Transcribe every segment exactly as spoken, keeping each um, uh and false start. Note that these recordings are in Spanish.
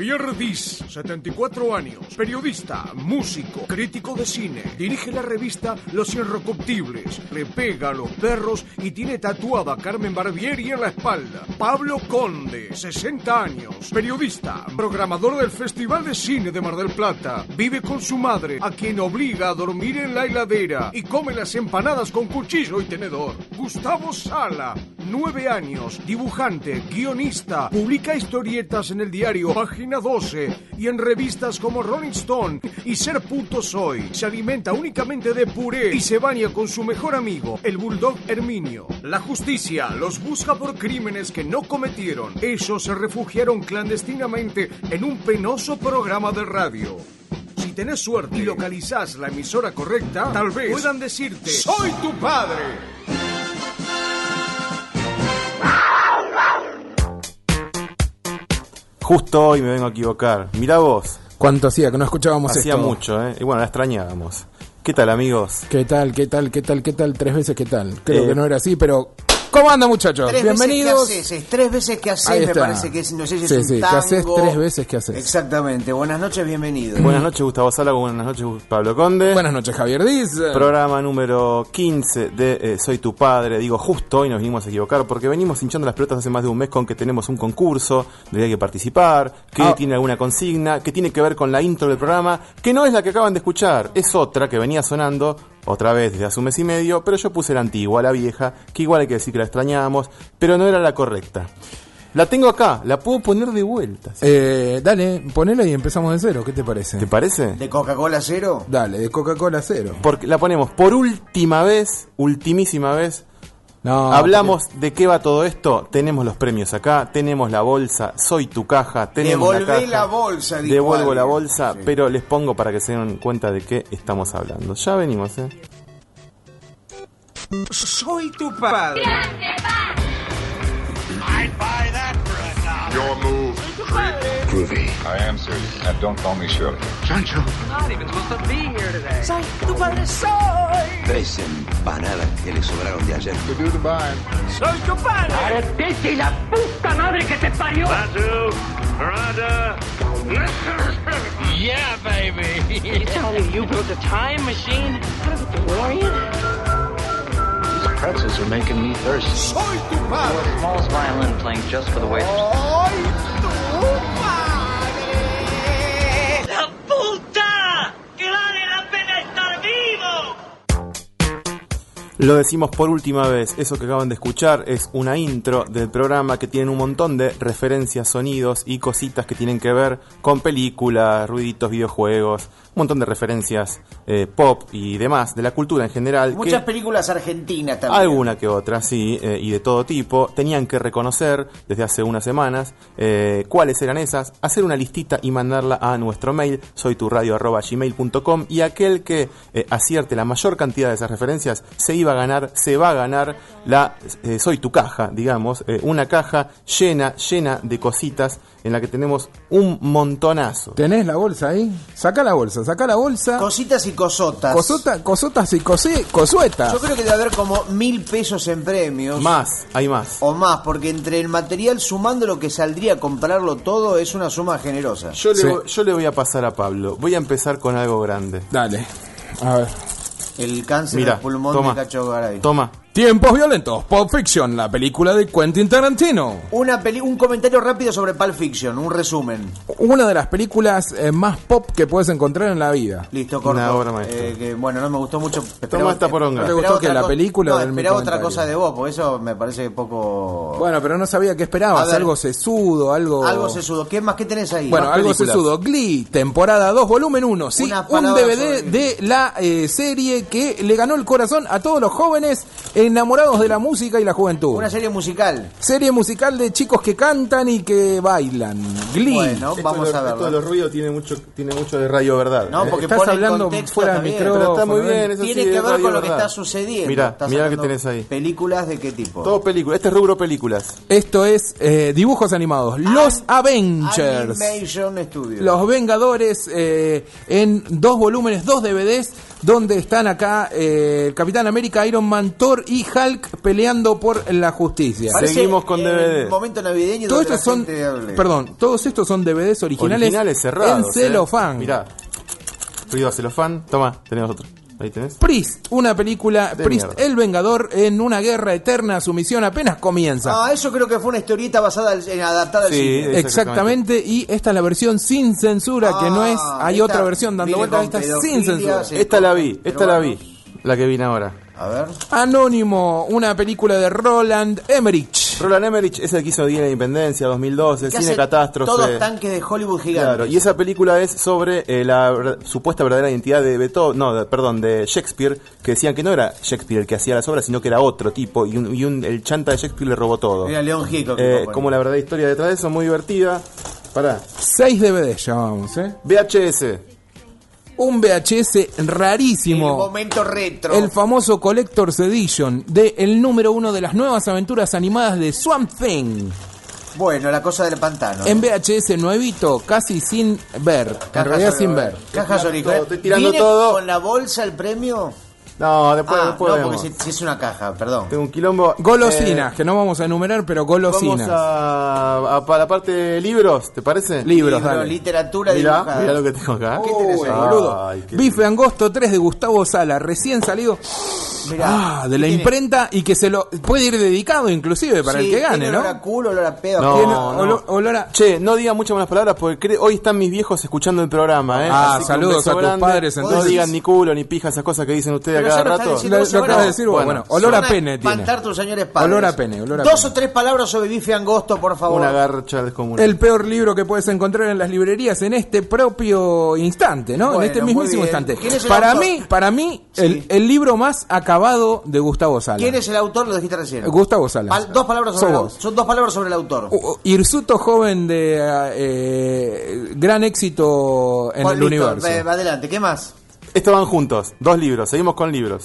Javier Diz, setenta y cuatro años, periodista, músico, crítico de cine. Dirige la revista Los Irrecuptibles, le pega a los perros y tiene tatuada a Carmen Barbieri en la espalda. Pablo Conde, sesenta años, periodista, programador del Festival de Cine de Mar del Plata. Vive con su madre, a quien obliga a dormir en la heladera y come las empanadas con cuchillo y tenedor. Gustavo Sala, nueve años, dibujante, guionista, publica historietas en el diario Página doce y en revistas como Rolling Stone y Ser Puto Soy. Se alimenta únicamente de puré y se baña con su mejor amigo, el bulldog Herminio. La justicia los busca por crímenes que no cometieron. Ellos se refugiaron clandestinamente en un penoso programa de radio. Si tenés suerte y localizás la emisora correcta, tal vez puedan decirte: ¡soy tu padre! Justo hoy me vengo a equivocar. Mirá vos. ¿Cuánto hacía que no escuchábamos Hacía esto? mucho, ¿eh? Y bueno, la extrañábamos. ¿Qué tal, amigos? ¿Qué tal, qué tal, qué tal, qué tal? Tres veces qué tal. Creo Eh, que no era así, pero... ¿Cómo andan, muchachos? Tres Bienvenidos. veces que haces, tres veces que Ahí haces, me está. parece que es, no sé si es Sí, un sí, que tango. haces tres veces que haces. Exactamente. Buenas noches, bienvenidos. Buenas noches, Gustavo Sala. Buenas noches, Pablo Conde. Buenas noches, Javier Diz. Programa número quince de eh, Soy tu padre. Digo, justo hoy nos vinimos a equivocar porque venimos hinchando las pelotas hace más de un mes con que tenemos un concurso del que hay que participar, que Ah. tiene alguna consigna, que tiene que ver con la intro del programa, que no es la que acaban de escuchar, es otra que venía sonando otra vez desde hace un mes y medio, pero yo puse la antigua, la vieja, que igual hay que decir que la extrañábamos, pero no era la correcta. La tengo acá, la puedo poner de vuelta. ¿Sí? Eh, dale, ponela y empezamos de cero. ¿Qué te parece? ¿Te parece? ¿De Coca-Cola cero? Dale, de Coca-Cola cero. Porque la ponemos por última vez, ultimísima vez. No, Hablamos de qué va todo esto. Tenemos los premios acá, tenemos la bolsa, soy tu caja, tenemos Devolvé la caja. la bolsa, dijo Devuelvo alguien. la bolsa, Sí. pero les pongo para que se den cuenta de qué estamos hablando. Ya venimos, ¿eh? Soy tu padre. I'd buy that for a dollar. Your move. Groovy. I am serious. Now don't call me Shirley. Sancho. Not even supposed to be here today. Soy tu padre, soy. Tres empanadas que le sobraron de ayer. To do the buying. Soy tu padre. ¡Arrepete la puta madre que te parió! Batu. Miranda. Yeah, baby. You tell me you built a time machine out of a DeLorean? These pretzels are making me thirsty. Soy tu padre. Smallest violin playing just for the waitress. Soy tu padre. ¡La puta! ¡Que vale la pena estar vivo! Lo decimos por última vez, eso que acaban de escuchar es una intro del programa que tiene un montón de referencias, sonidos y cositas que tienen que ver con películas, ruiditos, videojuegos, un montón de referencias eh, pop y demás, de la cultura en general. Muchas que, películas argentinas también. alguna que otra, sí, eh, y de todo tipo. Tenían que reconocer desde hace unas semanas eh, cuáles eran esas, hacer una listita y mandarla a nuestro mail, soyturradio arroba gmail punto com, y aquel que eh, acierte la mayor cantidad de esas referencias se iba a ganar, se va a ganar la eh, Soy tu caja, digamos, eh, una caja llena, llena de cositas en la que tenemos un montonazo. ¿Tenés la bolsa ahí? Saca la bolsa, saca la bolsa. Cositas y cosotas. Cosota, cosotas y cosé, cosuetas. Yo creo que debe haber como mil pesos en premios. Más, hay más. O más, porque entre el material sumando lo que saldría a comprarlo todo es una suma generosa. Yo le, Sí. voy- yo le voy a pasar a Pablo. Voy a empezar con algo grande. Dale. A ver. El cáncer Mira, del pulmón toma, de Cacho Garay. toma. Tiempos violentos, Pulp Fiction, la película de Quentin Tarantino. Una peli- un comentario rápido sobre Pulp Fiction, un resumen. Una de las películas eh, más pop que puedes encontrar en la vida. Listo, corto. Una obra maestra. Eh, que, bueno, no me gustó mucho. Toma esta poronga. esperaba ¿No te gustó otra que la co- película No, o el esperaba otra comentario? cosa de vos, porque eso me parece poco... Bueno, pero no sabía qué esperabas. A ver. Algo sesudo, algo... Algo sesudo. ¿Qué más? ¿Qué tenés ahí? Bueno, Más algo películas. sesudo. Glee, temporada dos, volumen uno. Sí, Una un palabra D V D sobre Glee. de la eh, serie que le ganó el corazón a todos los jóvenes enamorados de la música y la juventud. Una serie musical. Serie musical de chicos que cantan y que bailan. Glee. Bueno, Esto vamos de los- a Esto de verlo. los ruidos tiene mucho, tiene mucho de radio verdad. No, ¿eh? porque Estás pone en hablando contexto, fuera está del bien. micrófono. Pero está muy bien, eso Tiene sí, que es ver radio con lo que verdad. está sucediendo. Mirá, Estás mirá lo que hablando tenés ahí. ¿Películas de qué tipo? Todo película. Este es rubro películas. Esto es eh, dibujos animados. Los Avengers. Animation Studios. Los Vengadores eh, en dos volúmenes, dos D V Ds, donde están acá eh, el Capitán América, Iron Man, Thor y Hulk peleando por la justicia. Parece Seguimos con D V D. El momento navideño Todos donde estos la son, gente hable. perdón, todos estos son D V Ds originales, Originales cerrados. en celofán. Eh. Mirá. Ruido a celofán. Toma, tenemos otro. Ahí tenés. Priest, una película, De Priest mierda. el Vengador en una guerra eterna, su misión apenas comienza. Ah, eso creo que fue una historieta basada en adaptada al Sí, cine. Exactamente, y esta es la versión sin censura, que no es, hay esta otra versión dando viene vueltas, con esta es sin pedofilia, censura. se Esta la cogen vi, esta la vi. peruanos. La que viene ahora. A ver. Anónimo, una película de Roland Emmerich. Roland Emmerich es el que hizo Día de la Independencia dos mil doce, el ¿Qué cine hace catástrofe. Todos tanques de Hollywood gigantes. Claro, y esa película es sobre eh, la ver- supuesta verdadera identidad de Beethoven, no, de- perdón, de Shakespeare, que decían que no era Shakespeare el que hacía las obras, sino que era otro tipo, y, un, y un- el chanta de Shakespeare le robó todo. Era León Gieco. que Eh, compone. como la verdadera historia detrás de eso, muy divertida. Pará, Seis D V Ds llevamos, ¿eh? V H S. Un V H S El rarísimo. momento retro. El famoso Collector's Edition de el número uno de las nuevas aventuras animadas de Swamp Thing. Bueno, la cosa del pantano. En V H S nuevito, casi sin ver. En Cajas realidad sobre- sin ver. Cajas originales. Estoy tirando ¿Viene todo. con la bolsa el premio? No, después, ah, después no, vemos. porque si, si es una caja, perdón. Tengo un quilombo. Golosinas, Eh, que no vamos a enumerar, pero Vamos golosinas. a, a- para la parte de libros, ¿te parece? Libros, Libro, dale. literatura Mirá, dibujada. mirá lo que tengo acá. Qué interesante. Uy, boludo. Ay, qué- Bife Angosto tres de Gustavo Sala, recién salido Mirá, ah, de la ¿qué tiene? imprenta y que se lo puede ir dedicado inclusive para Sí, el que gane, tiene ¿no? olor a culo, olor a pedo. No, Tiene no. olor, olor a... Che, no digan muchas malas palabras porque cre- hoy están mis viejos escuchando el programa, ¿eh? Ah, Así que un saludos beso a tus grande. padres, No entonces. digan ni culo ni pija, esas cosas que dicen ustedes Pero a ya cada lo están rato. diciendo. Lo, se lo van acabas a- de decir vos, Bueno, bueno, olor Se a van pene tiene. espantar tus señores padres. Olor a pene, olor a Dos pene. o tres palabras sobre Bife Angosto, por favor. Una garcha descomunal. El peor libro que puedes encontrar en las librerías en este propio instante, ¿no? Bueno, en este muy mismísimo bien. instante. ¿Quién es el Para autor? mí, para mí, Sí. el, el libro más acabado de Gustavo Sala. ¿Quién es el autor? Lo dijiste recién. Gustavo Sala. Pal- dos palabras sobre Sos el vos. autor. Son dos palabras sobre el autor. Uh, uh, Hirsuto joven de eh, gran éxito en Juan, el listo, universo. ve- adelante, ¿qué más? Estos van juntos, dos libros, seguimos con libros.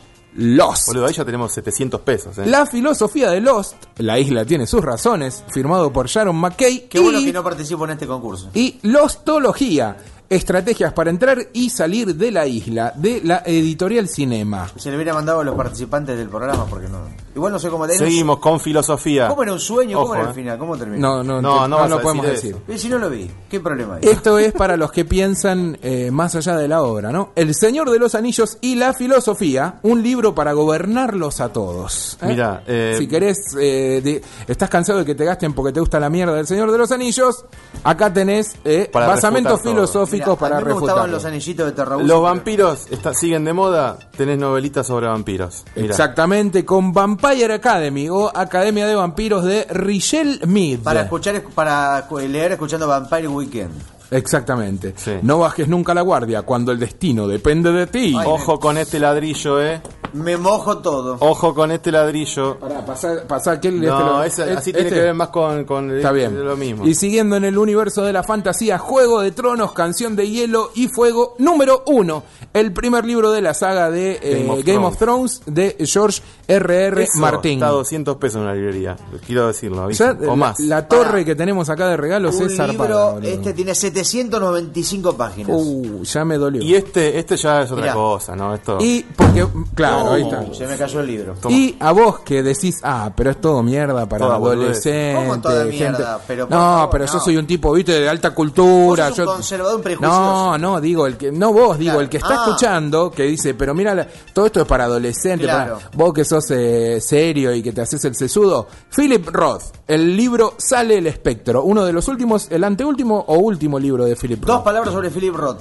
Lost. Boludo, ahí ya tenemos setecientos pesos, ¿eh? La filosofía de Lost, la isla tiene sus razones, firmado por Sharon McKay. Qué y, bueno que no participo en este concurso. y Lostología, estrategias para entrar y salir de la isla, de la editorial Cinema. Se le hubiera mandado a los participantes del programa porque no. Igual no sé cómo era. Seguimos con filosofía. ¿Cómo era un sueño? ¿Cómo Ojo, era el eh. final? ¿Cómo terminó? No, no, No, te- no vas lo a podemos decir decir. Y si no lo vi, ¿qué problema hay? Esto es para los que piensan eh, más allá de la obra, ¿no? El Señor de los Anillos y la Filosofía, un libro para gobernarlos a todos. ¿eh? Mirá, eh, si querés, eh, de- estás cansado de que te gasten porque te gusta la mierda del Señor de los Anillos, acá tenés eh, Para basamentos refutar todo. filosóficos Mirá, para a mí me gustaban refutarlo. los anillitos de Terrabuzzi. los vampiros está- siguen de moda, tenés novelitas sobre vampiros. Mirá. Exactamente, con Vampire Academy o Academia de Vampiros de Richelle Mead. Para escuchar, para leer escuchando Vampire Weekend. Exactamente. Sí. No bajes nunca la guardia cuando el destino depende de ti. Ay, Ojo con este ladrillo, eh. Me mojo todo. Ojo con este ladrillo. Pará, pasá, pasá aquel... No, este, ese- lo- así este. tiene que ver más con, con Está bien. lo mismo. Y siguiendo en el universo de la fantasía, Juego de Tronos, Canción de Hielo y Fuego número uno. El primer libro de la saga de eh, Game of Game of Thrones de George R R. Eso Martin. está a doscientos pesos en una librería. Quiero decirlo, Ya, aviso. o la, más. la torre Pará. que tenemos acá de regalos Un es zarpada. libro, boludo. este tiene setecientas noventa y cinco páginas. Uh, ya me dolió. Y este, este ya es otra Mirá. cosa, ¿no? Esto. Y porque, claro, No, ahí está. Se me cayó el libro. Toma. Y a vos que decís, ah, pero es todo mierda para Toda boludez. adolescentes. ¿Cómo toda gente- mierda? Pero, por no, favor, pero yo no. soy un tipo, viste, de alta cultura. Vos sos un yo- conservador, un prejuicioso. No, no, digo, el que, no vos, digo, Claro. el que está Ah. escuchando, que dice, pero mira, la- todo esto es para adolescentes, Claro. para vos que sos eh, serio y que te haces el sesudo. Philip Roth, el libro Sale el espectro, uno de los últimos, el anteúltimo o último libro de Philip Dos Roth. palabras sobre Philip Roth.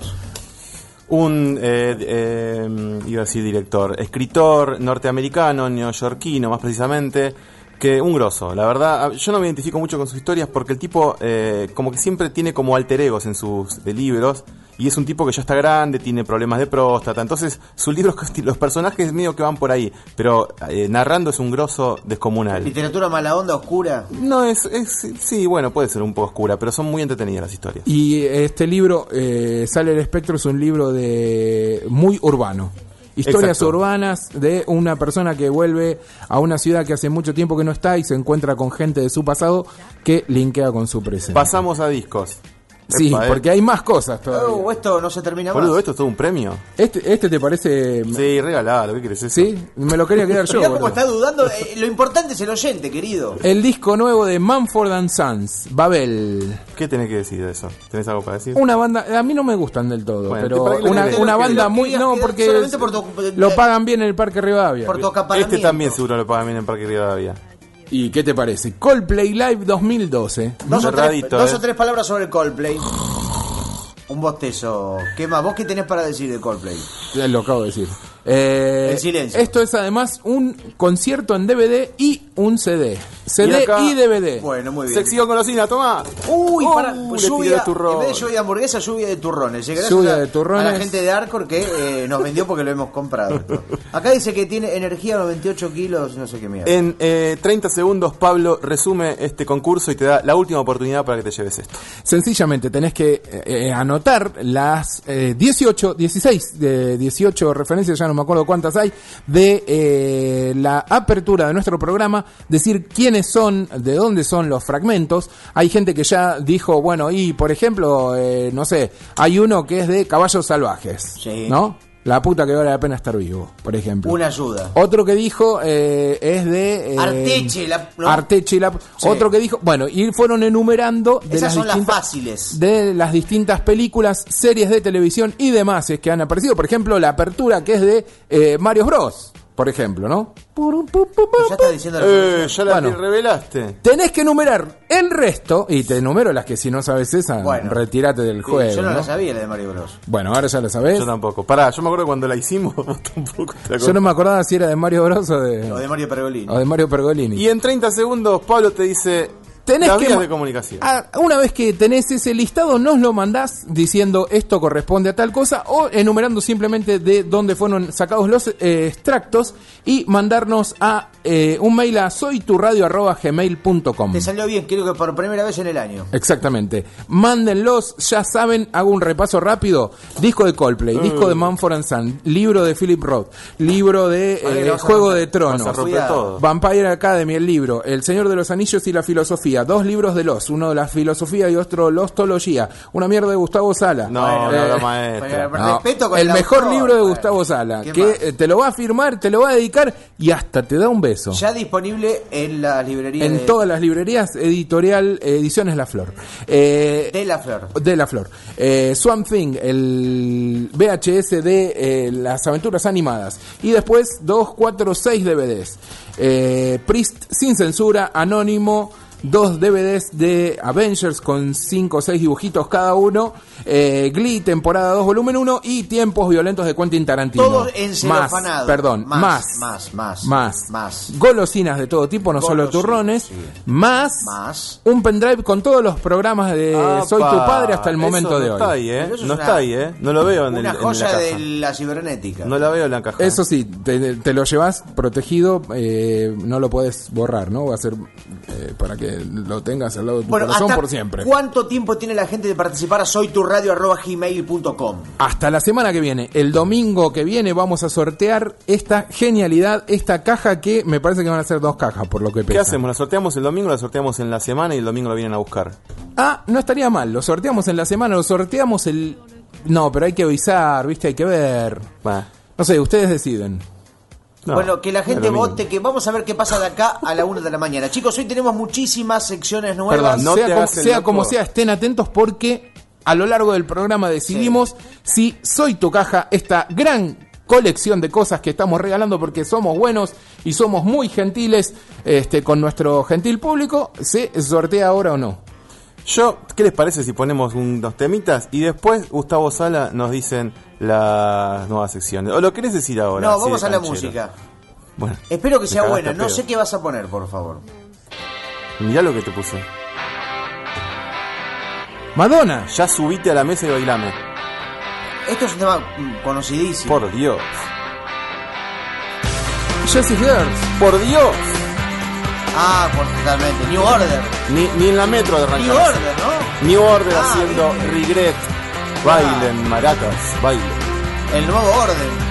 Un, eh, eh, iba a decir director, escritor norteamericano, neoyorquino más precisamente, que un grosso. La verdad, yo no me identifico mucho con sus historias porque el tipo eh, como que siempre tiene como alter egos en sus de libros y es un tipo que ya está grande, tiene problemas de próstata, entonces sus libros, los personajes medio que van por ahí, pero eh, narrando es un grosso descomunal. Literatura mala onda, oscura. No, es, es, sí, bueno, puede ser un poco oscura, pero son muy entretenidas las historias. Y este libro, eh, Sale el espectro, es un libro de muy urbano. Historias Exacto. urbanas de una persona que vuelve a una ciudad que hace mucho tiempo que no está y se encuentra con gente de su pasado que linkea con su presente. Pasamos a discos. Sí, Epa, eh. porque hay más cosas todavía. Oh, esto no se termina Boludo, más. ¿esto es todo un premio? Este, este te parece... Sí, regalado, ¿qué quieres eso? Sí, me lo quería quedar yo. Mirá cómo boludo. está dudando. Eh, lo importante es el oyente, querido. El disco nuevo de Mumford and Sons, Babel. ¿Qué tenés que decir de eso? ¿Tenés algo para decir? Una banda, a mí no me gustan del todo, Bueno, pero ¿para qué le una, querés? una ¿Lo banda querés? muy... ¿Querías No, quedar porque solamente por tu- lo pagan bien en el Parque Rivadavia. Por tu acaparamiento. Este también seguro lo pagan bien en Parque Rivadavia. ¿Y qué te parece? Coldplay Live dos mil doce. Dos, o tres, Cerradito, dos eh. o tres palabras sobre el Coldplay. Un bostezo. ¿Qué más? ¿Vos qué tenés para decir de Coldplay? Ya lo acabo de decir. Eh, En silencio. Esto es además un concierto en D V D y un C D. C D Y acá- y D V D. Bueno, muy bien. Sección golosina, toma. Uy, Uh, para, le lluvia, tiró turrón. en vez de lluvia de hamburguesa, lluvia de turrones. Eh, Gracias Lluvia a, de turrones. a la gente de Arcor que eh, nos vendió porque lo hemos comprado. Acá dice que tiene energía noventa y ocho kilos, no sé qué mierda. En eh, treinta segundos, Pablo resume este concurso y te da la última oportunidad para que te lleves esto. Sencillamente tenés que eh, eh, anotar las eh, dieciocho, dieciséis, de dieciocho referencias, ya no me acuerdo cuántas hay, de eh, la apertura de nuestro programa, decir quiénes son, de dónde son los fragmentos. Hay gente que ya dijo, bueno, y por ejemplo, eh, no sé, hay uno que es de Caballos Salvajes, Sí. ¿no? La puta que vale la pena estar vivo, por ejemplo. Una ayuda. Otro que dijo eh, es de... eh, Arteche, la- ¿no? Arteche, la- Sí. Otro que dijo... Bueno, y fueron enumerando de Esas las son las distintas, fáciles. de las distintas películas, series de televisión y demás es que han aparecido. Por ejemplo, la apertura que es de eh, Mario Bros, por ejemplo, ¿no? Ya está diciendo la Eh, ya la Bueno. revelaste. Tenés que enumerar el resto, y te enumero las que si no sabes esa, Bueno. retírate del Sí, juego. yo no, ¿no? la sabía la de Mario Bros. Bueno, ahora ya la sabés. Yo tampoco. Pará, yo me acuerdo cuando la hicimos, vos tampoco te acordás. Yo no me acordaba si era de Mario Bros o de, O de Mario Pergolini. o de Mario Pergolini. Y en treinta segundos, Pablo te dice Tenés las que vías ma- de comunicación. Ah, una vez que tenés ese listado, nos lo mandás diciendo esto corresponde a tal cosa o enumerando simplemente de dónde fueron sacados los eh, extractos y mandarnos a eh, un mail a soyturradio arroba gmail punto com. Te salió bien, creo que por primera vez en el año. Exactamente. Mándenlos, ya saben, hago un repaso rápido. Disco de Coldplay, disco de Mumford and Sons, libro de Philip Roth, libro de Vale, eh, lo vas a Juego romper. de Tronos, Vas a romper Cuidado. todo. Vampire Academy, el libro, El Señor de los Anillos y la Filosofía, dos libros de los, uno de la filosofía y otro Lostología, una mierda de Gustavo Sala. No, Bueno, no, eh, la maestra. pero- No, Respeto con el el mejor autor, libro de bueno. Gustavo Sala, ¿Qué que más? eh, te lo va a firmar, te lo va a dedicar y hasta te da un beso. Ya disponible en las librerías En de, todas las librerías, editorial, Ediciones La Flor. Eh, de La Flor. de La Flor. Eh, Swamp Thing, el V H S de eh, las aventuras animadas. Y después dos, cuatro, seis D V Ds. Eh, Priest sin censura, Anónimo, dos D V Ds de Avengers con cinco o seis dibujitos cada uno. Eh, Glee, temporada dos, volumen uno. Y Tiempos Violentos de Quentin Tarantino. Todos en Más, celofanado. perdón, más. Más, más, más, Más. más. Golosinas de todo tipo, no solo Golosinas, turrones. sí. Más. Más. Un pendrive con todos los programas de Apa, Soy tu padre hasta el momento eso de no hoy. está ahí, ¿eh? Pero eso es No una- está ahí, ¿eh? No lo veo en, el, Una en la joya caja. de la cibernética. No la veo en la caja. Eso sí, te, te lo llevas protegido, eh, no lo puedes borrar, ¿no? Va a ser eh, para que lo tengas al lado de tu Bueno, corazón ¿hasta por siempre. cuánto tiempo tiene la gente de participar a soyturradio arroba gmail punto com? Hasta la semana que viene, el domingo que viene, vamos a sortear esta genialidad, esta caja que me parece que van a ser dos cajas, por lo que ¿Qué pesa. hacemos? ¿La sorteamos el domingo? ¿La sorteamos en la semana y el domingo lo vienen a buscar? Ah, no estaría mal, lo sorteamos en la semana, lo sorteamos el... No, pero hay que avisar, ¿viste? Hay que ver. Bah, No sé, ustedes deciden. no, bueno, que la es gente lo mismo. vote, que vamos a ver qué pasa de acá a la una de la mañana. Chicos, hoy tenemos muchísimas secciones nuevas. Perdón, no sea, te como, hagas el sea loco. como sea, estén atentos porque a lo largo del programa decidimos si Soy tu caja, esta gran colección de cosas que estamos regalando porque somos buenos y somos muy gentiles este, con nuestro gentil público, se sortea ahora o no. Yo, ¿qué les parece si ponemos unos temitas y después Gustavo Sala nos dicen las nuevas secciones? ¿O lo querés decir ahora? No, así vamos de a la canchero? música. Bueno, Espero que te sea cagaste buena. a No pedo. sé qué vas a poner, por favor. Mirá lo que te puse. Madonna, Ya subite a la mesa y bailame. Esto es un tema mm, conocidísimo. Por Dios. Jessie Girls, Por Dios. Ah, por totalmente. New Order. Ni, ni en la metro de arrancar. New Order, ¿no? New Order Ah, haciendo bien. regret. Bailen, maracas, bailen. El nuevo orden.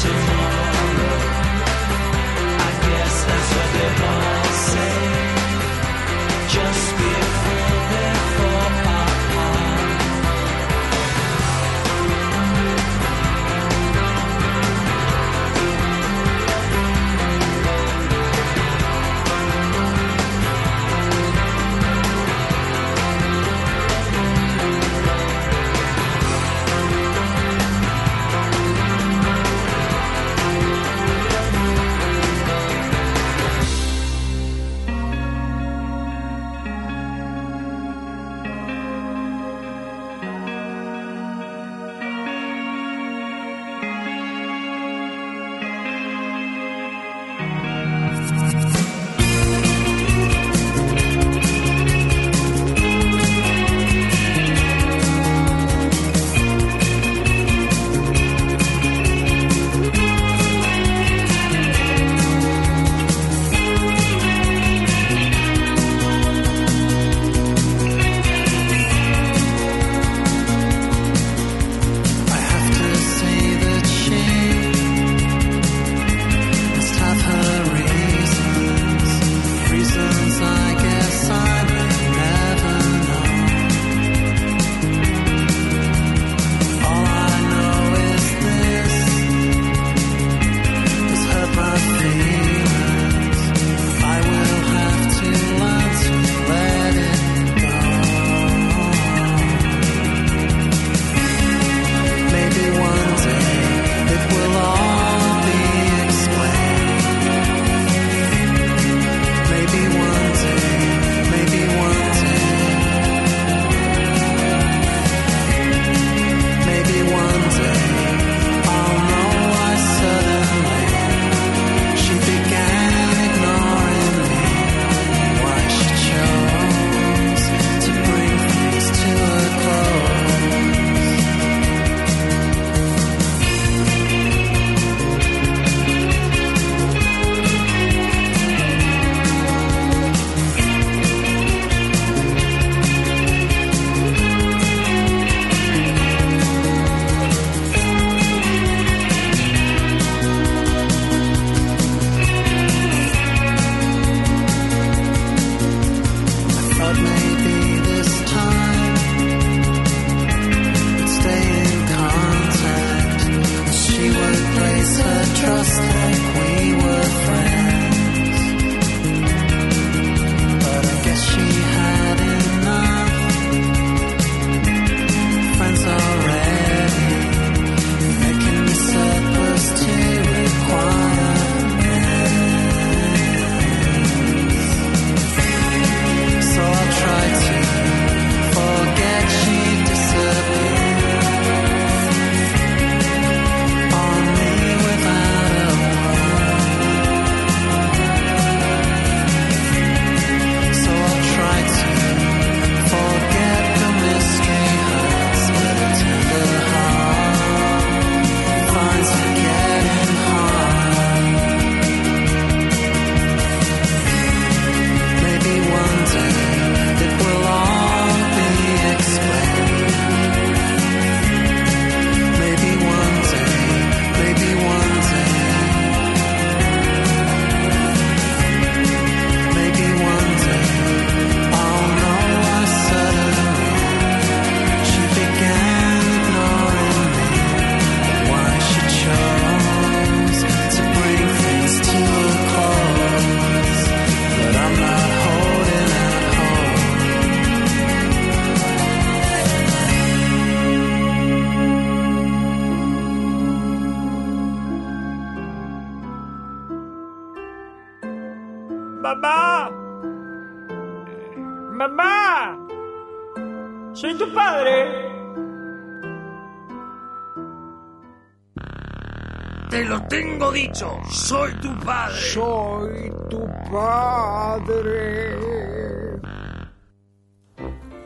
¡Mamá! ¡Mamá! ¡Soy tu padre! Te lo tengo dicho, soy tu padre. Soy tu padre.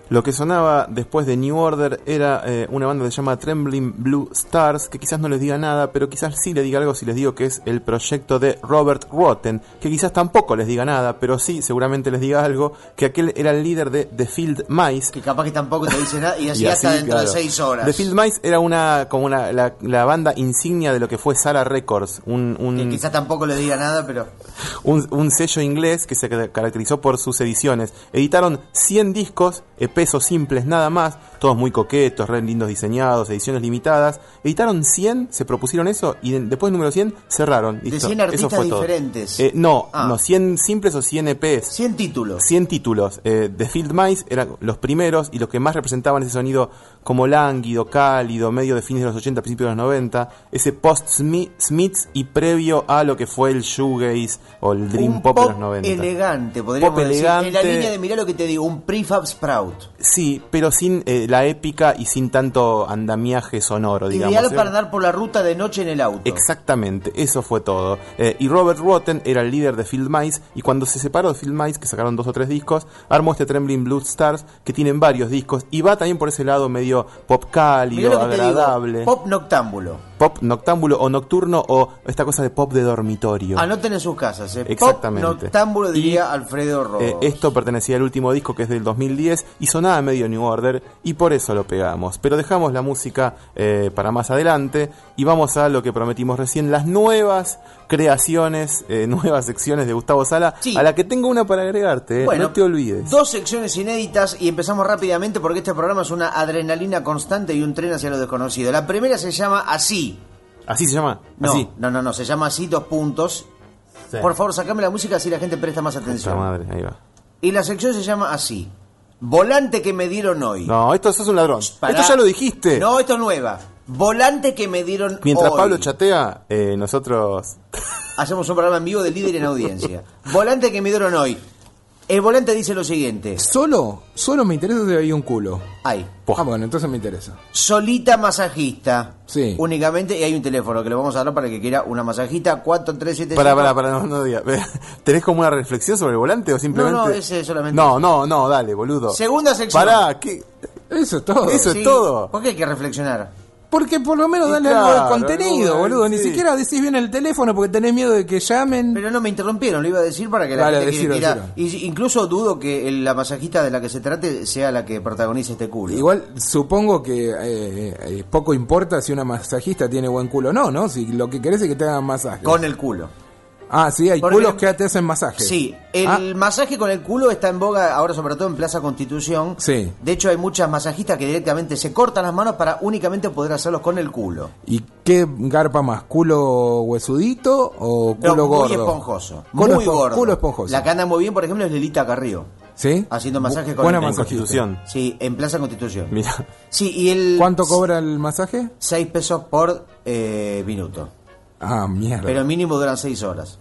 Lo que sonaba después de New Order era eh, una banda que se llama Trembling Blue Stars, que quizás no les diga nada, pero quizás sí les diga algo si les digo que es el proyecto de Robert Rotten, que quizás tampoco les diga nada, pero sí seguramente les diga algo, que aquel era el líder de The Field Mice. Que capaz que tampoco te dice nada y así, y así hasta dentro claro. de seis horas. The Field Mice era una como una, la, la banda insignia de lo que fue Sara Records, un, un, que quizás tampoco le diga nada, pero... un, un sello inglés que se caracterizó por sus ediciones. Editaron cien discos, E Pes o simples nada más, todos muy coquetos, re lindos diseñados, ediciones limitadas. Editaron cien, se propusieron eso y después del número cien cerraron. Listo. De cien artistas eso fue diferentes. Eh, no, ah. no, cien simples o cien E Pes. cien títulos. cien títulos. Eh, The Field Mice eran los primeros y los que más representaban ese sonido como lánguido, cálido, medio de fines de los ochenta, principios de los noventa, ese post-Smiths y previo a lo que fue el shoegaze o el dream un pop, pop de los noventa. elegante, podríamos Pop decir. elegante. En la línea de, mirá lo que te digo, un prefab sprout. Sí, pero sin eh, la épica y sin tanto andamiaje sonoro, digamos. Ideal ¿eh? para andar por la ruta de noche en el auto. Exactamente, eso fue todo. Eh, y Robert Rotten era el líder de Field Mice, y cuando se separó de Field Mice, que sacaron dos o tres discos, armó este Trembling Blue Stars, que tienen varios discos, y va también por ese lado medio pop cálido, Mirá lo que te agradable. digo, pop noctámbulo. Pop noctámbulo o nocturno, o esta cosa de pop de dormitorio. Anoten en sus casas, ¿eh? Exactamente. Pop noctámbulo, diría Y, Alfredo Ross. Eh, esto pertenecía al último disco, que es del dos mil diez, y sonaba medio New Order, y por eso lo pegamos. Pero dejamos la música eh, para más adelante, y vamos a lo que prometimos recién, las nuevas creaciones, eh, nuevas secciones de Gustavo Sala, sí. a la que tengo una para agregarte, eh, bueno, no te olvides. Dos secciones inéditas y empezamos rápidamente porque este programa es una adrenalina constante y un tren hacia lo desconocido. La primera se llama Así. ¿Así se llama? No, Así. no, no, no, se llama Así, dos puntos. Sí. Por favor, sacame la música así la gente presta más atención. Puta madre, ahí va. Y la sección se llama Así. Volante que me dieron hoy. No, esto sos un ladrón. Pará. Esto ya lo dijiste. No, esto es nueva. Volante que me dieron Mientras hoy. Pablo chatea, eh, nosotros... Hacemos un programa en vivo de líder en audiencia. Volante que me dieron hoy. El volante dice lo siguiente. Solo, solo me interesa si hay un culo. Hay. Ah, bueno, entonces me interesa. Solita masajista. Sí. Únicamente, y hay un teléfono que lo vamos a dar para el que quiera una masajista. cuatro tres siete cinco. Para, para, para, no, no diga. ¿Tenés como una reflexión sobre el volante o simplemente...? No, no, ese solamente. No, no, no, dale, boludo. Segunda sección. Pará, ¿qué? Eso es todo. Eso Sí. es todo. ¿Por qué hay que reflexionar? Porque por lo menos Y dale claro, algo de contenido, algo, boludo. Ni sí. siquiera decís bien el teléfono porque tenés miedo de que llamen. Pero no me interrumpieron, lo iba a decir para que la Dale, gente decilo, que quiera. decilo. Y incluso dudo que el- la masajista de la que se trate sea la que protagonice este culo. Igual supongo que eh, eh, poco importa si una masajista tiene buen culo o no, ¿no? Si lo que querés es que te hagan masaje. Con el culo. Ah, sí, hay Porque- culos que te hacen masaje. Sí, el Ah, masaje con el culo está en boga ahora, sobre todo en Plaza Constitución. Sí. De hecho, hay muchas masajistas que directamente se cortan las manos para únicamente poder hacerlos con el culo. ¿Y qué garpa más? ¿Culo huesudito o culo No, muy gordo? esponjoso. Culo muy espon- gordo. Culo esponjoso. La que anda muy bien, por ejemplo, es Lelita Carrillo. ¿Sí? Haciendo masaje con Buena el En masajista. Constitución. Sí, en Plaza Constitución. Mira. Sí, y el... ¿Cuánto cobra el masaje? Seis pesos por eh, minuto. Ah, mierda. Pero mínimo duran seis horas.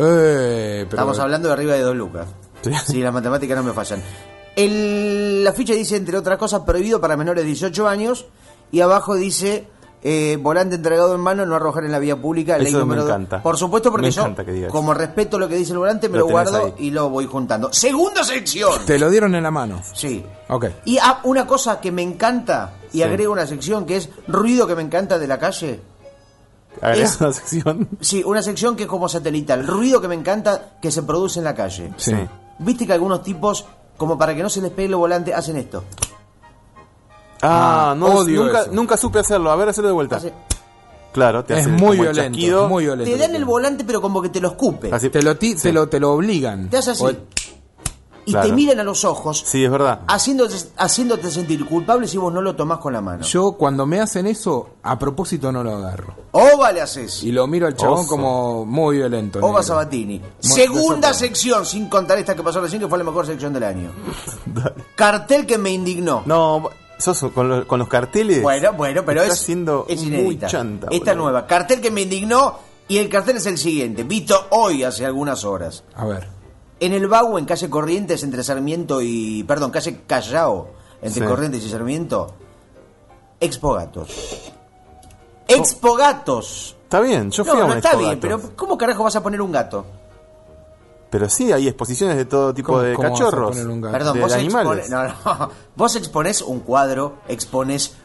Eh, pero- Estamos hablando de arriba de dos lucas. Sí. Si las matemáticas no me fallan. El, la ficha dice, entre otras cosas, prohibido para menores de dieciocho años. Y abajo dice, eh, volante entregado en mano, no arrojar en la vía pública. Ley Eso me número dos. encanta. Por supuesto, porque Me yo, encanta que digas. como respeto lo que dice el volante, me Lo lo, tenés guardo ahí. y lo voy juntando. Segunda sección. Te lo dieron en la mano. Sí. Ok. Y ah, una cosa que me encanta, y Sí. agrego una sección que es ruido que me encanta de la calle. Agregás Es- una sección. Sí, una sección que es como satelital. Ruido que me encanta que se produce en la calle. Sí. Viste que algunos tipos, como para que no se les pegue el volante, hacen esto. Ah, Ah, no, odio nunca, eso. nunca supe hacerlo. A ver, hacerlo de vuelta. Hace- Claro, te Es hace muy como el violento, chasquido. muy violento. Te dan el volante, pero como que te lo escupe. Así. Te lo, ti- te lo, te lo obligan. Te hace así. O- Y Claro. te miran a los ojos, Sí, es verdad. haciéndote, haciéndote sentir culpable si vos no lo tomás con la mano. Yo cuando me hacen eso, a propósito no lo agarro. Oba le haces. Y lo miro al chabón Oso. como muy violento. Oba negro. Sabatini. Muy- Segunda eso- sección, sin contar esta que pasó recién, que fue la mejor sección del año. Cartel que me indignó. No, sos con, los- con los carteles. Bueno, bueno, pero Estás es, siendo es muy inédita. chanta, Esta boludo. nueva. Cartel que me indignó, y el cartel es el siguiente, visto hoy hace algunas horas. A ver. En el Bau, en calle Corrientes, entre Sarmiento y... Perdón, calle Callao, entre Sí. Corrientes y Sarmiento, Expo Gatos. Expo Gatos. Está bien, yo fui No, a un no está Expo bien, Gatos. pero ¿cómo carajo vas a poner un gato? Pero sí, hay exposiciones de todo tipo de ¿Cómo vas a cachorros. poner un gato? Perdón, de vos animales. expones, no, no, vos exponés un cuadro, exponés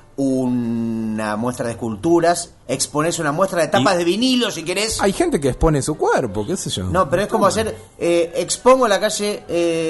una muestra de esculturas, exponés una muestra de tapas Y- de vinilo, si querés. Hay gente que expone su cuerpo, qué sé yo. No, pero es como hacer, eh, expongo la calle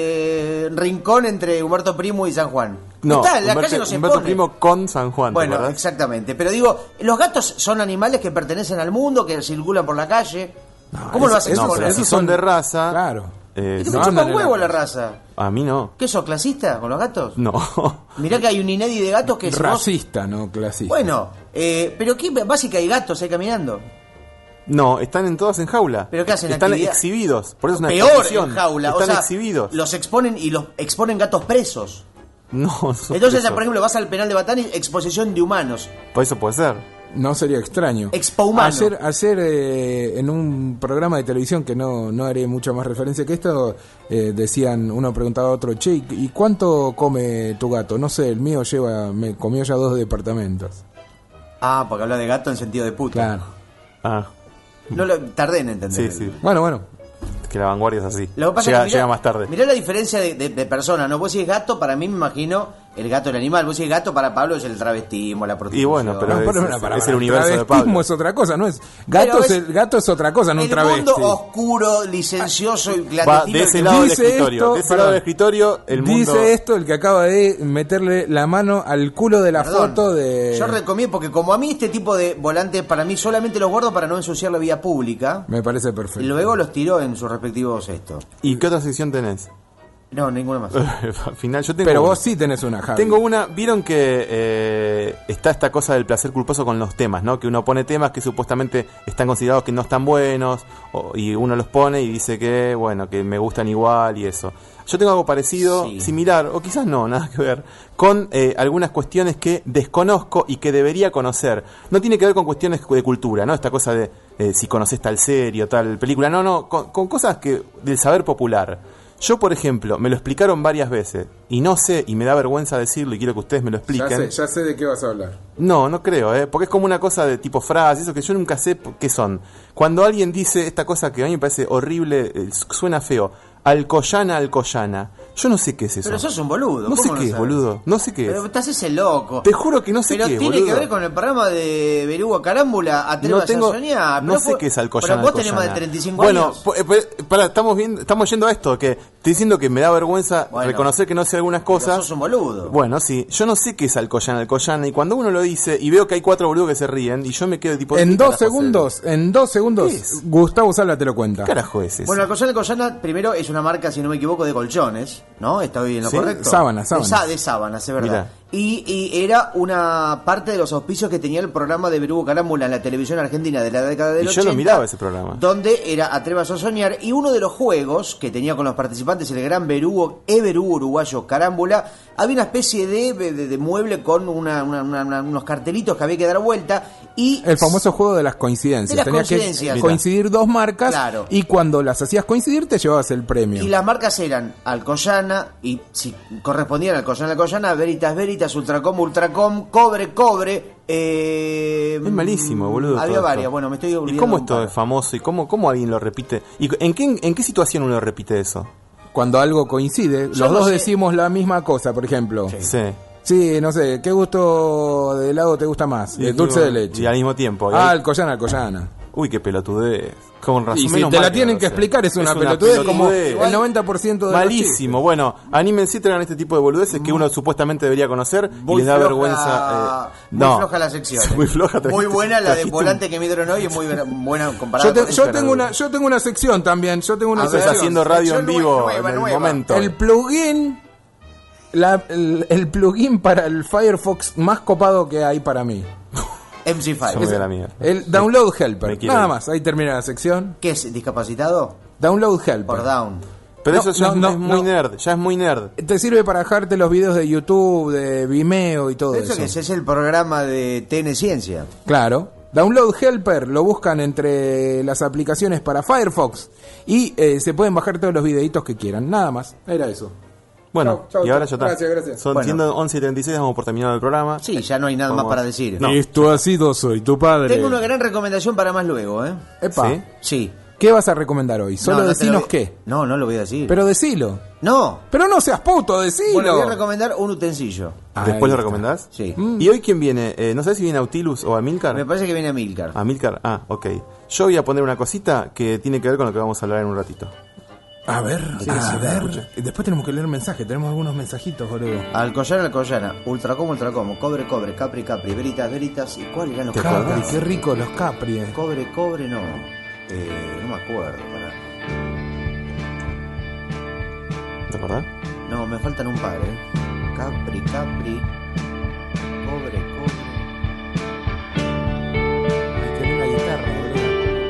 eh, Rincón entre Humberto Primo y San Juan. No, Está, la Humberto, calle no se Humberto expone. Primo con San Juan, ¿te Bueno, acordás? exactamente. Pero digo, los gatos son animales que pertenecen al mundo, que circulan por la calle. No, ¿Cómo lo vas a eso- No, exponer? pero si esos son son- de raza. Claro. eh, ¿Y te no chupa andan un en huevo la la raza? a mí no. ¿Qué sos, clasista con los gatos? No. Mirá que hay un Inedi de gatos que... si vos- Racista, no clasista. Bueno, eh, pero ¿qué? Básicamente hay gatos ahí caminando. No, están en todas en jaula. ¿Pero qué hacen? Están actividad? exhibidos. Por eso es una Peor exposición. en jaula. Están o sea, exhibidos. los exponen y los exponen gatos presos. No, no son Entonces, presos. por ejemplo, vas al penal de Batán y exposición de humanos. Por eso puede ser. No sería extraño. Expomano. Ayer, ayer eh, en un programa de televisión que no, no haré mucha más referencia que esto, eh, decían, uno preguntaba a otro, che, ¿y cuánto come tu gato? No sé, el mío lleva, me comió ya dos departamentos. Ah, porque habla de gato en sentido de puta. Claro. Ah, No lo tardé en entender. sí, sí. Bueno, bueno. Que la vanguardia es así. Lo que pasa llega, es que mirá, llega más tarde. Mirá la diferencia de, de, de persona, ¿no? Vos decís gato, para mí me imagino el gato el animal. Vos decís gato, para Pablo es el travestismo, la prostitución. Y bueno, pero No, es, pero, es- para, para, es el para, universo de travestismo Pablo. es otra cosa, no es. Gato, es- es, el- gato es otra cosa, no un el travesti. mundo oscuro, licencioso y Va clandestino. de ese que- lado del Dice escritorio. esto, de ese perdón. lado del escritorio, el mundo. Dice esto el que acaba de meterle la mano al culo de la Perdón, foto de... Yo recomiendo, porque como a mí este tipo de volantes, para mí solamente los guardo para no ensuciar la vía pública. Me parece perfecto. Y luego los tiro en sus respectivos estos. ¿Y qué otra sección tenés? No, ninguna más. Al final, yo tengo. Pero una. vos sí tenés una, Javi. Tengo una. Vieron que eh, está esta cosa del placer culposo con los temas, ¿no? Que uno pone temas que supuestamente están considerados que no están buenos, o- y uno los pone y dice que, bueno, que me gustan igual y eso. Yo tengo algo parecido, Sí. similar, o quizás no, nada que ver, con eh, algunas cuestiones que desconozco y que debería conocer. No tiene que ver con cuestiones de cultura, ¿no? Esta cosa de eh, si conoces tal serie o tal película. No, no, con, con cosas que del saber popular. Yo, por ejemplo, me lo explicaron varias veces y no sé, y me da vergüenza decirlo y quiero que ustedes me lo Ya expliquen. sé, ya sé de qué vas a hablar. No, no creo, ¿eh? Porque es como una cosa de tipo frases, eso que yo nunca sé p- qué son. Cuando alguien dice esta cosa que a mí me parece horrible, eh, suena feo, Alcoyana, Alcoyana, yo no sé qué es eso. Pero sos un boludo. No sé ¿cómo qué es, sabes? boludo. No sé qué Pero es. estás ese loco. Te juro que no sé Pero qué es, tiene boludo. que ver con el programa de Berugo Carámbula, Atrévase No tengo, a soñar. no Pero sé fue- qué es Alcoyana. Pero vos tenés Alcoyana. más de treinta y cinco bueno, años. po- eh, pe- pará, estamos viendo, estamos yendo a esto, que estoy diciendo que me da vergüenza Bueno, reconocer que no sé algunas Pero cosas. sos un boludo. Bueno, sí, yo no sé qué es Alcoyana, Alcoyana, y cuando uno lo dice y veo que hay cuatro boludos que se ríen y yo me quedo tipo... En ¿qué dos carajo es segundos, en dos segundos, ¿Qué es? Gustavo Sala te lo cuenta. ¿Qué carajo es eso? Bueno, Alcoyana Alcoyana, primero es una marca, si no me equivoco, de colchones, ¿no? ¿Estoy en lo Sí, correcto? sábanas, sábanas. De, sa- de sábanas, es verdad. Mirá. Y, y era una parte de los auspicios que tenía el programa de Berugo Carámbula en la televisión argentina de la década del Y ochenta. yo lo miraba ese programa. Donde era Atrévase a soñar, y uno de los juegos que tenía con los participantes el gran Berugo, e Berugo uruguayo Carámbula, había una especie de, de, de mueble con una, una- una- una- unos cartelitos que había que dar vuelta y... El famoso juego de las coincidencias. De las Tenía coincidencias. que coincidir dos marcas Claro. y cuando las hacías coincidir te llevabas el premio. Y las marcas eran Alcoyana, y si correspondían a Alcoyana, Alcoyana, Veritas, Veritas, Ultracom, Ultracom, Cobre, Cobre. Eh, Es malísimo, boludo. Había todo varias, esto. bueno, me estoy ¿Y olvidando. cómo un esto par. es famoso? ¿Y cómo, cómo alguien lo repite? ¿Y en qué, en qué situación uno repite eso? Cuando algo coincide, Yo los no dos sé. decimos la misma cosa, por ejemplo. Sí. Sí, no sé, ¿qué gusto de helado te gusta más? Y El dulce de leche. Y al mismo tiempo. y Ah, ahí- Alcoyana, Alcoyana. Uy, qué pelotudez. Con razón. Y si menos te la mal tienen no que sé. explicar es una pelotudez como el noventa por ciento de los Malísimo. Bueno, anímense, traigan este tipo de boludeces que uno supuestamente debería conocer y Muy les da floja- vergüenza. eh, muy no. floja la sección. Muy floja. Muy trajiste- buena la de trajiste volante un- que me dieron hoy, es muy ver- buena comparada Yo, te- con yo esta. tengo una, yo tengo una sección también. Yo tengo una A ver, sección. haciendo radio en sección vivo nueva, en el nueva. momento. El plugin, la- el, el plugin para el Firefox más copado que hay para mí. M C Yo me cinco. voy a la mierda. El Download Me Helper. quiero Nada ir. más, ahí termina la sección. ¿Qué es? ¿Discapacitado? Download Helper. Por down. Pero No, eso ya no, es, no, es muy no. nerd. Ya es muy nerd. Te sirve para bajarte los videos de YouTube, de Vimeo y todo Eso eso. que es, es el programa de T N Ciencia. Claro. Download Helper lo buscan entre las aplicaciones para Firefox y eh, se pueden bajar todos los videitos que quieran. Nada más. Era eso. Bueno, Chau, chau, y ahora chau. ya está. Gracias, gracias. Son Bueno. siendo once y treinta y seis, damos por terminado el programa. Sí, ya no hay nada Vamos. más para decir. No. Esto ha sido Soy tu padre. Tengo una gran recomendación para más luego, ¿eh? Epa. ¿Sí? Sí. ¿Qué vas a recomendar hoy? Solo No, no te decinos lo voy- qué. No, no lo voy a decir. Pero decilo. No. Pero no seas puto, decilo. Bueno, voy a recomendar un utensilio. Ahí ¿Después lo está. recomendás? Sí. ¿Y hoy quién viene? Eh, no sé si viene Autilus o Amilcar. Me parece que viene Amilcar. Amilcar, ah, ok. Yo voy a poner una cosita que tiene que ver con lo que vamos a hablar en un ratito. A ver, Sí, a sí, ver. escucha. Y después tenemos que leer mensajes. Tenemos algunos mensajitos, boludo. Alcoyana, Alcoyana, Ultracom, Ultracom, Cobre, Cobre, Capri, Capri, Veritas, Veritas. ¿Y cuáles eran los ¿Te Capri? acordás? Capri, qué rico los Capri. eh. Cobre, Cobre, no. Eh, no me acuerdo. Pará. ¿Te acordás? No, me faltan un par, ¿eh? Capri, Capri, Cobre, Cobre. Hay que tener la guitarra, boludo.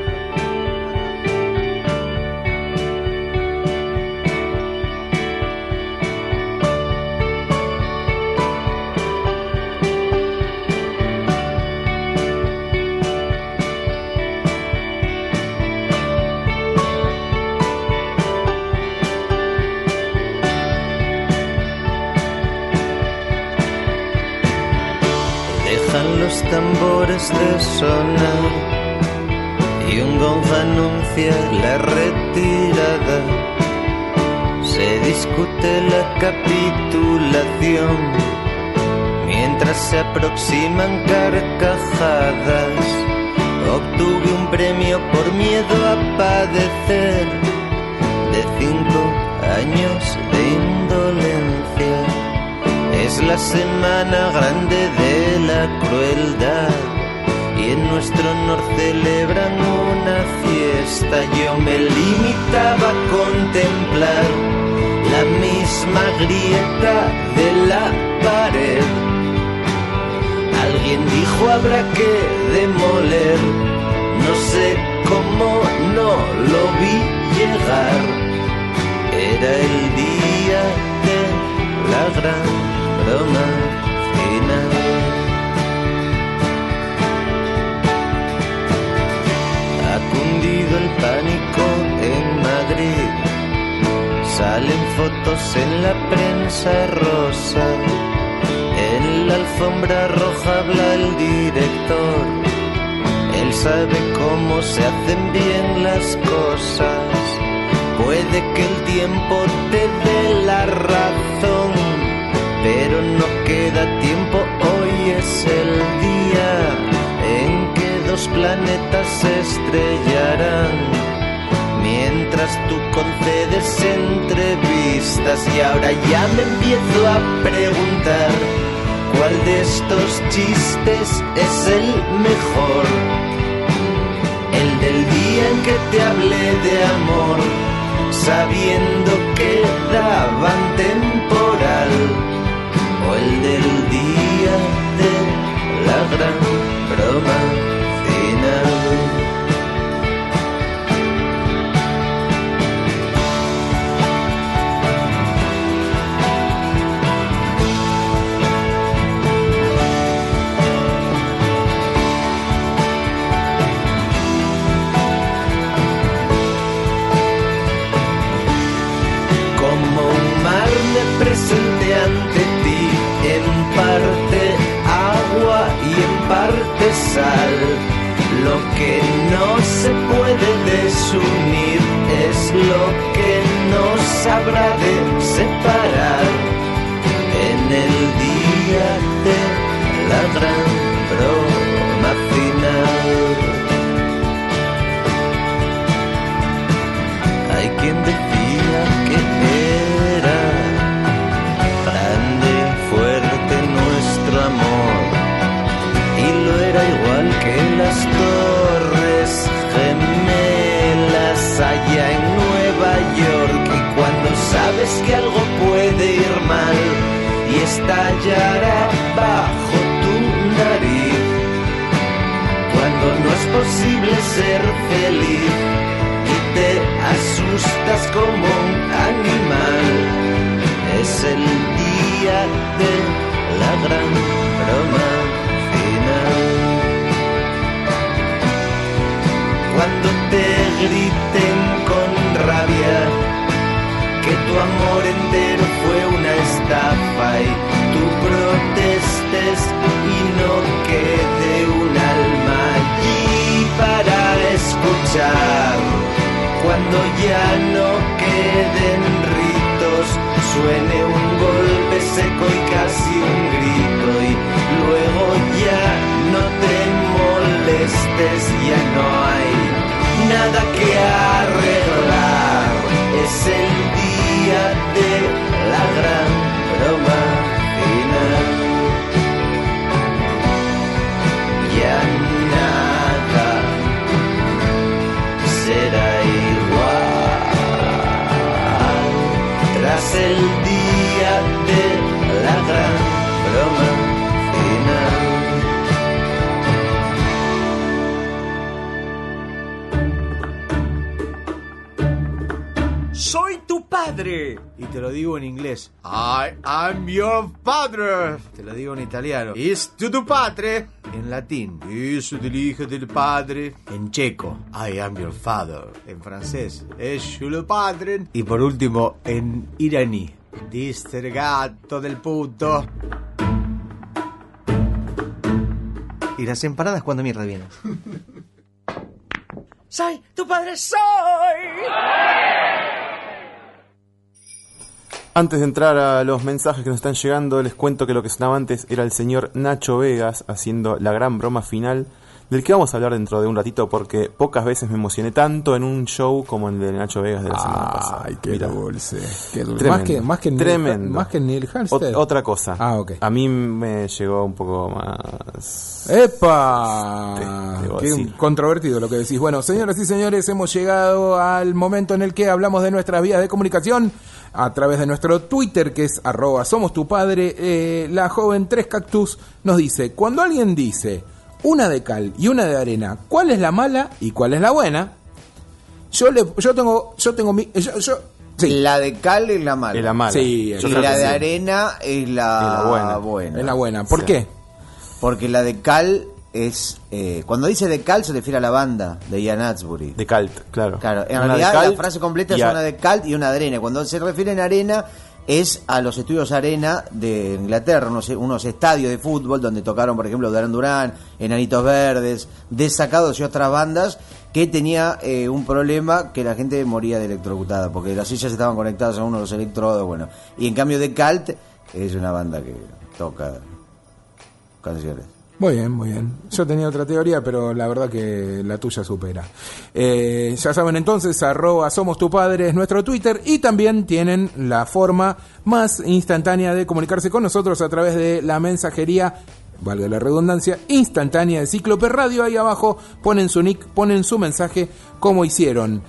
Dejan los tambores de sonar y un gong anuncia la retirada. Se discute la capitulación mientras se aproximan carcajadas. Obtuve un premio por miedo a padecer de cinco años de indolencia. Es la semana grande de la crueldad y en nuestro honor celebran una fiesta. Yo me limitaba a contemplar la misma grieta de la pared. Alguien dijo habrá que demoler, no sé cómo no lo vi llegar. Era el día de la gran broma final. Ha cundido el pánico en Madrid. Salen fotos en la prensa rosa. En la alfombra roja habla el director. Él sabe cómo se hacen bien las cosas. Puede que el tiempo te dé la razón, pero no queda tiempo, hoy es el día en que dos planetas se estrellarán. Mientras tú concedes entrevistas y ahora ya me empiezo a preguntar cuál de estos chistes es el mejor. El del día en que te hablé de amor, sabiendo que daban temporal, o el del día de la gran broma final. Como un mar me presenté ante ti, en parte agua y en parte sal. Lo que no se puede desunir es lo que nos habrá de separar. En el día de la gran broma final. Hay quien decía que era grande, fuerte nuestro amor, y lo era igual que las torres gemelas allá en Nueva York. Y cuando sabes que algo puede ir mal y estallará bajo tu nariz, cuando no es posible ser feliz y te asustas como un animal, es el día de la gran broma final. Cuando te griten con rabia que tu amor entero fue una estafa y tú protestes y no quede un alma allí para escuchar, un golpe seco y casi un grito y luego ya no te molestes, ya no hay nada que arreglar, es el día de la gran broma final. Ya nada será igual tras el día de la gran broma final. Soy tu padre. Y te lo digo en inglés. I am your father. Te lo digo en italiano. Es tu padre. En latín. Es el hijo del padre. En checo. I am your father. En francés. Es tu padre. Y por último, en iraní. Diste gato del puto. ¿Y las empanadas cuándo mierda vienen? Soy tu padre, soy. Antes de entrar a los mensajes que nos están llegando, les cuento que lo que sonaba antes era el señor Nacho Vegas haciendo la gran broma final, del que vamos a hablar dentro de un ratito, porque pocas veces me emocioné tanto en un show como en el de Nacho Vegas de la semana pasada. Ay, qué Mirá. dulce. Qué dulce. Tremendo. Más que, más que Tremendo. Neil, más que Neil Halstead. Ot- otra cosa. Ah, ok. A mí me llegó un poco más... ¡Epa! Te- debo Qué decir. controvertido lo que decís. Bueno, señoras y señores, hemos llegado al momento en el que hablamos de nuestras vías de comunicación a través de nuestro Twitter, que es arroba somos tu padre. Eh, la joven Tres Cactus nos dice: cuando alguien dice una de cal y una de arena, ¿cuál es la mala y cuál es la buena? Yo le, yo tengo, yo tengo mi, yo, yo sí. La de cal es la mala. Es la mala. Sí, Yo y creo la que de sí. arena es la, Es la buena. buena. Es la buena. ¿Por Sí. qué? Porque la de cal es... Eh, cuando dice de cal se refiere a la banda de Ian Astbury. De Calt, claro. Claro, en Una realidad de Calt la frase completa y es a- una de cal y una de arena. Cuando se refiere en arena es a los estudios arena de Inglaterra, unos, unos estadios de fútbol donde tocaron, por ejemplo, Duran Duran, Enanitos Verdes, Desacados y otras bandas que tenía eh, un problema que la gente moría de electrocutada porque las sillas estaban conectadas a uno de los electrodos, bueno. Y en cambio de Calt es una banda que toca canciones. Muy bien, muy bien. Yo tenía otra teoría, pero la verdad que la tuya supera. Eh, ya saben entonces, arroba somos tu padre es nuestro Twitter, y también tienen la forma más instantánea de comunicarse con nosotros a través de la mensajería, valga la redundancia, instantánea de Cíclope Radio. Ahí abajo ponen su nick, ponen su mensaje, como hicieron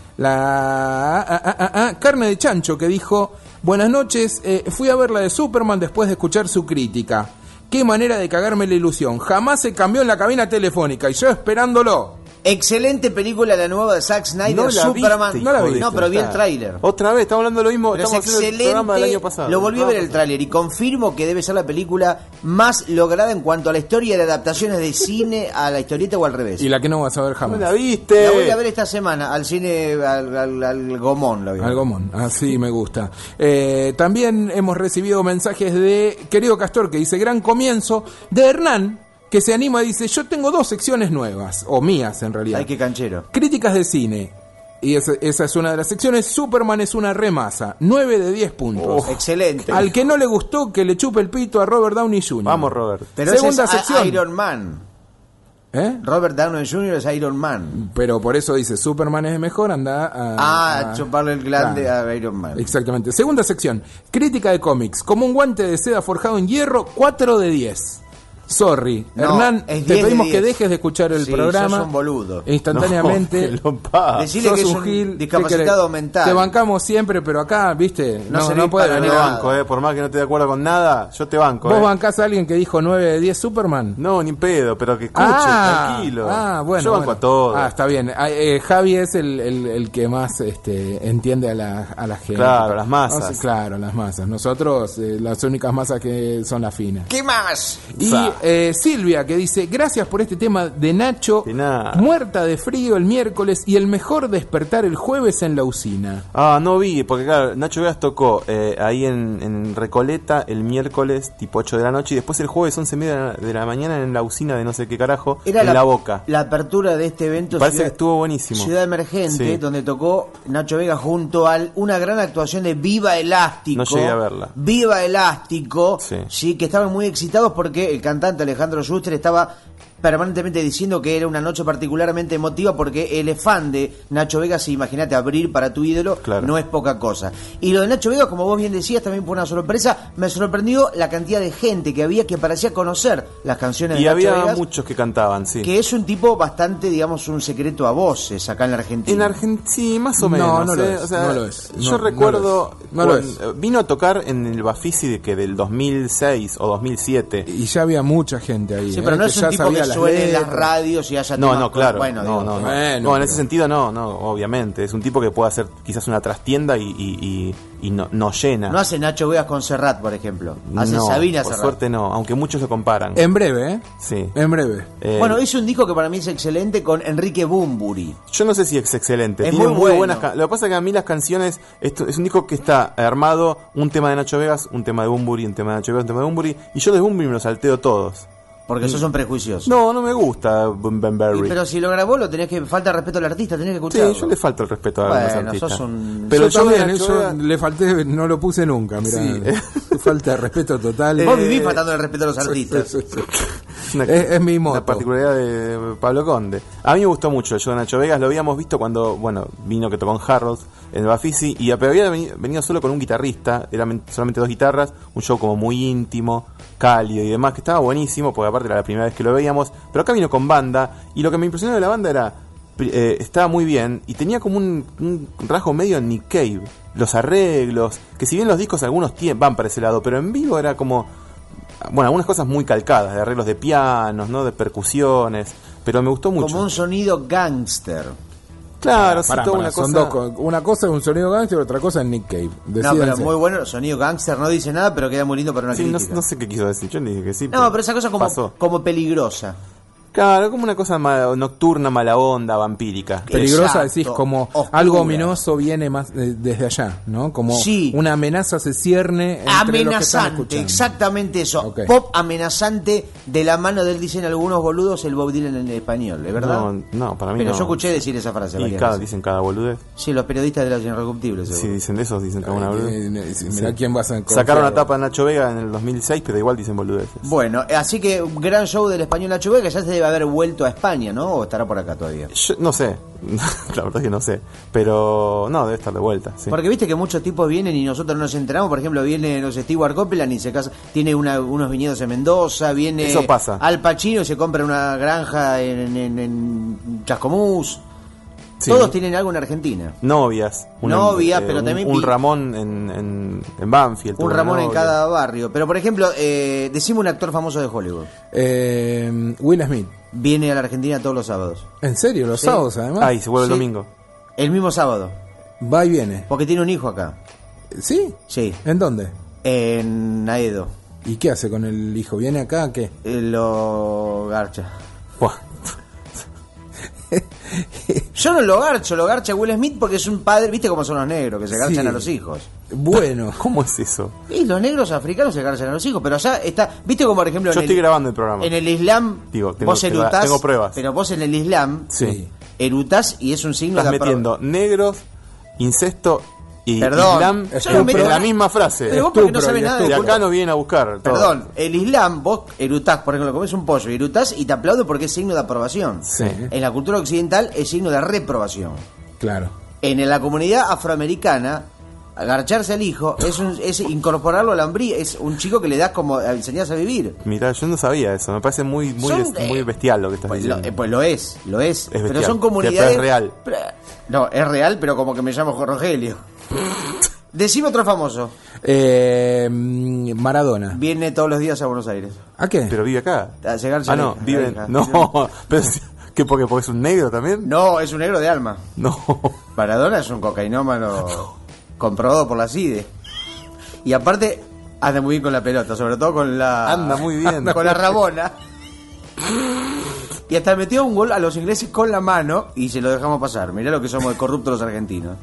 la ah, ah, ah, ah, Carne de Chancho, que dijo: buenas noches, eh, fui a ver la de Superman después de escuchar su crítica. Qué manera de cagarme la ilusión. Jamás se cambió en la cabina telefónica y yo esperándolo. Excelente película la nueva de Zack Snyder, No la Superman. viste, no la hijo vi. de No, pero vi el puta. tráiler. Otra vez, estamos hablando de lo mismo. Pero es Estamos haciendo el excelente. programa del año pasado. Lo volví a ver el tráiler y confirmo que debe ser la película más lograda en cuanto a la historia de adaptaciones de cine a la historieta o al revés. Y la que no vas a ver No jamás. la viste. La voy a ver esta semana al cine, al, al, al Gomón. La voy a ver. Algo mon, así me gusta. Eh, también hemos recibido mensajes de querido Castor, que dice: gran comienzo, de Hernán, que se anima y dice: yo tengo dos secciones nuevas, o mías en realidad. Ay, qué canchero. Críticas de cine. Y esa, esa es una de las secciones. Superman es una remasa, nueve de diez puntos. Excelente. Al que no le gustó, que le chupe el pito a Robert Downey junior Vamos, Robert. Pero Segunda ese es sección. a- Iron Man. ¿Eh? Robert Downey junior es Iron Man. Pero por eso dice: Superman es mejor, anda a... Ah, a- chuparle el glande Claro. a Iron Man. Exactamente. Segunda sección, crítica de cómics. Como un guante de seda forjado en hierro, cuatro de diez. Sorry, No, Hernán, es te diez de pedimos que diez. dejes de escuchar el Sí, programa. sos un boludo. Instantáneamente. No, que lo paga. Decile Sos que es un un gil, discapacitado ¿qué querés? mental. Te bancamos siempre, pero acá, viste, No no, servís no puede para Yo venir. te nada. banco, eh. Por más que no esté de acuerdo con nada, yo te banco, ¿Vos eh. bancás a alguien que dijo nueve de diez Superman? No, ni pedo, pero que escuche, ah, tranquilo. ah, bueno, Yo banco bueno. a todos. Ah, está bien. Ah, eh, Javi es el, el, el que más este, entiende a la, a la gente. Claro, las masas. No sé, claro, las masas. Nosotros, eh, las únicas masas que son las finas. ¿Qué más? Y Sa. eh, Silvia, que dice, gracias por este tema de Nacho, De nada. muerta de frío el miércoles y el mejor despertar el jueves en la usina. Ah, no vi, porque claro, Nacho Vegas tocó eh, ahí en, en Recoleta el miércoles tipo ocho de la noche y después el jueves once y media de la mañana en la usina de no sé qué carajo, Era en la, la Boca. La apertura de este evento. Parece Ciudad, que estuvo buenísimo. Ciudad Emergente, Sí. donde tocó Nacho Vega junto a una gran actuación de Viva Elástico. No llegué a verla. Viva Elástico, Sí. sí, que estaban muy excitados porque el cantante Alejandro Schuster estaba permanentemente diciendo que era una noche particularmente emotiva porque él es fan de Nacho Vegas y imagínate abrir para tu ídolo, Claro. no es poca cosa. Y lo de Nacho Vegas, como vos bien decías, también fue una sorpresa. Me sorprendió la cantidad de gente que había que parecía conocer las canciones Y de Nacho había Vegas, muchos que cantaban, sí. que es un tipo bastante, digamos, un secreto a voces acá en la Argentina. En Argentina, sí, más o No, menos. no lo eh. es, O sea, no lo es. Yo No, no recuerdo, lo es. No lo cuando- vino a tocar en el Bafisi de que del dos mil seis o dos mil siete. Y ya había mucha gente ahí. Sí, eh, pero no que es un ya tipo sabía que las suene en las letras. radios y haya No, temas no, con- claro. bueno, no, digo, no, no. bueno, No, en pero- ese sentido no, no, obviamente. Es un tipo que puede hacer quizás una trastienda y, y, y, y no, no llena. No hace Nacho Vegas con Serrat, por ejemplo. Hace No, Sabina por Serrat. suerte no, aunque muchos lo comparan. En breve, ¿eh? Sí. En breve. Eh, Bueno, hizo un disco que para mí es excelente con Enrique Bunbury. Yo no sé si es excelente. Es Tiene muy muy, bueno. buenas ca- Lo que pasa es que a mí las canciones, esto es un disco que está armado, un tema de Nacho Vegas, un tema de Bunbury, un tema de Nacho Vegas, un tema de Bunbury, y yo de Bunbury me los salteo todos. Porque esos son prejuiciosos. No, no me gusta Bun Bun Y, Berry. pero si lo grabó, lo tenés que. Falta de respeto al artista, tenés que Sí, escucharlo. yo le falto el respeto a los Bueno, artistas. sos un- Pero yo yo de también, Nacho eso Vegas- le falté, no lo puse nunca, mirá. Sí. Falta de respeto total. Vos Eh, vivís faltando el respeto a los artistas. sí, sí, sí. Una- Es- es mi moto. La particularidad de Pablo Conde. A mí me gustó mucho el show de Nacho Vegas. Lo habíamos visto cuando, bueno, vino que tocó en Harrods, en el Bafisi, y pero había veni- venido solo con un guitarrista. Eran solamente dos guitarras. Un show como muy íntimo, cálido y demás, que estaba buenísimo, porque aparte era la primera vez que lo veíamos. Pero acá vino con banda, y lo que me impresionó de la banda era... eh, estaba muy bien, y tenía como un, un rasgo medio en Nick Cave. Los arreglos, que si bien los discos algunos tien- van para ese lado, pero en vivo era como... Bueno, algunas cosas muy calcadas, de arreglos de pianos, ¿no? De percusiones, pero me gustó mucho. Como un sonido gangster. Claro, sí, Pará, toda pará, una son cosa... dos co- una cosa es un sonido gangster y otra cosa es Nick Cave. No, pero Decídense. muy bueno. Sonido gangster no dice nada, pero queda muy lindo para una Sí, no, crítica. no sé qué quiso decir, yo le dije que sí. No, pero esa cosa como, pasó. como peligrosa. Claro, como una cosa ma- nocturna, mala onda, vampírica. Peligrosa, Exacto. decís, como Oscura. algo ominoso viene más eh, desde allá, ¿no? Como Sí. una amenaza se cierne entre los que están Amenazante, escuchando. exactamente eso. Ok. Pop amenazante de la mano de él, dicen algunos boludos, el Bob Dylan en español, ¿es verdad? No, no, para mí Pero no. yo escuché decir esa frase Y varias cada, veces. dicen cada boludez. Sí, los periodistas de los Irrecuptibles. Si seguro. dicen de esos, dicen cada una boludez. Eh, eh, Sí. mirá quién vas a confiar. Sacaron la tapa de Nacho Vega en el dos mil seis, pero igual dicen boludeces. Bueno, así que un gran show del español Nacho Vega, que ya se debe haber vuelto a España, ¿no? ¿O estará por acá todavía? Yo no sé, la verdad es que no sé, pero no, debe estar de vuelta, sí. Porque viste que muchos tipos vienen y nosotros no nos enteramos. Por ejemplo, viene, no sé, Stewart Copeland y se casa, tiene una- unos viñedos en Mendoza, viene Eso pasa. Al Pacino y se compra una granja en, en, en Chascomús. Sí. Todos tienen algo en Argentina. Novias. Novias, pero un- también Un vi- Ramón en, en, en Banfield. tuvo Un una Ramón en novia. cada barrio. Pero, por ejemplo, eh, decime un actor famoso de Hollywood. Eh, Will Smith. Viene a la Argentina todos los sábados. ¿En serio? ¿Los Sí. sábados además? Ay, se vuelve Sí. el domingo. El mismo sábado. Va y viene. Porque tiene un hijo acá. ¿Sí? Sí. ¿En dónde? En Aedo. ¿Y qué hace con el hijo? ¿Viene acá a qué? Eh, Lo garcha. Buah. Yo no lo garcho, lo garcha Will Smith porque es un padre, viste cómo son los negros, que se garchan Sí. a los hijos. Bueno. ¿Cómo es eso? Y los negros africanos se garchan a los hijos, pero allá está, viste como por ejemplo Yo en estoy el, grabando el programa. en el Islam, Digo, tengo- vos tengo- erutás, tengo pruebas. pero vos en el Islam Sí. erutás y es un signo Estás de apro- metiendo negros, incesto y Perdón, Islam yo en no meto la nada. misma frase. Pero vos porque no Estupro sabés y nada de De cultura. acá no vienen a buscar. todo. Perdón, el Islam, vos erutás, por ejemplo, comes un pollo, erutás y te aplaudo porque es signo de aprobación. Sí. En la cultura occidental es signo de reprobación. Claro. En la comunidad afroamericana, agarcharse al hijo es, un- es incorporarlo a la hombría, es un chico que le das como enseñás a vivir. Mirá, yo no sabía eso. Me parece muy muy, Son, best- eh, muy bestial lo que estás Pues lo, diciendo. eh, pues lo es, lo es. pero bestial. son Pero comunidades. es real. Pero- no, es real, pero como que me llamo Rogelio. Decime otro famoso. Eh, Maradona. Viene todos los días a Buenos Aires. ¿A qué? Pero vive acá. A llegar Ah, no, vive. No, pero si- ¿qué? Porque, porque es un negro también. No, es un negro de alma. No. Maradona es un cocainómano comprobado por la C I D E. Y aparte, Anda muy bien con la pelota, sobre todo con la... Anda muy bien. Con la rabona. Y hasta metió un gol a los ingleses con la mano y se lo dejamos pasar. Mirá lo que somos de corruptos los argentinos.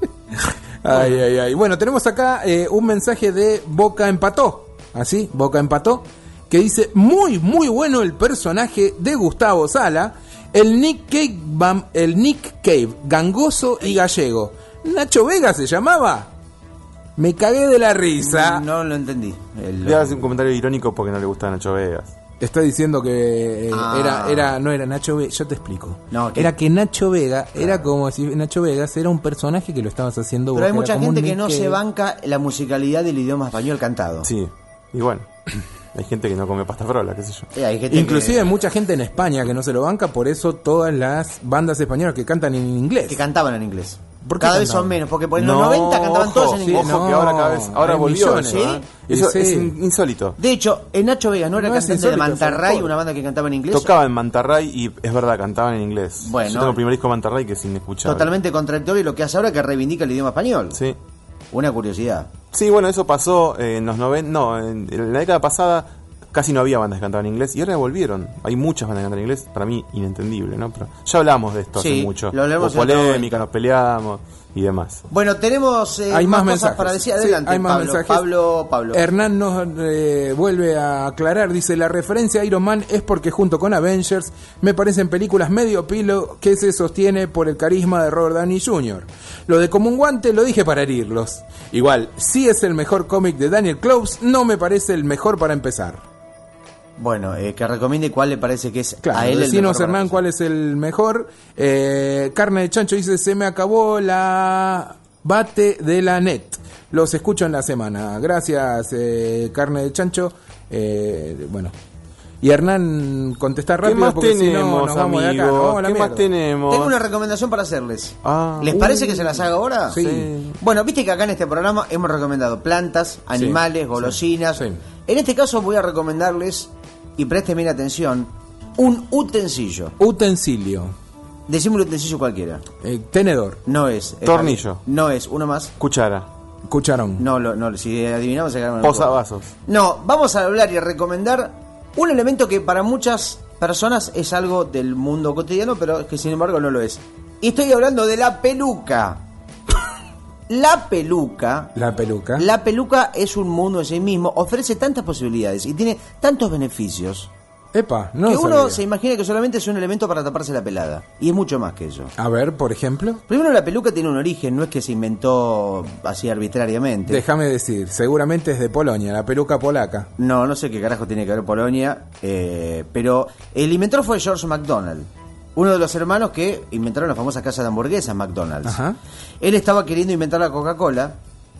Ay, ay, ay. Bueno, tenemos acá eh, un mensaje de Boca Empató. Así, Boca Empató. Que dice, muy, muy bueno el personaje de Gustavo Sala. El Nick Cave, bam, el Nick Cave, gangoso y gallego. ¿Nacho Vega se llamaba? Me cagué de la risa. No, no lo entendí. El... Le hace un comentario irónico porque no le gusta Nacho Vegas. Está diciendo que eh, Ah. era, era, no era Nacho Vega, yo te explico. No, ¿qué? Era que Nacho Vega, era como si Nacho Vegas era un personaje que lo estabas haciendo vos. Pero hay era mucha como gente un que Nick no Cave. se banca la musicalidad del idioma español cantado. Sí, y bueno, hay gente que no come pasta frola, qué sé yo. Eh, hay gente Inclusive que, mucha gente en España que no se lo banca, por eso todas las bandas españolas que cantan en inglés. que cantaban en inglés. ¿Por qué Cada vez cantaban? son menos, porque en No, los noventa cantaban ojo, todos en sí, inglés. ojo No, que ahora cada vez, ahora hay volvió millones, eso, ¿sí? ¿eh? Eso Sí. es in- insólito. De hecho, en Nacho Vegas no era No es cantante de insólito, Mantarray, son una banda que cantaba en inglés. Tocaba en Mantarray y es verdad, cantaban en inglés. Bueno. Yo tengo el primer disco de Mantarray que es inescuchable. Totalmente contradictorio y lo que hace ahora es que reivindica el idioma español. Sí. Una curiosidad. Sí, bueno, eso pasó eh, en los noventa, no, en, en la década pasada casi no había bandas que cantaban en inglés y ahora volvieron. Hay muchas bandas que cantan en inglés, para mí inentendible, ¿no? Pero ya hablamos de esto Sí, hace mucho. lo hablamos Hubo en otro polémica, nos peleamos y demás. Bueno, tenemos eh, Hay más cosas mensajes. para decir. Sí, Adelante, hay más Pablo, mensajes. Pablo, Pablo. Hernán nos eh, vuelve a aclarar, dice, la referencia a Iron Man es porque junto con Avengers me parecen películas medio pilo que se sostiene por el carisma de Robert Downey junior Lo de Como un Guante lo dije para herirlos. Igual, si es el mejor cómic de Daniel Clowes, no me parece el mejor para empezar. Bueno, eh, que recomiende cuál le parece que es Claro, a él el decinos, mejor para Hernán, empezar. cuál es el mejor. Eh, Carne de Chancho dice, se me acabó la bate de la net. Los escucho en la semana. Gracias, eh, Carne de Chancho. Eh, bueno. Y Hernán, contestar ¿Qué rápido más porque si no tenemos, nos vamos de acá. amigos? nos vamos a la ¿Qué más mierda. tenemos? Tengo una recomendación para hacerles. Ah. ¿Les parece que se las haga ahora? Sí. Sí. Bueno, viste que acá en este programa hemos recomendado plantas, animales, golosinas. sí. En este caso voy a recomendarles, y presten bien atención, un utensilio. Utensilio. Decime un utensilio cualquiera. Eh, tenedor. No es. es Tornillo. No es. Uno más. Cuchara. Cucharón. No, lo, no si adivinamos se ganaron el juego. Posavasos. No, vamos a hablar y a recomendar un elemento que para muchas personas es algo del mundo cotidiano, pero que sin embargo no lo es. Y estoy hablando de la peluca. La peluca. La peluca. La peluca es un mundo en sí mismo, ofrece tantas posibilidades y tiene tantos beneficios Epa, no que lo uno sabía. se imagina que solamente es un elemento para taparse la pelada. Y es mucho más que eso. A ver, por ejemplo. Primero, la peluca tiene un origen, no es que se inventó así arbitrariamente. Déjame decir, seguramente es de Polonia, la peluca polaca. No, no sé qué carajo tiene que ver Polonia, eh, pero el inventor fue George McDonald, uno de los hermanos que inventaron la famosa casa de hamburguesas McDonald's. Ajá. Él estaba queriendo inventar la Coca-Cola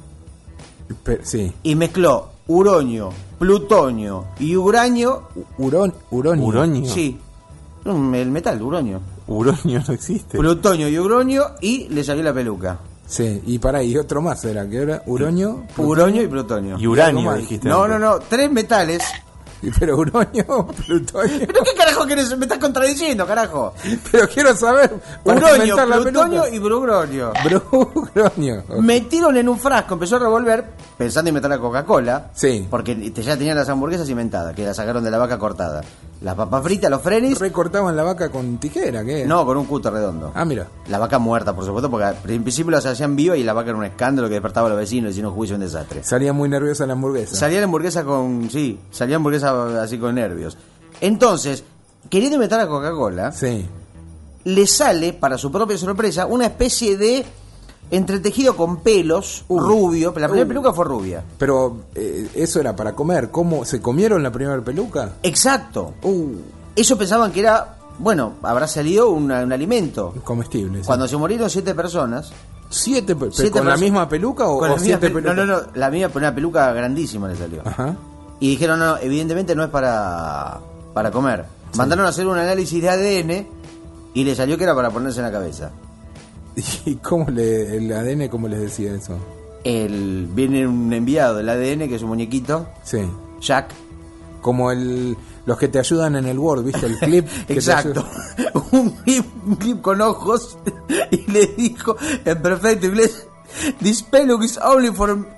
Pe- sí. y mezcló uronio, plutonio y uranio. Urón, uronio. Uronio. Sí, mm, el metal, uronio. Uronio no existe. Plutonio y uronio y le salió la peluca. Sí, y para ahí otro más era que era uronio, Uronio y plutonio. Y uranio, algo más. dijiste. No, antes. no, no, tres metales. pero uronio, plutonio. ¿Pero qué carajo querés? Me estás contradiciendo, carajo. Pero quiero saber. para Uronio, inventar la plutonio peluca. y brugronio. Bruronio. ok. Metieron en un frasco, empezó a revolver, pensando en inventar la Coca-Cola. Sí. Porque te- ya tenían las hamburguesas inventadas, que las sacaron de la vaca cortada. Las papas fritas, los frenis. Recortaban la vaca con tijera, ¿qué? No, con un cúter redondo. Ah, mira. La vaca muerta, por supuesto, porque al principio las hacían viva y la vaca era un escándalo que despertaba a los vecinos y hacía un juicio, un desastre. Salía muy nerviosa la hamburguesa. Salía la hamburguesa con. Sí, salía hamburguesa así con nervios. Entonces, queriendo inventar la Coca-Cola, Sí. le sale, para su propia sorpresa, una especie de entretejido con pelos, Uh. rubio. La primera Uh. peluca fue rubia. Pero eh, eso era para comer. ¿Cómo se comieron la primera peluca? Exacto. Uh, Eso pensaban que era, bueno, habrá salido una- un alimento. comestible. sí. Cuando se murieron siete personas. ¿Siete, pe- siete con la perso- misma peluca o, con o la misma siete pelu- pelucas? No, no, no, la misma, una peluca grandísima le salió. Ajá. Y dijeron, no, evidentemente no es para, para comer. Mandaron a hacer un análisis de A D N y le salió que era para ponerse en la cabeza. ¿Y cómo le, el A D N, cómo les decía eso? El, viene un enviado del A D N, que es un muñequito, Sí. Jack. Como el los que te ayudan en el Word, ¿viste? El clip. que te Exacto. ayuda. un, clip, un clip con ojos y le dijo en perfecto inglés, "This peluc is only for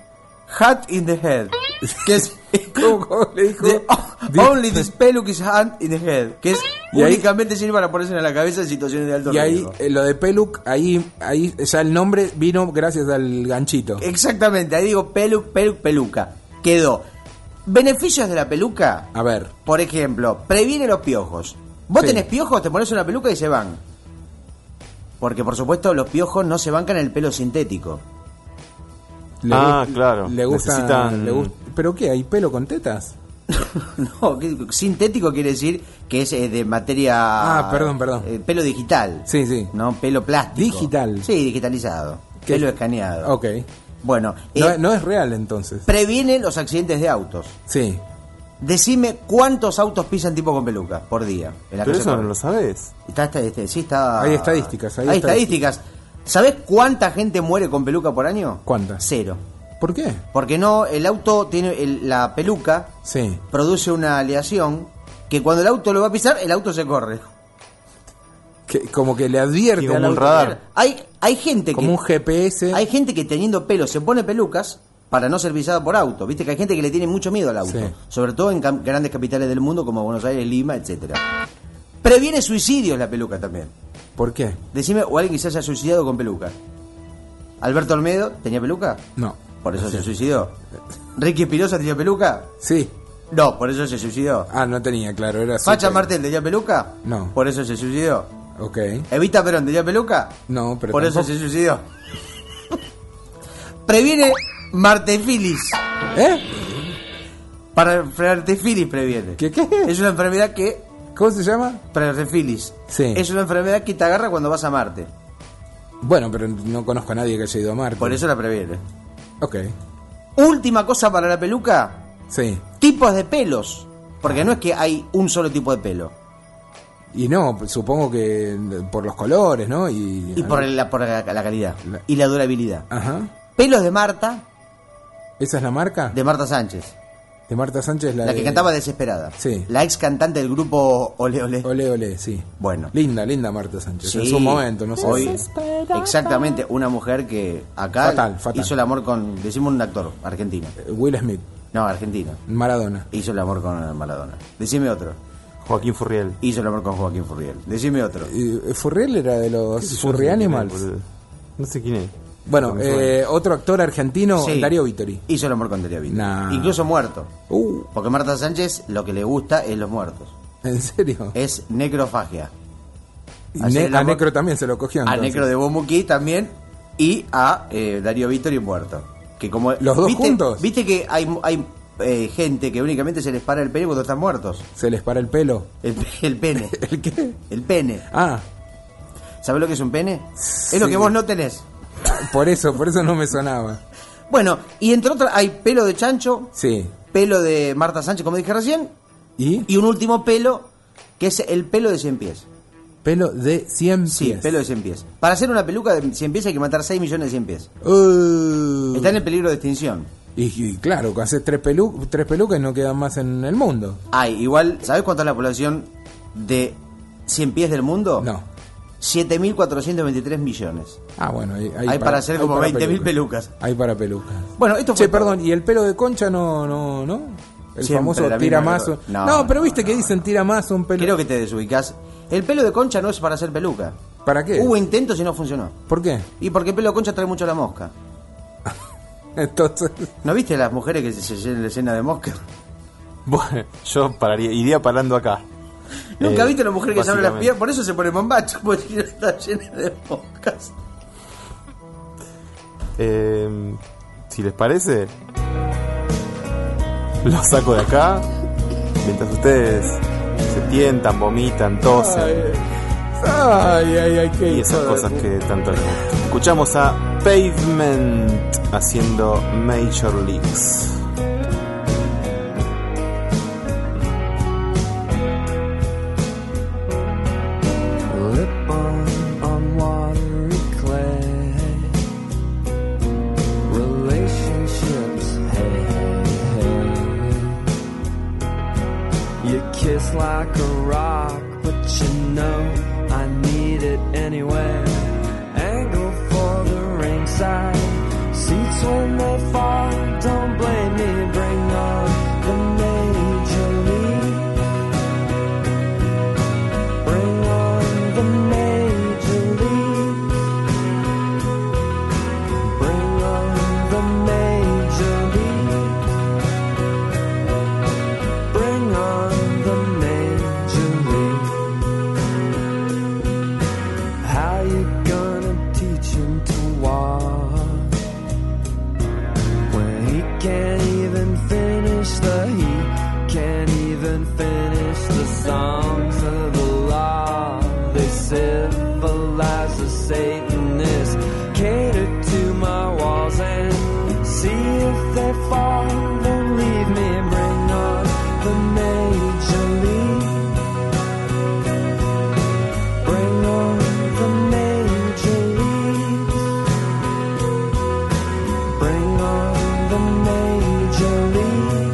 Hat in the head. Que es ¿Cómo, cómo le dijo? de, oh, only this peluc is hat in the head. Que es Y ahí- únicamente sirve para ponerse en la cabeza en situaciones de alto Y ahí, riesgo. eh, lo de Peluc, ahí, ahí ya el nombre vino gracias al ganchito. Exactamente, ahí digo peluc, peluc, peluca. Quedó. Beneficios de la peluca. A ver, Por ejemplo, previene los piojos. Vos Sí. tenés piojos, te pones una peluca y se van. Porque por supuesto los piojos no se bancan en el pelo sintético. le Ah, gu- claro. Le gusta, Necesitan- le gust- ¿Pero qué? ¿Hay pelo con tetas? No, que- sintético quiere decir que es eh, de materia... Ah, perdón, perdón. eh, pelo digital. Sí, sí. No, pelo plástico. Digital. Sí, digitalizado. ¿Qué? Pelo escaneado. Ok. Bueno, No, eh, no es real entonces. previene los accidentes de autos. Sí. Decime cuántos autos pisan tipo con peluca por día. En la Pero calle eso no Corrientes. lo sabes. Está, está, este, sí, está... Hay estadísticas, hay Hay estadísticas. ¿Sabés cuánta gente muere con peluca por año? ¿Cuántas? Cero. ¿Por qué? Porque no, el auto tiene... el- la peluca Sí. produce una aleación que cuando el auto lo va a pisar, el auto se corre. Que, como que le advierte Y como al un auto. radar. Hay, hay gente Como que... un G P S. Hay gente que teniendo pelo se pone pelucas para no ser pisada por auto. Viste que hay gente que le tiene mucho miedo al auto. Sí. Sobre todo en cam- grandes capitales del mundo como Buenos Aires, Lima, etcétera. Previene suicidios la peluca también. ¿Por qué? Decime, o alguien que se haya suicidado con peluca. ¿Alberto Olmedo tenía peluca? No. Por eso se suicidó. ¿Ricky Espinosa tenía peluca? Sí. No, por eso se suicidó. Ah, no tenía, claro. Era ¿Facha súper- Martel tenía peluca? No. Por eso se suicidó. Ok. ¿Evita Perón tenía peluca? No, pero Por eso tampoco- se suicidó. Previene martefilis. ¿Eh? Para martefilis previene. ¿Qué qué? Es una enfermedad que... ¿Cómo se llama? Martefilis. Sí. Es una enfermedad que te agarra cuando vas a Marte. Bueno, pero no conozco a nadie que haya ido a Marte. Por eso la previene. Ok. Última cosa para la peluca. Sí. Tipos de pelos. Porque no es que hay un solo tipo de pelo. Y no, supongo que por los colores, ¿no? Y, Y por la, por la, la calidad. La- Y la durabilidad. Ajá. Pelos de Marta. ¿Esa es la marca? De Marta Sánchez. De Marta Sánchez, la, La de- que cantaba Desesperada. Sí. La ex cantante del grupo Ole Ole. Ole, ole, sí. Bueno. Linda, linda Marta Sánchez. Sí. En su momento, no sé. Hoy, exactamente, una mujer que acá Fatal, fatal. hizo el amor con, decimos un actor argentino. Will Smith, No, argentino. Maradona. Hizo el amor con Maradona. Decime otro. Joaquín Furriel. Hizo el amor con Joaquín Furriel. Decime otro. Y, eh, Furriel era de los Furry Animals. No sé quién es. Bueno, No me suena. eh, otro actor argentino, Sí. Darío Vittori. Hizo el amor con Darío Vittori. Nah. Incluso muerto. Uh, Porque Marta Sánchez lo que le gusta es los muertos. ¿en serio? Es necrofagia. Y hacer Ne- el a amor- Necro también se lo cogió. A entonces. Necro de Bomuquí también. Y a eh, Darío Vittori muerto. Que como, ¿Los dos ¿viste, juntos? Viste que hay, hay eh, gente que únicamente se les para el pene cuando están muertos. Se les para el pelo. El, pe- el pene. ¿El qué? El pene. Ah, ¿Sabes lo que es un pene? Sí. Es lo que vos no tenés. por eso, por eso no me sonaba. Bueno, y entre otras hay pelo de chancho, Sí. pelo de Marta Sánchez, como dije recién, ¿Y? y un último pelo, que es el pelo de cien pies. Pelo de cien Sí, pies. pelo de cien pies. Para hacer una peluca de cien pies hay que matar seis millones de cien pies. Uh, Está en el peligro de extinción. y, y claro, que haces tres, pelu tres pelucas y no quedan más en el mundo. Hay, igual, ¿sabes cuánta es la población de cien pies del mundo? No. siete mil cuatrocientos veintitrés millones. Ah, bueno, hay, Hay para hacer como hay para veinte mil pelucas. Hay para pelucas. Bueno, esto fue Che, todo. perdón, ¿y el pelo de concha no, no, no? El Siempre famoso la misma tiramazo. que- No, no, pero no, viste que no, dicen tiramazo un pelo. Creo que te desubicás. El pelo de concha no es para hacer peluca. ¿Para qué? Hubo intentos y no funcionó. ¿Por qué? Y porque el pelo de concha trae mucho la mosca. Entonces, ¿No viste las mujeres que se, se llenan la escena de mosca? Bueno, yo pararía, iría parando acá. ¿Nunca Eh, viste a la mujer que se abre las básicamente. piernas? Por eso se pone bombacho, porque está llena de moscas. Eh, si les parece, lo saco de acá. Mientras ustedes se tientan, vomitan, tosen ay, ay, ay, qué y esas hijo de cosas puta. que tanto les gustan. Escuchamos a Pavement haciendo Major Leagues. Lip on, on watery clay. Relationships, hey, hey, hey. You kiss like a rock, but you know I need it anyway. Angle for the ringside seats when they fall. Don't finish the songs of the law. They civilize the Satanists, cater to my walls and see if they fall. Then leave me, bring on the Major League. Bring on the Major League. Bring on the Major League.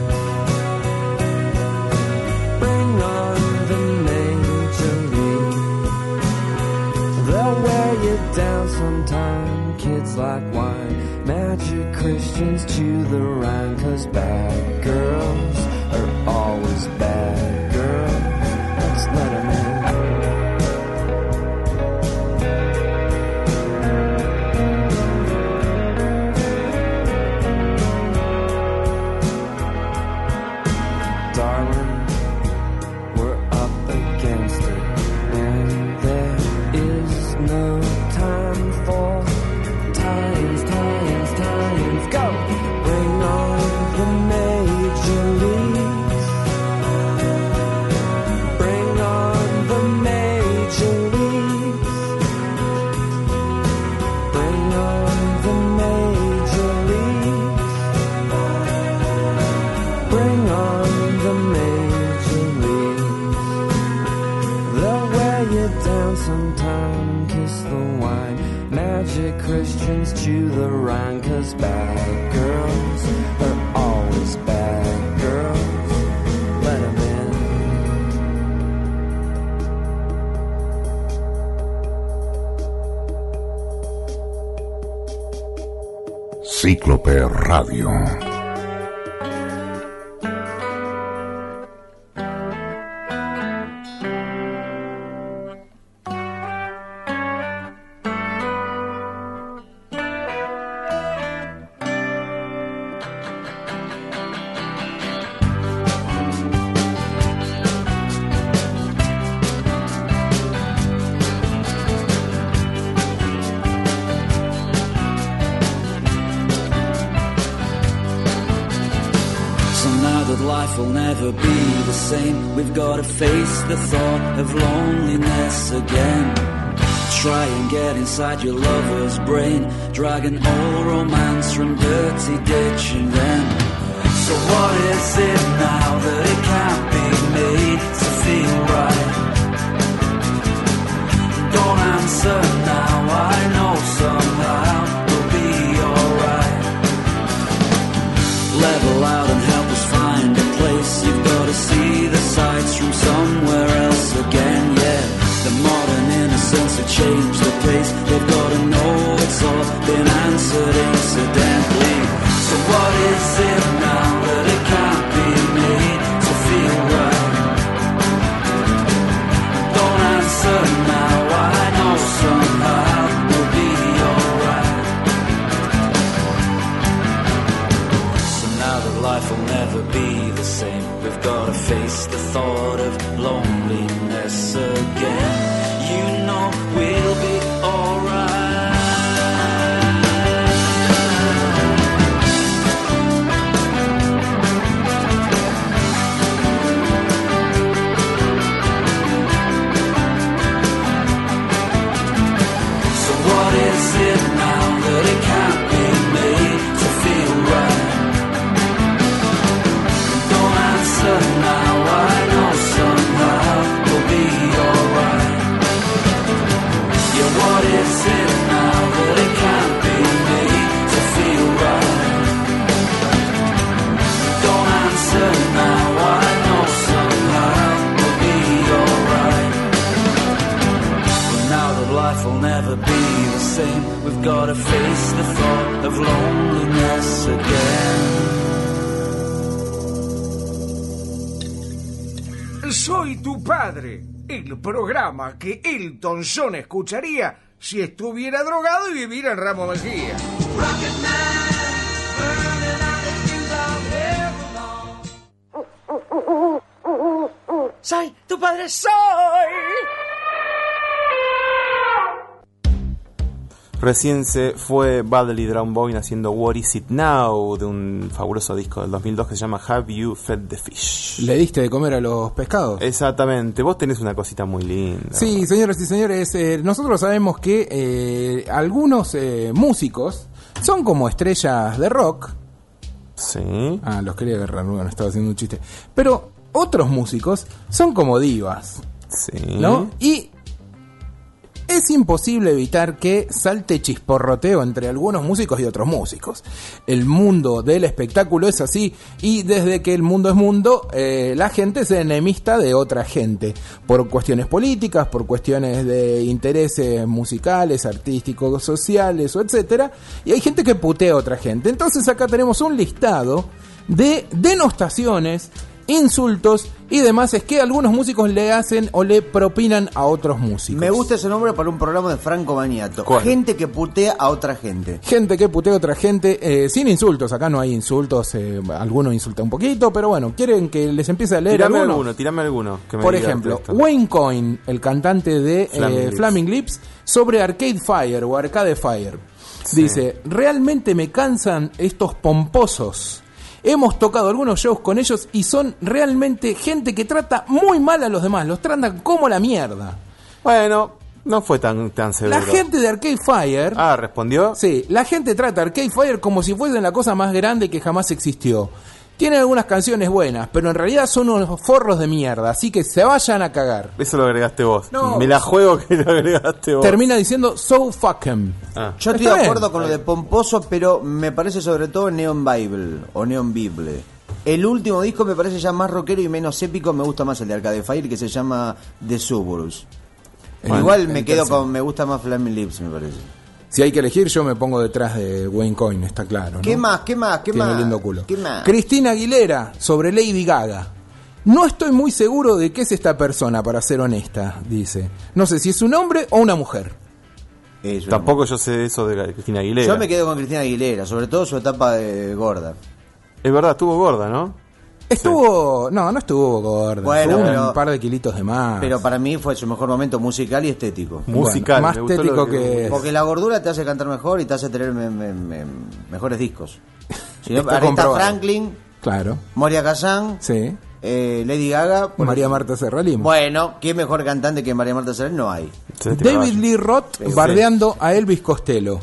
Bring on the Major League. They'll wear you down sometime, kids like wine. Magic Christians chew the rind, 'cause bad girls are always bad girls. Let's let 'em in. Darling, we're up against it, and there is no time for tie-ins, tie-ins, tie-ins. Go! Bring on the Major Leagues. Bring on the Major Leagues. Bring on the Major Leagues. Bring on the Major Leagues. They'll wear you down sometime, kiss the wine. Magic Christians chew the rind, 'cause bad girls are always bad girls. Let 'em in. Cíclope Radio. Life will never be the same. We've got to face the thought of loneliness again. Try and get inside your lover's brain, dragging all romance from dirty ditching them. So what is it now that it can't be made to feel right? Don't answer now, I know somehow we'll be alright. Level out and help us find a place. You've got to see the sights from somewhere else again, yeah. The modern innocence have changed the pace. They've got to know it's all been answered incidentally. So what is it now that it can't be made to feel right? Don't answer now, I know somehow we'll be alright. So now that life will never be the same, we've got to face the thought of loneliness again. You know we'll be alright. So what is it now that it can't be made to feel right? Don't answer now, I know somehow we'll be alright. Yeah, what is it now that it can't be made to feel right? Don't answer now, I know somehow we'll be alright. But now that life will never be the same, we've got to face the thought of loneliness again. Soy tu padre, el programa que Elton John escucharía si estuviera drogado y viviera en Ramos Mejía. Soy tu padre, soy. Recién se fue Badly Drowned Boy haciendo What Is It Now, de un fabuloso disco del dos mil dos que se llama Have You Fed the Fish. ¿Le diste de comer a los pescados? Exactamente, vos tenés una cosita muy linda. Sí, señoras y señores, eh, nosotros sabemos que eh, algunos eh, músicos son como estrellas de rock. Sí. Ah, los quería agarrar, bueno, estaba haciendo un chiste. Pero otros músicos son como divas. Sí. ¿No? Y es imposible evitar que salte chisporroteo entre algunos músicos y otros músicos. El mundo del espectáculo es así, y desde que el mundo es mundo, eh, la gente se enemista de otra gente, por cuestiones políticas, por cuestiones de intereses musicales, artísticos, sociales, o etcétera, y hay gente que putea a otra gente. Entonces acá tenemos un listado de denostaciones, insultos y demás es que algunos músicos le hacen o le propinan a otros músicos. Me gusta ese nombre para un programa de Franco Bagnato. ¿Cuál? Gente que putea a otra gente. Gente que putea a otra gente, eh, sin insultos. Acá no hay insultos, eh, alguno insulta un poquito, pero bueno, ¿quieren que les empiece a leer Tirame alguno? alguno, tirame alguno. Que me Por diga ejemplo, esto. Wayne Coyne, el cantante de Flaming eh, Lips. Flaming Lips, sobre Arcade Fire o Arcade Fire. Sí. Dice, realmente me cansan estos pomposos. Hemos tocado algunos shows con ellos y son realmente gente que trata muy mal a los demás, los tratan como la mierda. Bueno, no fue tan, tan severo. La gente de Arcade Fire... Ah, ¿respondió? Sí, la gente trata a Arcade Fire como si fuesen la cosa más grande que jamás existió. Tienen algunas canciones buenas, pero en realidad son unos forros de mierda, así que se vayan a cagar. Eso lo agregaste vos. No. Me la juego que lo agregaste vos. Termina diciendo, so fuck em. Ah. Yo estoy Está de bien. acuerdo con lo de pomposo, pero me parece sobre todo Neon Bible o Neon Bible. El último disco me parece ya más rockero y menos épico. Me gusta más el de Arcade Fire, que se llama The Suburbs. Bueno, Igual me el quedo tercero. con, me gusta más Flaming Lips, me parece. Si hay que elegir, yo me pongo detrás de Wayne Coyne, está claro, ¿no? ¿Qué más? ¿Qué más? ¿Qué Tiene más? lindo culo. ¿Qué más? Cristina Aguilera, sobre Lady Gaga. No estoy muy seguro de qué es esta persona, para ser honesta, dice. No sé si es un hombre o una mujer. Eso. Tampoco yo sé eso de Cristina Aguilera. Yo me quedo con Cristina Aguilera, sobre todo su etapa de gorda. Es verdad, estuvo gorda, ¿no? Estuvo... No, no estuvo gorda. Bueno, Tuvo pero- un par de kilitos de más. Pero para mí fue su mejor momento musical y estético. Musical. más me gustó tético lo que- Porque la gordura te hace cantar mejor y te hace tener me- me- me- mejores discos. Si no, Está Aretha comprobado. Franklin, Claro, Moria Kazan, sí. eh, Lady Gaga. por María ejemplo. Marta Serralima. Bueno, ¿qué mejor cantante que María Marta Serralima? No hay. David Lee Roth Sí. bardeando a Elvis Costello.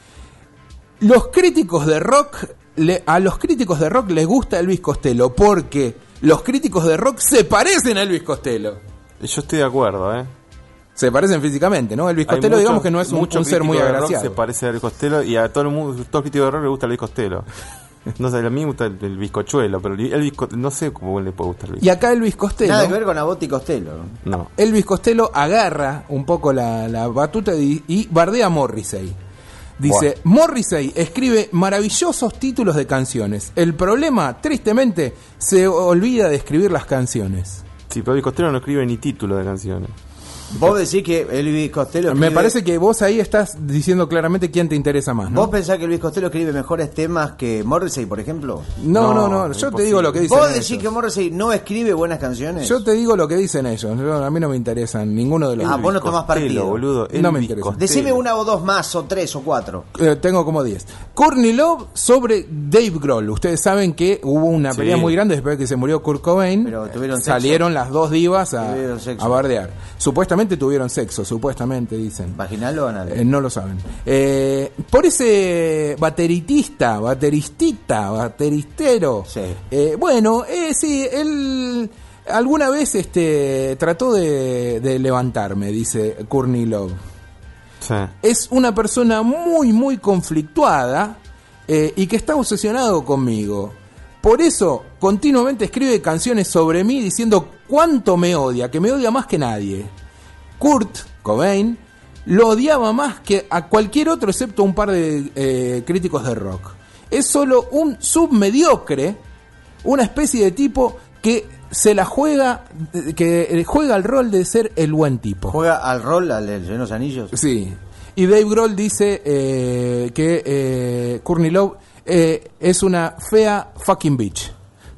Los críticos de rock, le- a los críticos de rock les gusta Elvis Costello porque los críticos de rock se parecen a Elvis Costello. Yo estoy de acuerdo, ¿eh? Se parecen físicamente, ¿no? Elvis Hay Costello, mucho- digamos que no es un, mucho un ser muy crítico de rock agraciado. se parece a Elvis Costello y a todo el mundo, todo crítico de rock le gusta Elvis Costello. No sé, a mí me gusta el, el bizcochuelo, pero el Elvis Co- no sé cómo le puede gustar el Y acá Elvis Costello, Nada que ver con Abbott y Costello. No. Elvis Costello agarra un poco la, la batuta y, y bardea a Morrissey. Dice, Morrissey escribe maravillosos títulos de canciones. El problema, tristemente, se olvida de escribir las canciones. Sí, pero Elvis Costello no escribe ni título de canciones. Vos decís que Elvis Costello Me escribe- parece que vos ahí estás diciendo claramente quién te interesa más, ¿no? ¿Vos pensás que Elvis Costello escribe mejores temas que Morrissey, por ejemplo? No, no, no, No, yo te imposible. digo lo que dicen ¿Vos ellos. decís que Morrissey no escribe buenas canciones? Yo te digo lo que dicen ellos. Yo- a mí no me interesan ninguno de los Ah, dos. vos no tomás Costello, partido. boludo. No me Elvis interesa. Costello. Decime una o dos más, o tres, o cuatro. Eh, tengo como diez. Courtney Love sobre Dave Grohl. Ustedes saben que hubo una Sí. pelea muy grande después de que se murió Kurt Cobain. Pero tuvieron sexo. Salieron las dos divas a, Tuvieron sexo. a bardear. Supuestamente tuvieron sexo, supuestamente dicen. ¿Vaginal o anal? Eh, no lo saben. Eh, por ese bateritista, bateristita, bateristero. Sí. Eh, bueno, eh, sí, él alguna vez este trató de, de levantarme, dice Courtney Love. Sí. Es una persona muy, muy conflictuada eh, y que está obsesionado conmigo. Por eso continuamente escribe canciones sobre mí diciendo cuánto me odia, que me odia más que nadie. Kurt Cobain lo odiaba más que a cualquier otro excepto un par de eh, críticos de rock. Es solo un submediocre, una especie de tipo que se la juega, que juega el rol de ser el buen tipo. ¿Juega al rol, al de los anillos? Sí. Y Dave Grohl dice eh, que eh, Courtney Love eh, es una fea fucking bitch.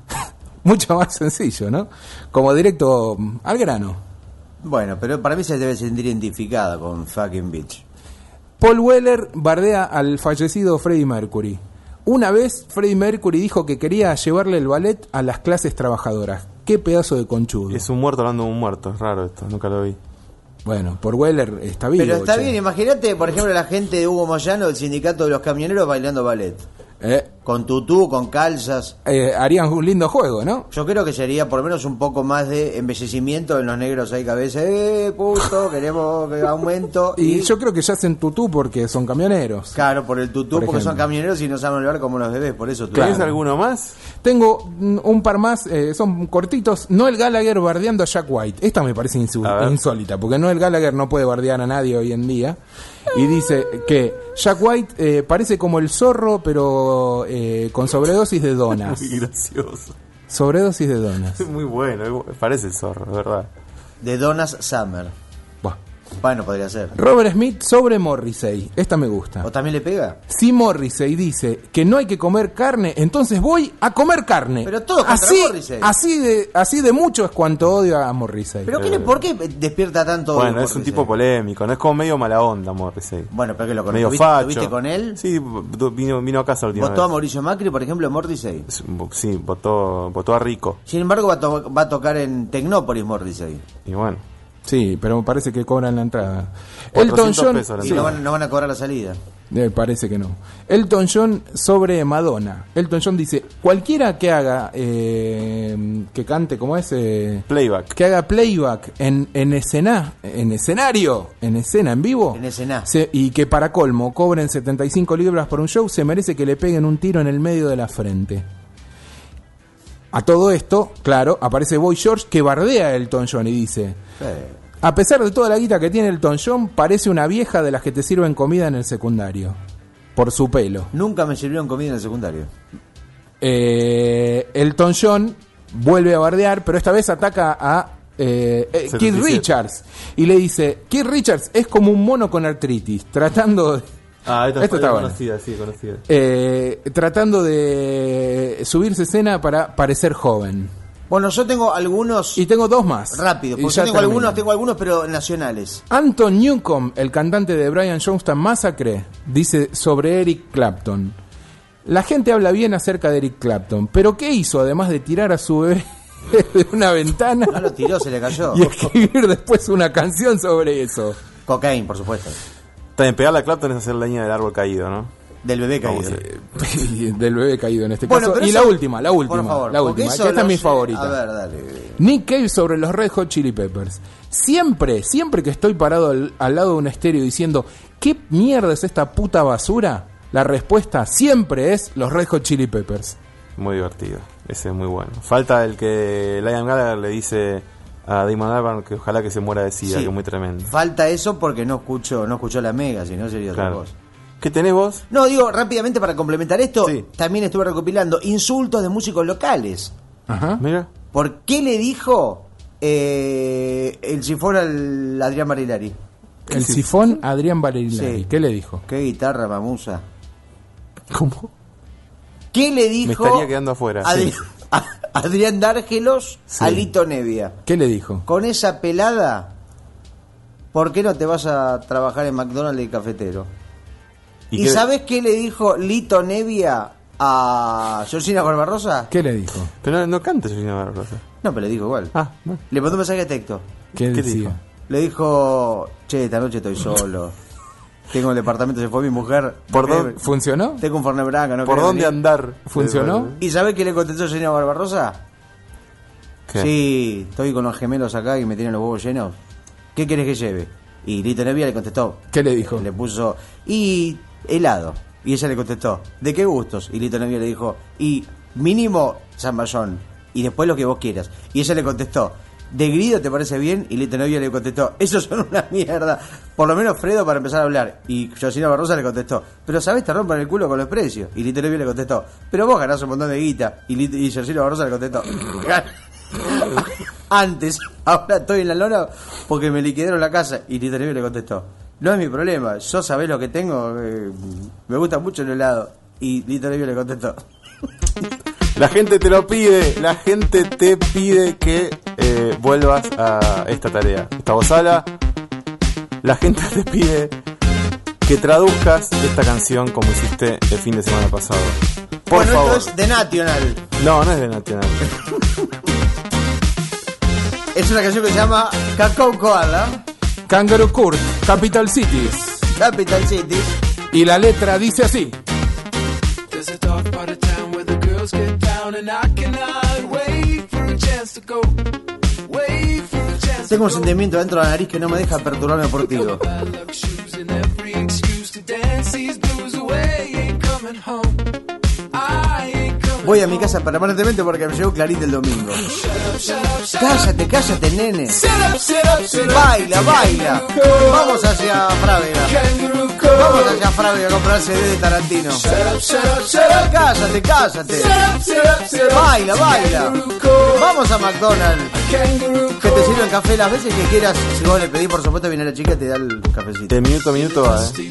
Mucho más sencillo, ¿no? Como directo mm, al grano. Bueno, pero para mí se debe sentir identificada con fucking bitch. Paul Weller bardea al fallecido Freddie Mercury. Una vez Freddie Mercury dijo que quería llevarle el ballet a las clases trabajadoras. Qué pedazo de conchudo. Es un muerto hablando de un muerto, es raro esto, nunca lo vi. Bueno, por Weller está vivo. Pero está che. bien, imagínate, por ejemplo, la gente de Hugo Moyano, del sindicato de los camioneros, bailando ballet. Eh, Con tutú, con calzas. eh, harían un lindo juego, ¿no? Yo creo que sería por lo menos un poco más de embellecimiento en los negros ahí cabeza. ¡Eh, puto! Queremos que aumento. Y, y yo creo que ya hacen tutú porque son camioneros. Claro, por el tutú, Por porque ejemplo. son camioneros y no saben hablar como los bebés, por eso. ¿Tenés Claro. alguno más? Tengo mm, un par más, eh, son cortitos. Noel Gallagher bardeando a Jack White. Esta me parece insu- A ver. insólita, porque Noel Gallagher no puede bardear a nadie hoy en día. Y dice que Jack White eh, parece como el zorro, pero eh, con sobredosis de donas. Muy gracioso. Sobredosis de donas. Es muy bueno, parece el zorro, de verdad. De Donas Summer. Buah. Bueno, podría ser. Robert Smith sobre Morrissey. Esta me gusta. ¿O también le pega? Si Morrissey dice que no hay que comer carne, entonces voy a comer carne. Pero todo contra así, Morrissey. así de así de mucho es cuanto odio a Morrissey. ¿Pero qué le, por qué despierta tanto Bueno, odio es un Morrissey? tipo polémico, no es como medio mala onda Morrissey. Bueno, pero que lo Medio conociste, facho. ¿lo viste con él? Sí, vino, vino a casa la última ¿Votó a vez. Mauricio Macri, por ejemplo, Morrissey? Sí, votó, votó a Rico. Sin embargo, va a, to- va a tocar en Tecnópolis Morrissey. Y bueno, Sí, pero me parece que cobran la entrada. Elton cuatrocientos John, pesos la Y sí, no, van, no van a cobrar la salida. eh, parece que no. Elton John sobre Madonna. Elton John dice, cualquiera que haga, eh, que cante, ¿cómo es? Eh, playback. que haga playback en, en escena, en escenario, en escena, en vivo, En escena. se- y que para colmo cobren setenta y cinco libras por un show, se merece que le peguen un tiro en el medio de la frente. A todo esto, claro, aparece Boy George que bardea a Elton John y dice, Eh, a pesar de toda la guita que tiene Elton John, parece una vieja de las que te sirven comida en el secundario, por su pelo. nunca me sirvieron comida en el secundario. Eh, Elton John vuelve a bardear, pero esta vez ataca a eh, eh, setenta y Keith siete. Richards y le dice, Keith Richards es como un mono con artritis, tratando de, Ah, esta Esto fue está bueno. conocida, sí, conocida. eh, tratando de subirse escena para parecer joven. Bueno, yo tengo algunos... Y tengo dos más. Rápido, Y porque ya yo tengo termino. algunos, tengo algunos, pero nacionales. Anton Newcomb, el cantante de Brian Jonestown Massacre, dice sobre Eric Clapton: la gente habla bien acerca de Eric Clapton, pero ¿qué hizo además de tirar a su bebé de una ventana No lo tiró, se le cayó. y escribir después una canción sobre eso? Cocaína, por supuesto. También pegarle a Clapton es hacer leña del árbol caído, ¿no? Del bebé Vamos caído. Y del bebé caído en este Bueno, caso. pero Y eso- la última, la última, por favor, la porque última, eso que esta es lo mi sé. favorita. A ver, dale. Nick Cave sobre los Red Hot Chili Peppers. Siempre, siempre que estoy parado al, al lado de un estéreo diciendo ¿qué mierda es esta puta basura? La respuesta siempre es los Red Hot Chili Peppers. Muy divertido, ese es muy bueno. Falta el que Liam Gallagher le dice a Damon Albarn que ojalá que se muera de sida, Sí. que es muy tremendo. Falta eso porque no escucho, no escuchó la mega, si no sería otra Claro. cosa. ¿Qué tenés vos? No, digo, rápidamente para complementar esto, Sí. también estuve recopilando insultos de músicos locales. Ajá. Mira. ¿Por qué le dijo eh, el sifón al Adrián Marilari? El sifón Adrián Barilari. Sí. ¿Qué le dijo? ¿Qué guitarra, mamusa? ¿Cómo? ¿Qué le dijo Me estaría quedando afuera. Adri- Sí. a- Adrián Dárgelos Sí. a Lito Nevia? ¿Qué le dijo? Con esa pelada, ¿por qué no te vas a trabajar en McDonald's de cafetero? ¿Y ¿Y, qué- sabes qué le dijo Lito Nevia a Georgina Barbarosa? ¿Qué le dijo? Pero no, no canta Georgina Barbarosa. No, pero le dijo igual. Ah, no. Le mandó un mensaje de texto. ¿Qué, ¿Qué decía? dijo? Le dijo, che, esta noche estoy solo. Tengo el departamento, se fue mi mujer. ¿Por Eh, dónde- ¿Funcionó? Tengo un Fernet Branca, ¿no ¿Por querés dónde venir? andar? ¿Funcionó? ¿Y sabés qué le contestó Georgina Barbarosa? ¿Qué? Sí, estoy con los gemelos acá y me tienen los huevos llenos. ¿Qué querés que lleve? Y Lito Nevia le contestó. ¿Qué le dijo? Le puso, y helado. Y ella le contestó, ¿de qué gustos? Y Lito Nevia le dijo, y mínimo zamballón. Y después lo que vos quieras. Y ella le contestó, ¿de grido te parece bien? Y Lito Nevia le contestó, esos son una mierda. Por lo menos Fredo para empezar a hablar. Y Josina Barrosa le contestó, pero ¿sabés? Te rompen el culo con los precios. Y Lito Nevia le contestó, pero vos ganás un montón de guita. Y, Lito- y Josina Barrosa le contestó, antes, ahora estoy en la lona porque me liquidaron la casa. Y Lito Nevia le contestó, no es mi problema, yo sabés lo que tengo, eh, me gusta mucho el helado. Y Lito Nevia le contestó, La gente te lo pide, la gente te pide que eh, vuelvas a esta tarea. Gustavo Sala, la gente te pide que traduzcas esta canción como hiciste el fin de semana pasado. Por bueno, favor. Esto es The National. No, no es de National. Es una canción que se llama Cacao Koala. Kangaroo Court, Capital Cities. Capital Cities. Y la letra dice así. Tengo un sentimiento dentro de la nariz que no me deja perturbarme por ti. Voy a mi casa permanentemente porque me llegó Clarita el domingo. Cállate, cállate, nene. Baila, baila. Vamos hacia Frávega. Vamos hacia Frávega a comprar C D de Tarantino. Cállate, cállate. Baila, baila. Vamos a McDonald's. Que te sirven café las veces que quieras. Si vos le pedís, por supuesto, viene la chica y te da el cafecito. De minuto a minuto va, eh.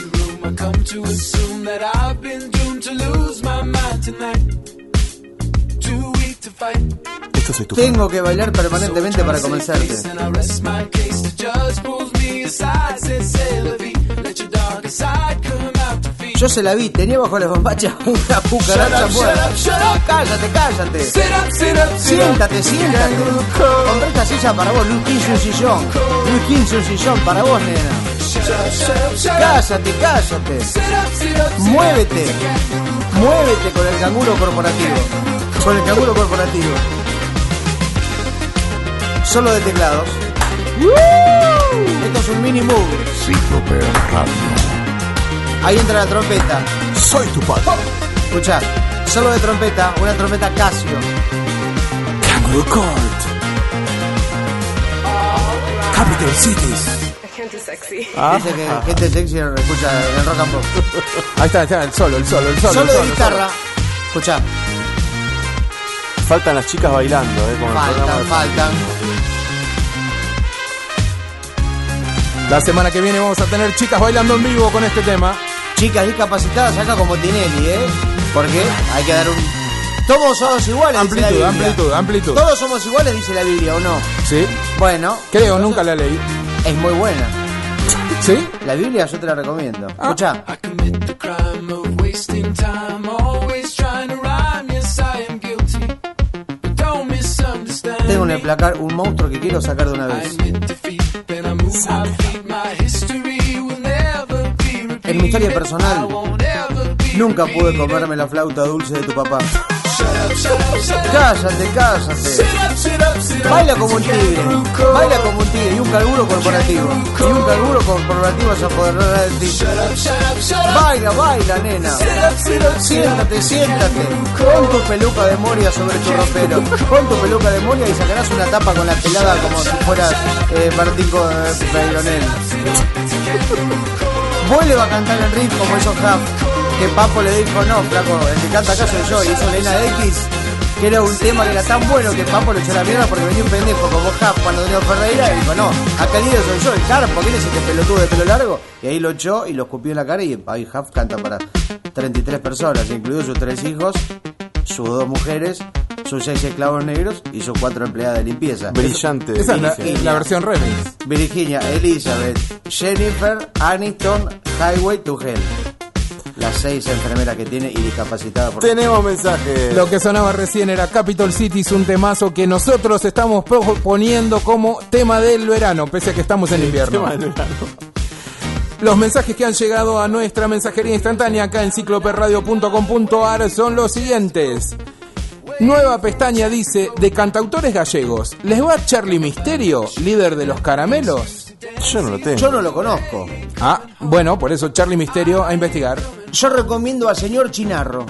Esto soy tu Tengo que bailar permanentemente para convencerte. Yo se la vi, tenía bajo la bombacha una cucaracha muerta. Cállate, cállate. Siéntate, siéntate. Compré esta silla para vos, Luis quince un sillón. Luis quince un sillón para vos, nena. Cállate, cállate. Muévete. Muévete con el canguro corporativo. Con el canguro corporativo. Solo de teclados. Esto es un mini move. Cíclope Radio. Ahí entra la trompeta. Soy tu padre. Escuchá, solo de trompeta, una trompeta Casio. Kangaroo Court, Capital Cities. Gente sexy. Ah. Dice que gente sexy escucha en rock and pop. Ahí está, está, el solo, el solo, el solo. Solo el de solo, guitarra. Escuchá. Faltan las chicas bailando, eh. Como el Faltan, programa. faltan. La semana que viene vamos a tener chicas bailando en vivo con este tema. Chicas discapacitadas acá como Tinelli, ¿eh? Porque hay que dar un... Todos somos iguales, dice la Amplitud, Biblia. amplitud, amplitud. Todos somos iguales, dice la Biblia, ¿o no? Sí. Bueno. Creo, nunca la leí. Es muy buena. ¿Sí? La Biblia yo te la recomiendo. Ah. Escuchá. Tengo en el placar un monstruo que quiero sacar de una vez. En mi historia personal, nunca pude comerme la flauta dulce de tu papá. Cállate, cállate. Baila como un tigre. Baila como un tigre y un canguro corporativo. Y un canguro corporativo se apoderará de ti. Baila, baila, nena. Siéntate, siéntate. Pon tu peluca de Moria sobre tu ropero. Pon tu peluca de Moria y sacarás una tapa con la pelada como si fueras eh, Martín Peyronel. Vuelve a cantar el riff como hizo Huff. Que Papo le dijo, no, flaco, el que canta acá soy yo. Y hizo Lena de X, que era un tema que era tan bueno que Papo le echó la mierda porque venía un pendejo como Huff cuando tenía Ferreira y dijo, no, acá el líder soy yo, el Carpo, ¿quién es este pelotudo de pelo largo? Y ahí lo echó y lo escupió en la cara y ahí Huff canta para treinta y tres personas, incluidos sus tres hijos, sus dos mujeres, sus seis esclavos negros y sus cuatro empleadas de limpieza. Brillante. Esa es la, la versión remix. Virginia, Elizabeth, Jennifer, Aniston, Highway to Hell. Las seis enfermeras que tiene y discapacitada por... Tenemos mensajes. Lo que sonaba recién era Capital Cities, un temazo que nosotros estamos proponiendo como tema del verano, pese a que estamos en invierno. Tema del verano. Los mensajes que han llegado a nuestra mensajería instantánea acá en cicloperradio punto com punto ar son los siguientes. Nueva pestaña dice, de cantautores gallegos, ¿les va Charly Misterio, líder de Los Caramelos? Yo no lo tengo. Yo no lo conozco. Ah, bueno, por eso Charly Misterio a investigar. Yo recomiendo al señor Chinarro.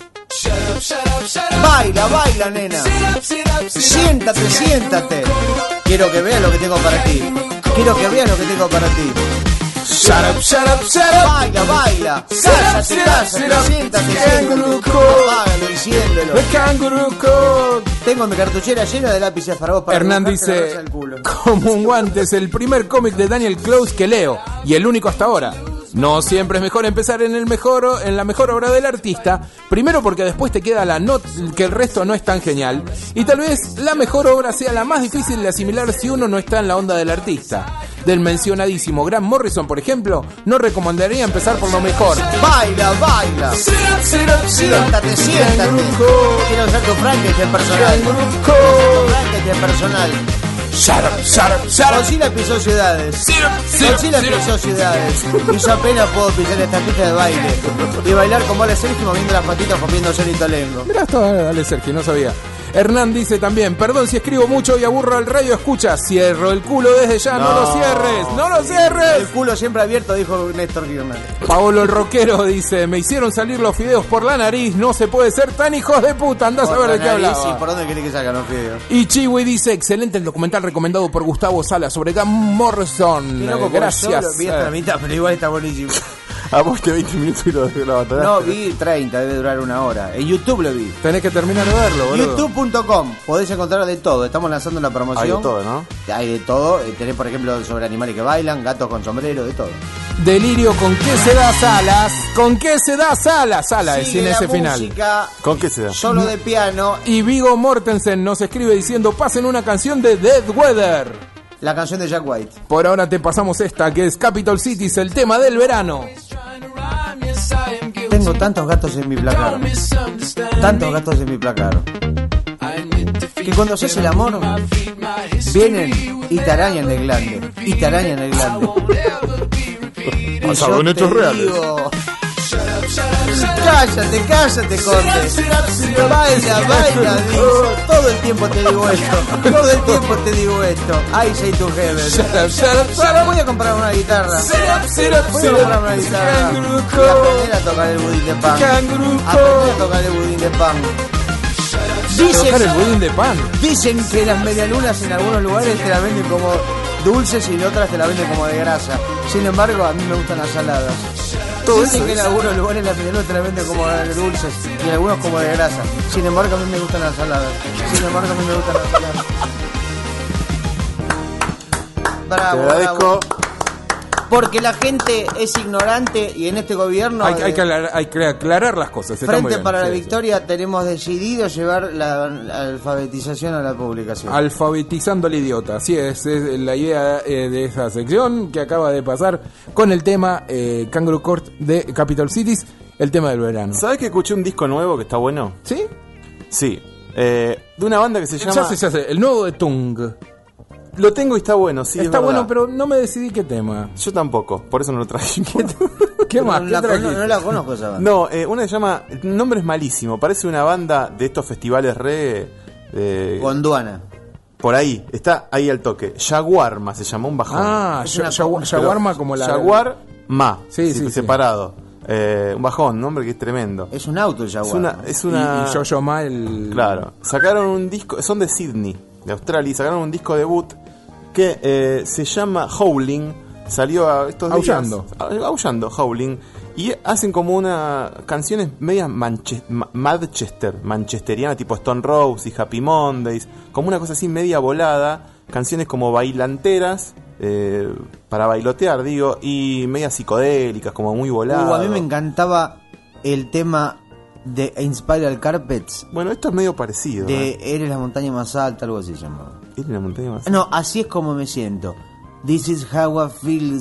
Baila, baila, nena. Siéntate, siéntate. Quiero que veas lo que tengo para ti. Quiero que veas lo que tengo para ti. Shut up, shut up, shut up. Baila, baila. Cállate, cállate, siéntate, siéntate. Apágalo, enciéndelo. The Kangaroo Court. Tengo mi cartuchera llena de lápices para vos para Hernán dibujarte la dice, raza del culo. como un guante, es el primer cómic de Daniel Close que leo y el único hasta ahora. No siempre es mejor empezar en el mejor en la mejor obra del artista, primero porque después te queda la nota que el resto no es tan genial, y tal vez la mejor obra sea la más difícil de asimilar si uno no está en la onda del artista. del mencionadísimo Grant Morrison, por ejemplo, no recomendaría empezar por lo mejor. Baila, baila. Siéntate, siéntate. Quiero usar tu Frankenstein personal. Tu Frankenstein personal. Shut up, shut up, shut up. Godzilla pisó ciudades. Godzilla pisó ciudades. Y yo apenas puedo pisar esta pista de baile y bailar como Ale Sergio moviendo las patitas comiendo Johnny Tolengo. Mirá esto, dale Sergio, no sabía. Hernán dice también, perdón si escribo mucho y aburro al radio, escucha, cierro el culo desde ya, no, no lo cierres, no lo cierres. El culo siempre abierto, dijo Néstor Kirchner. Paolo el rockero dice, me hicieron salir los fideos por la nariz, no se puede ser tan hijos de puta, andás a ver de qué hablaba. Sí, ¿por dónde querés que salgan los fideos? Y Chiwi dice, excelente el documental recomendado por Gustavo Sala sobre Grant Morrison. Loco, gracias. Yo lo vi hasta la mitad, pero igual está buenísimo. A vos te veinte minutos y lo grabaste. No, vi treinta, debe durar una hora. En YouTube lo vi. Tenés que terminar de verlo, boludo. YouTube punto com, podés encontrar de todo. Estamos lanzando una promoción. Hay de todo, ¿no? Hay de todo. Tenés, por ejemplo, sobre animales que bailan, gatos con sombrero, de todo. Delirio, ¿con qué se da Salas? ¿Con qué se da Salas? Sala es sin ese final. Música, ¿con qué se da? Solo de piano. Y Viggo Mortensen nos escribe diciendo, pasen una canción de Dead Weather. La canción de Jack White. Por ahora te pasamos esta, que es Capital Cities, el tema del verano. Tengo tantos gatos en mi placar. Tantos gatos en mi placar. Que cuando haces el amor, vienen y te arañan el glande. Y te arañan el glande. Basado en hechos reales. Digo, cállate, cállate, conde. Baila, baila, digo. Todo el tiempo te digo esto. Todo el tiempo te digo esto. I say to heaven. Voy a comprar una guitarra. Voy a comprar una guitarra. Y aprender a tocar el budín de pan. Aprender a tocar el budín de pan. Dicen, el budín de pan. Dicen que las medialunas en algunos lugares te las venden como dulces y en otras te las venden como de grasa. Sin embargo, a mí me gustan las saladas. Todo Dicen eso que en algunos lugares las medialunas te las venden como de dulces y en algunos como de grasa. Sin embargo, a mí me gustan las saladas. Sin embargo, a mí me gustan las saladas. Bravo, te agradezco. Bravo. Porque la gente es ignorante y en este gobierno... Hay, hay, que, aclarar, hay que aclarar las cosas. Frente para sí, la sí. Victoria tenemos decidido llevar la, la alfabetización a la publicación. Alfabetizando al idiota. Así es, es la idea eh, de esa sección que acaba de pasar con el tema eh, Kangaroo Court de Capital Cities, el tema del verano. ¿Sabes que escuché un disco nuevo que está bueno? ¿Sí? Sí. Eh, de una banda que se llama... Ya sé, ya sé, el nuevo de Tung. Lo tengo y está bueno, sí. Está bueno, pero no me decidí qué tema. Yo tampoco, por eso no lo traje. ¿Qué más? No, ¿Qué la, no, no la conozco esa banda. No, eh, una que se llama... El nombre es malísimo, parece una banda de estos festivales re... De... Gondwana. Por ahí, está ahí al toque. Jaguarma se llama, un bajón. Ah, Jaguarma como la... Jaguarma, sí, sí, separado. Sí. Eh, un bajón, un nombre que es tremendo. Es un auto el Jaguar. Es una... Es una... Y, y Yo-Yo Ma el... Claro, sacaron un disco, son de Sydney, de Australia, y sacaron un disco debut que eh, se llama Howling, salió a estos aullando. días aullando, Howling, y hacen como una canciones medias manche, ma, Manchester, manchesteriana, tipo Stone Roses y Happy Mondays, como una cosa así media volada, canciones como bailanteras, eh, para bailotear, digo, y medias psicodélicas, como muy voladas. Uh, a mí me encantaba el tema de Inspiral Carpets. Bueno, esto es medio parecido. De ¿eh? Eres la montaña más alta, algo así se llamaba. ¿Eres la montaña más alta? No, así es como me siento. This is how I feel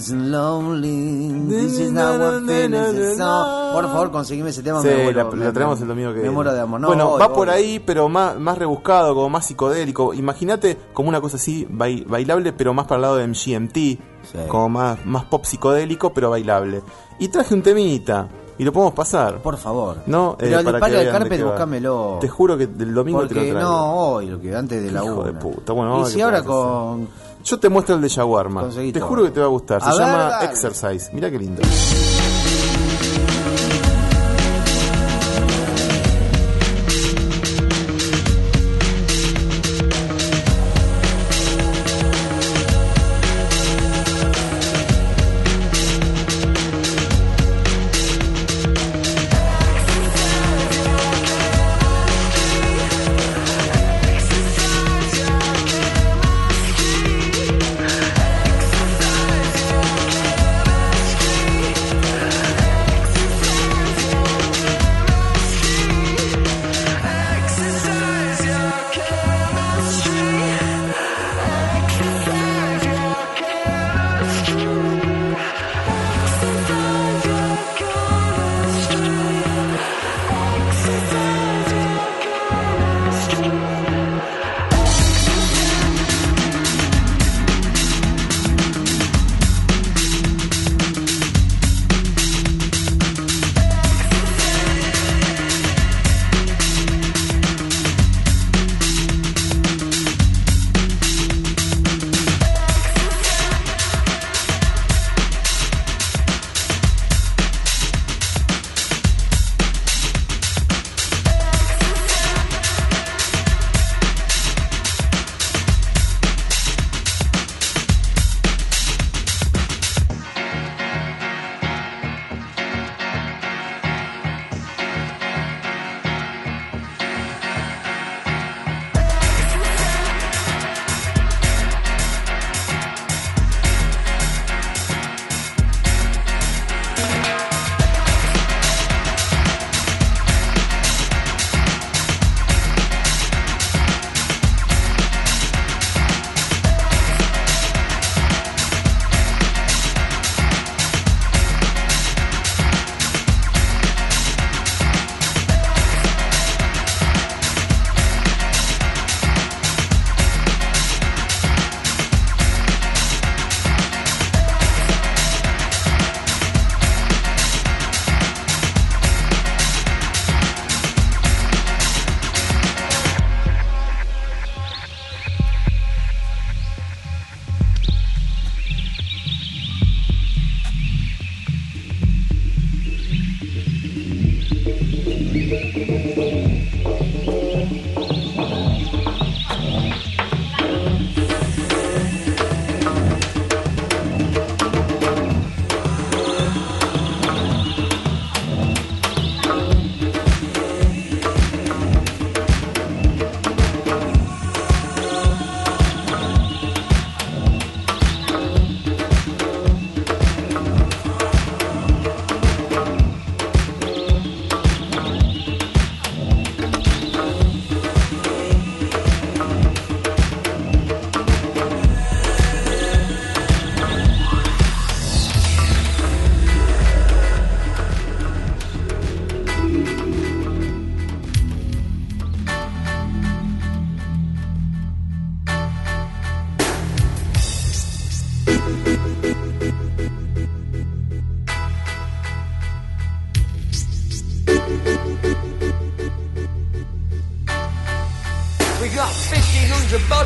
lonely. This is how I feel so... Por favor, conseguime ese tema. Sí, me muero, la, me, la traemos me, el domingo que me viene. muero de amor. No, bueno, voy, va voy. por ahí, pero más, más rebuscado, como más psicodélico. Imagínate como una cosa así bail, bailable, pero más para el lado de M G M T. Sí. Como más, más pop psicodélico, pero bailable. Y traje un temita. Y lo podemos pasar. Por favor. No, pero eh, el para Palo que del vean de Carpet, qué va. buscámelo. Te juro que el domingo Porque te lo traigo. no, hoy, lo que antes de la Hijo una. de puta. Bueno, y si ahora con... hacer. Yo te muestro el de Jaguarma. Conseguí Te todo. juro que te va a gustar. Se A ver, llama dale. Exercise. Mirá qué lindo.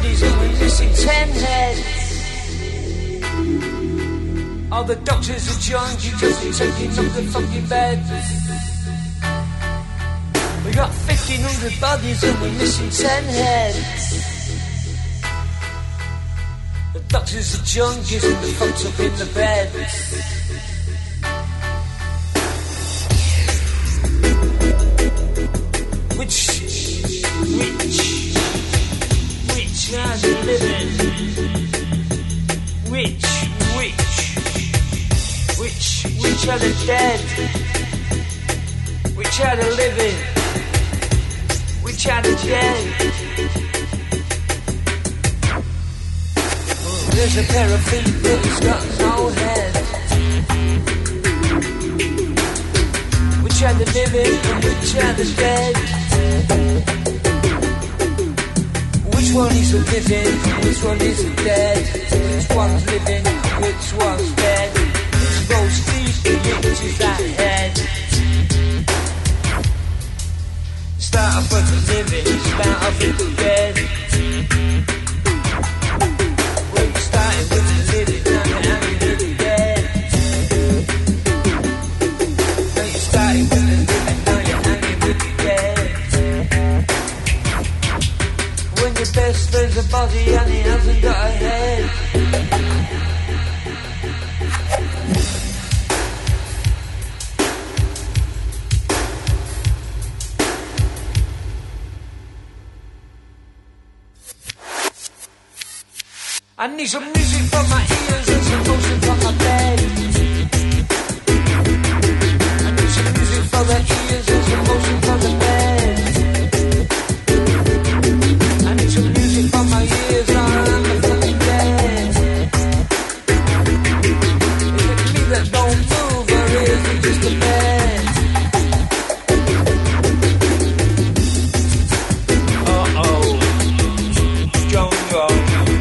bodies and we're missing ten heads. All the doctors are drunk, you just taking up the fucking beds. We got fifteen hundred bodies and we're missing ten heads. The doctors are junkies and the fucked up in the beds. Which, which, which are the living? Which, which, which, which are the dead? Which are the living? Which are the dead? Oh, there's a pair of feet but it's got no head. Which are the living and which are the dead? Which one is living, which one is dead? Which one's living, which one's dead? Which of those feet, which is that head? Start off with the living, start off with the dead. Well, you started with the living, now you're angry with the dead. Well, you started with the living, now you're angry with the dead. When your best friend's a body and he hasn't got a head. I need some music from my ears and some motion from my bed. I need some music from the ears and some motion from the bed. I need some music from my ears and I'm fucking dead. Is it me that don't move or is it just the bed? Uh-oh. Jones Road.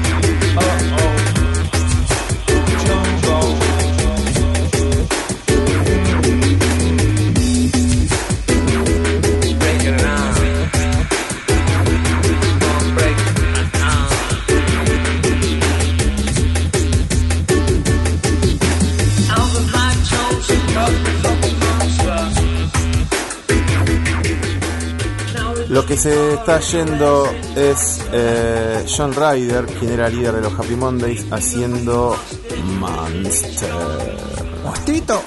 Lo que se está yendo es eh, John Ryder, quien era líder de los Happy Mondays, haciendo Monster. ¡Monstrito!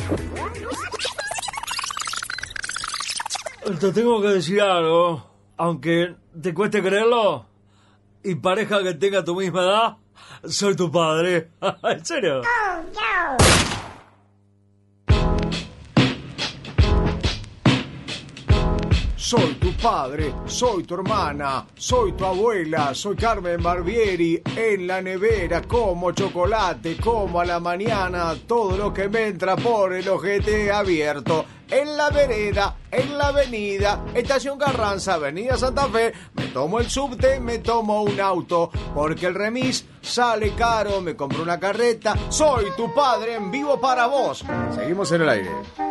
Te tengo que decir algo, aunque te cueste creerlo, y pareja que tenga tu misma edad, soy tu padre. ¿En serio? Soy tu padre, soy tu hermana, soy tu abuela, soy Carmen Barbieri. En la nevera como chocolate, como a la mañana, todo lo que me entra por el ojete abierto. En la vereda, en la avenida, Estación Carranza, Avenida Santa Fe, me tomo el subte, me tomo un auto, porque el remis sale caro, me compro una carreta. Soy tu padre en vivo para vos. Seguimos en el aire.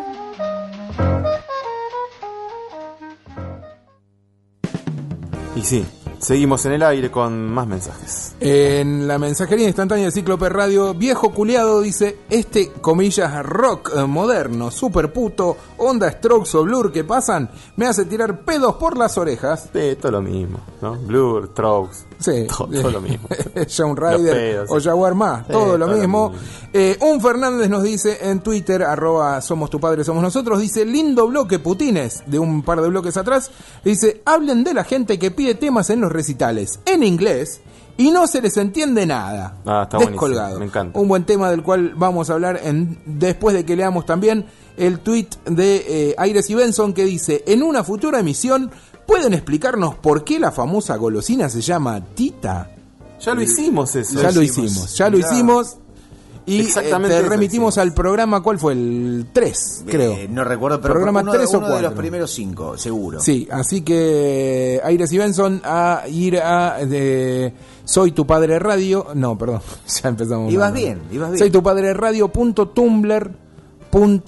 Y sí, seguimos en el aire con más mensajes. En la mensajería instantánea de Cíclope Radio, viejo culiado dice, este, comillas, rock eh, moderno, super puto, onda Strokes o Blur que pasan, me hace tirar pedos por las orejas. Sí, todo lo mismo, ¿no? Blur, Strokes, sí. todo, todo lo mismo. John Ryder o Jaguar más, sí, todo, lo, todo mismo. lo mismo. Eh, un Fernández nos dice en Twitter, arroba somos tu padre, somos nosotros, dice, lindo bloque putines, de un par de bloques atrás, dice, hablen de la gente que pide temas en los recitales, en inglés, y no se les entiende nada. Ah, está descolgado. Me encanta. Un buen tema del cual vamos a hablar en, después de que leamos también el tweet de eh, Aires y Benson que dice, en una futura emisión, ¿pueden explicarnos por qué la famosa golosina se llama Tita? Ya lo hicimos eso. Ya lo hicimos, ya lo ya. hicimos. Y Exactamente eh, te remitimos al programa, ¿cuál fue? El tres, creo. Eh, no recuerdo, pero programa uno, tres o uno cuatro. de los primeros cinco, seguro. Sí, así que Aires y Benson a ir a de, Soy tu padre radio. No, perdón, ya empezamos. Ibas mal, bien, ibas bien. Soy tu padre radio punto tumblr punto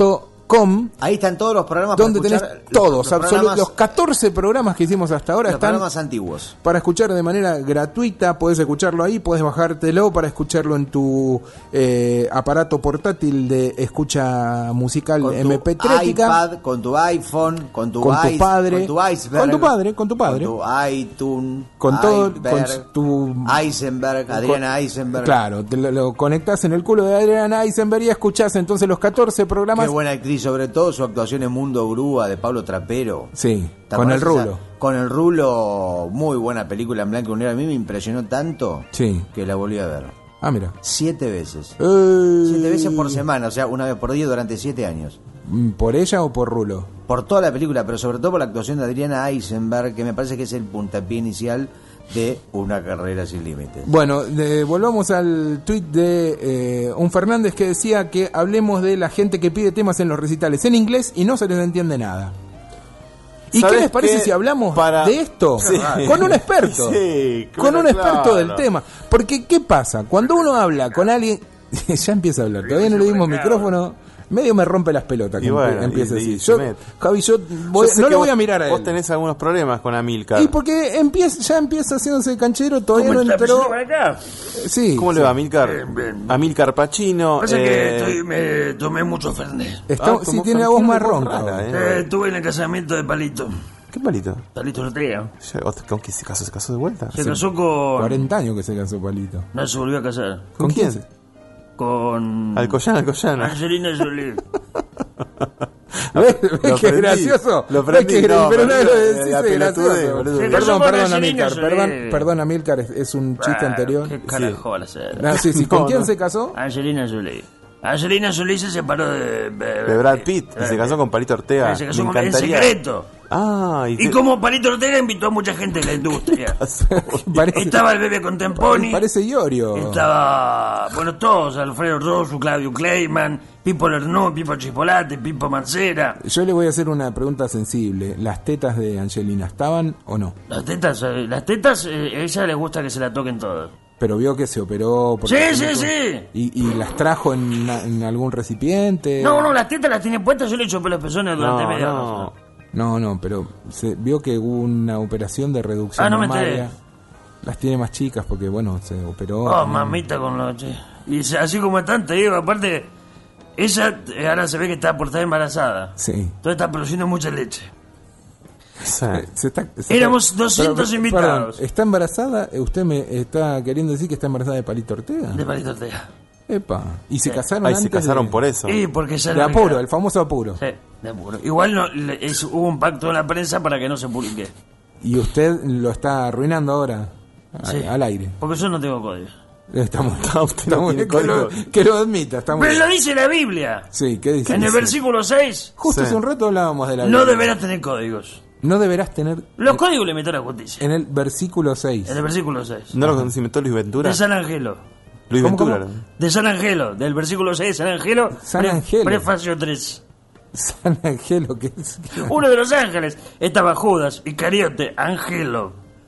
com. Ahí están todos los programas donde para tenés escuchar todos, los, absolutamente los catorce programas que hicimos hasta ahora los están programas antiguos para escuchar de manera gratuita. Podés escucharlo ahí, podés bajártelo para escucharlo en tu eh, aparato portátil de escucha musical con M P tres, tu iPad, con tu iPhone, con tu, con tu ice, padre, con tu iceberg, con tu padre, con tu padre, con tu iTunes, con todo, iceberg, con tu Eisenberg, Adriana Eisenberg. Claro, te lo, lo conectás en el culo de Adriana Eisenberg y escuchás entonces los catorce programas. Qué buena actriz, sobre todo su actuación en Mundo Grúa de Pablo Trapero. Sí, con el rulo. Esa? Con el rulo, muy buena película en blanco y negro. A mí me impresionó tanto sí. que la volví a ver. Ah, mira. Siete veces. Eh... Siete veces por semana, o sea, una vez por día durante siete años. ¿Por ella o por Rulo? Por toda la película, pero sobre todo por la actuación de Adriana Eisenberg, que me parece que es el puntapié inicial de Una carrera sin límites. Bueno, de, volvamos al tuit de eh, un Fernández que decía que hablemos de la gente que pide temas en los recitales en inglés y no se les entiende nada. ¿Y qué les parece si hablamos para... de esto? Sí. Con un experto. Sí, con un experto claro. del tema. Porque, ¿qué pasa? Cuando uno habla con alguien... ya empieza a hablar. Todavía no le dimos micrófono. Medio me rompe las pelotas. Y bueno, empieza y, así. Y yo, Javi, yo, voy, yo no le voy a mirar a él. Vos tenés algunos problemas con Amílcar. Y porque empieza, ya empieza haciéndose canchero, todavía no entró. Sí. ¿Cómo sí. le va, Amílcar? Amílcar Pacino. Pasa eh... que estoy, me tomé mucho Fernet. Está, ah, sí, tiene la voz más ronca. Eh. Eh, estuve en el casamiento de Palito. ¿Qué Palito? Palito Ortega. ¿Con quién se casó? ¿Se casó de vuelta? Se casó con... cuarenta años que se casó Palito. No, se volvió a casar. ¿Con, ¿Con quién? quién? Con... Alcoyana, Alcoyana. Angelina Jolie. ¿Ves, ¿Ves que es gracioso? Lo prendí, que no, pero no pero, lo decís, la es gracioso. Boludo. Perdón, perdón, Amílcar. Perdón, perdón, Amílcar, es, es un chiste ah, anterior. ¿Qué carajo va a hacer? No, sí, sí. ¿Con no, quién no. se casó? Angelina Jolie. Angelina Jolie se separó de... De, de Brad Pitt, y se casó con Palito Ortega. Se casó Me con, en encantaría. secreto. Ah, y, y como Palito Ortega invitó a mucha gente de la industria. parece, estaba el bebé con Temponi. Parece Iorio. Estaba, bueno, todos, Alfredo Rosso, Claudio Kleiman, Pipo Lernoux, Pipo Chipolate, Pipo Mancera. Yo le voy a hacer una pregunta sensible. ¿Las tetas de Angelina estaban o no? Las tetas, eh, las tetas, eh, a ella le gusta que se la toquen todas. Pero vio que se operó. Sí, sí, todo. sí. ¿Y, ¿Y las trajo en, en algún recipiente? No, no, las tetas las tiene puestas, yo le echo pelos pezones durante no, media hora. No. no, no, pero se vio que hubo una operación de reducción ah, no mamaria. Las tiene más chicas porque, bueno, se operó. Oh, también. mamita con los... Y así como están, te digo, aparte, ella ahora se ve que está por estar embarazada. Sí. Entonces está produciendo mucha leche. Se está, se Éramos está, doscientos pero, invitados. Perdón, ¿está embarazada? ¿Usted me está queriendo decir que está embarazada de Palito Ortega? De Palito Ortega. Epa. ¿Y se sí. casaron Ahí antes? se casaron de... por eso. Sí, porque ya de apuro, el famoso apuro. Sí, de apuro. Igual no, es, hubo un pacto en la prensa para que no se publique. ¿Y usted lo está arruinando ahora? Sí. Al aire. Porque yo no tengo código. Estamos, usted no estamos tiene que, código. Lo, que lo admita. Estamos Pero lo dice la Biblia. Sí, ¿qué dice? En el sí. versículo seis. Justo sí. hace un rato hablábamos de la Biblia. No deberás tener códigos. No deberás tener... Los códigos le inventó la justicia. En el versículo seis. En el versículo seis. ¿No los inventó Luis Ventura? De San Angelo. Luis ¿Cómo, Ventura. cómo? De San Angelo. Del versículo seis, San Angelo. San pre, Angelo. Prefacio tres. San Angelo, ¿qué es? Uno de los ángeles. Estaba Judas, Iscariote, Angelo.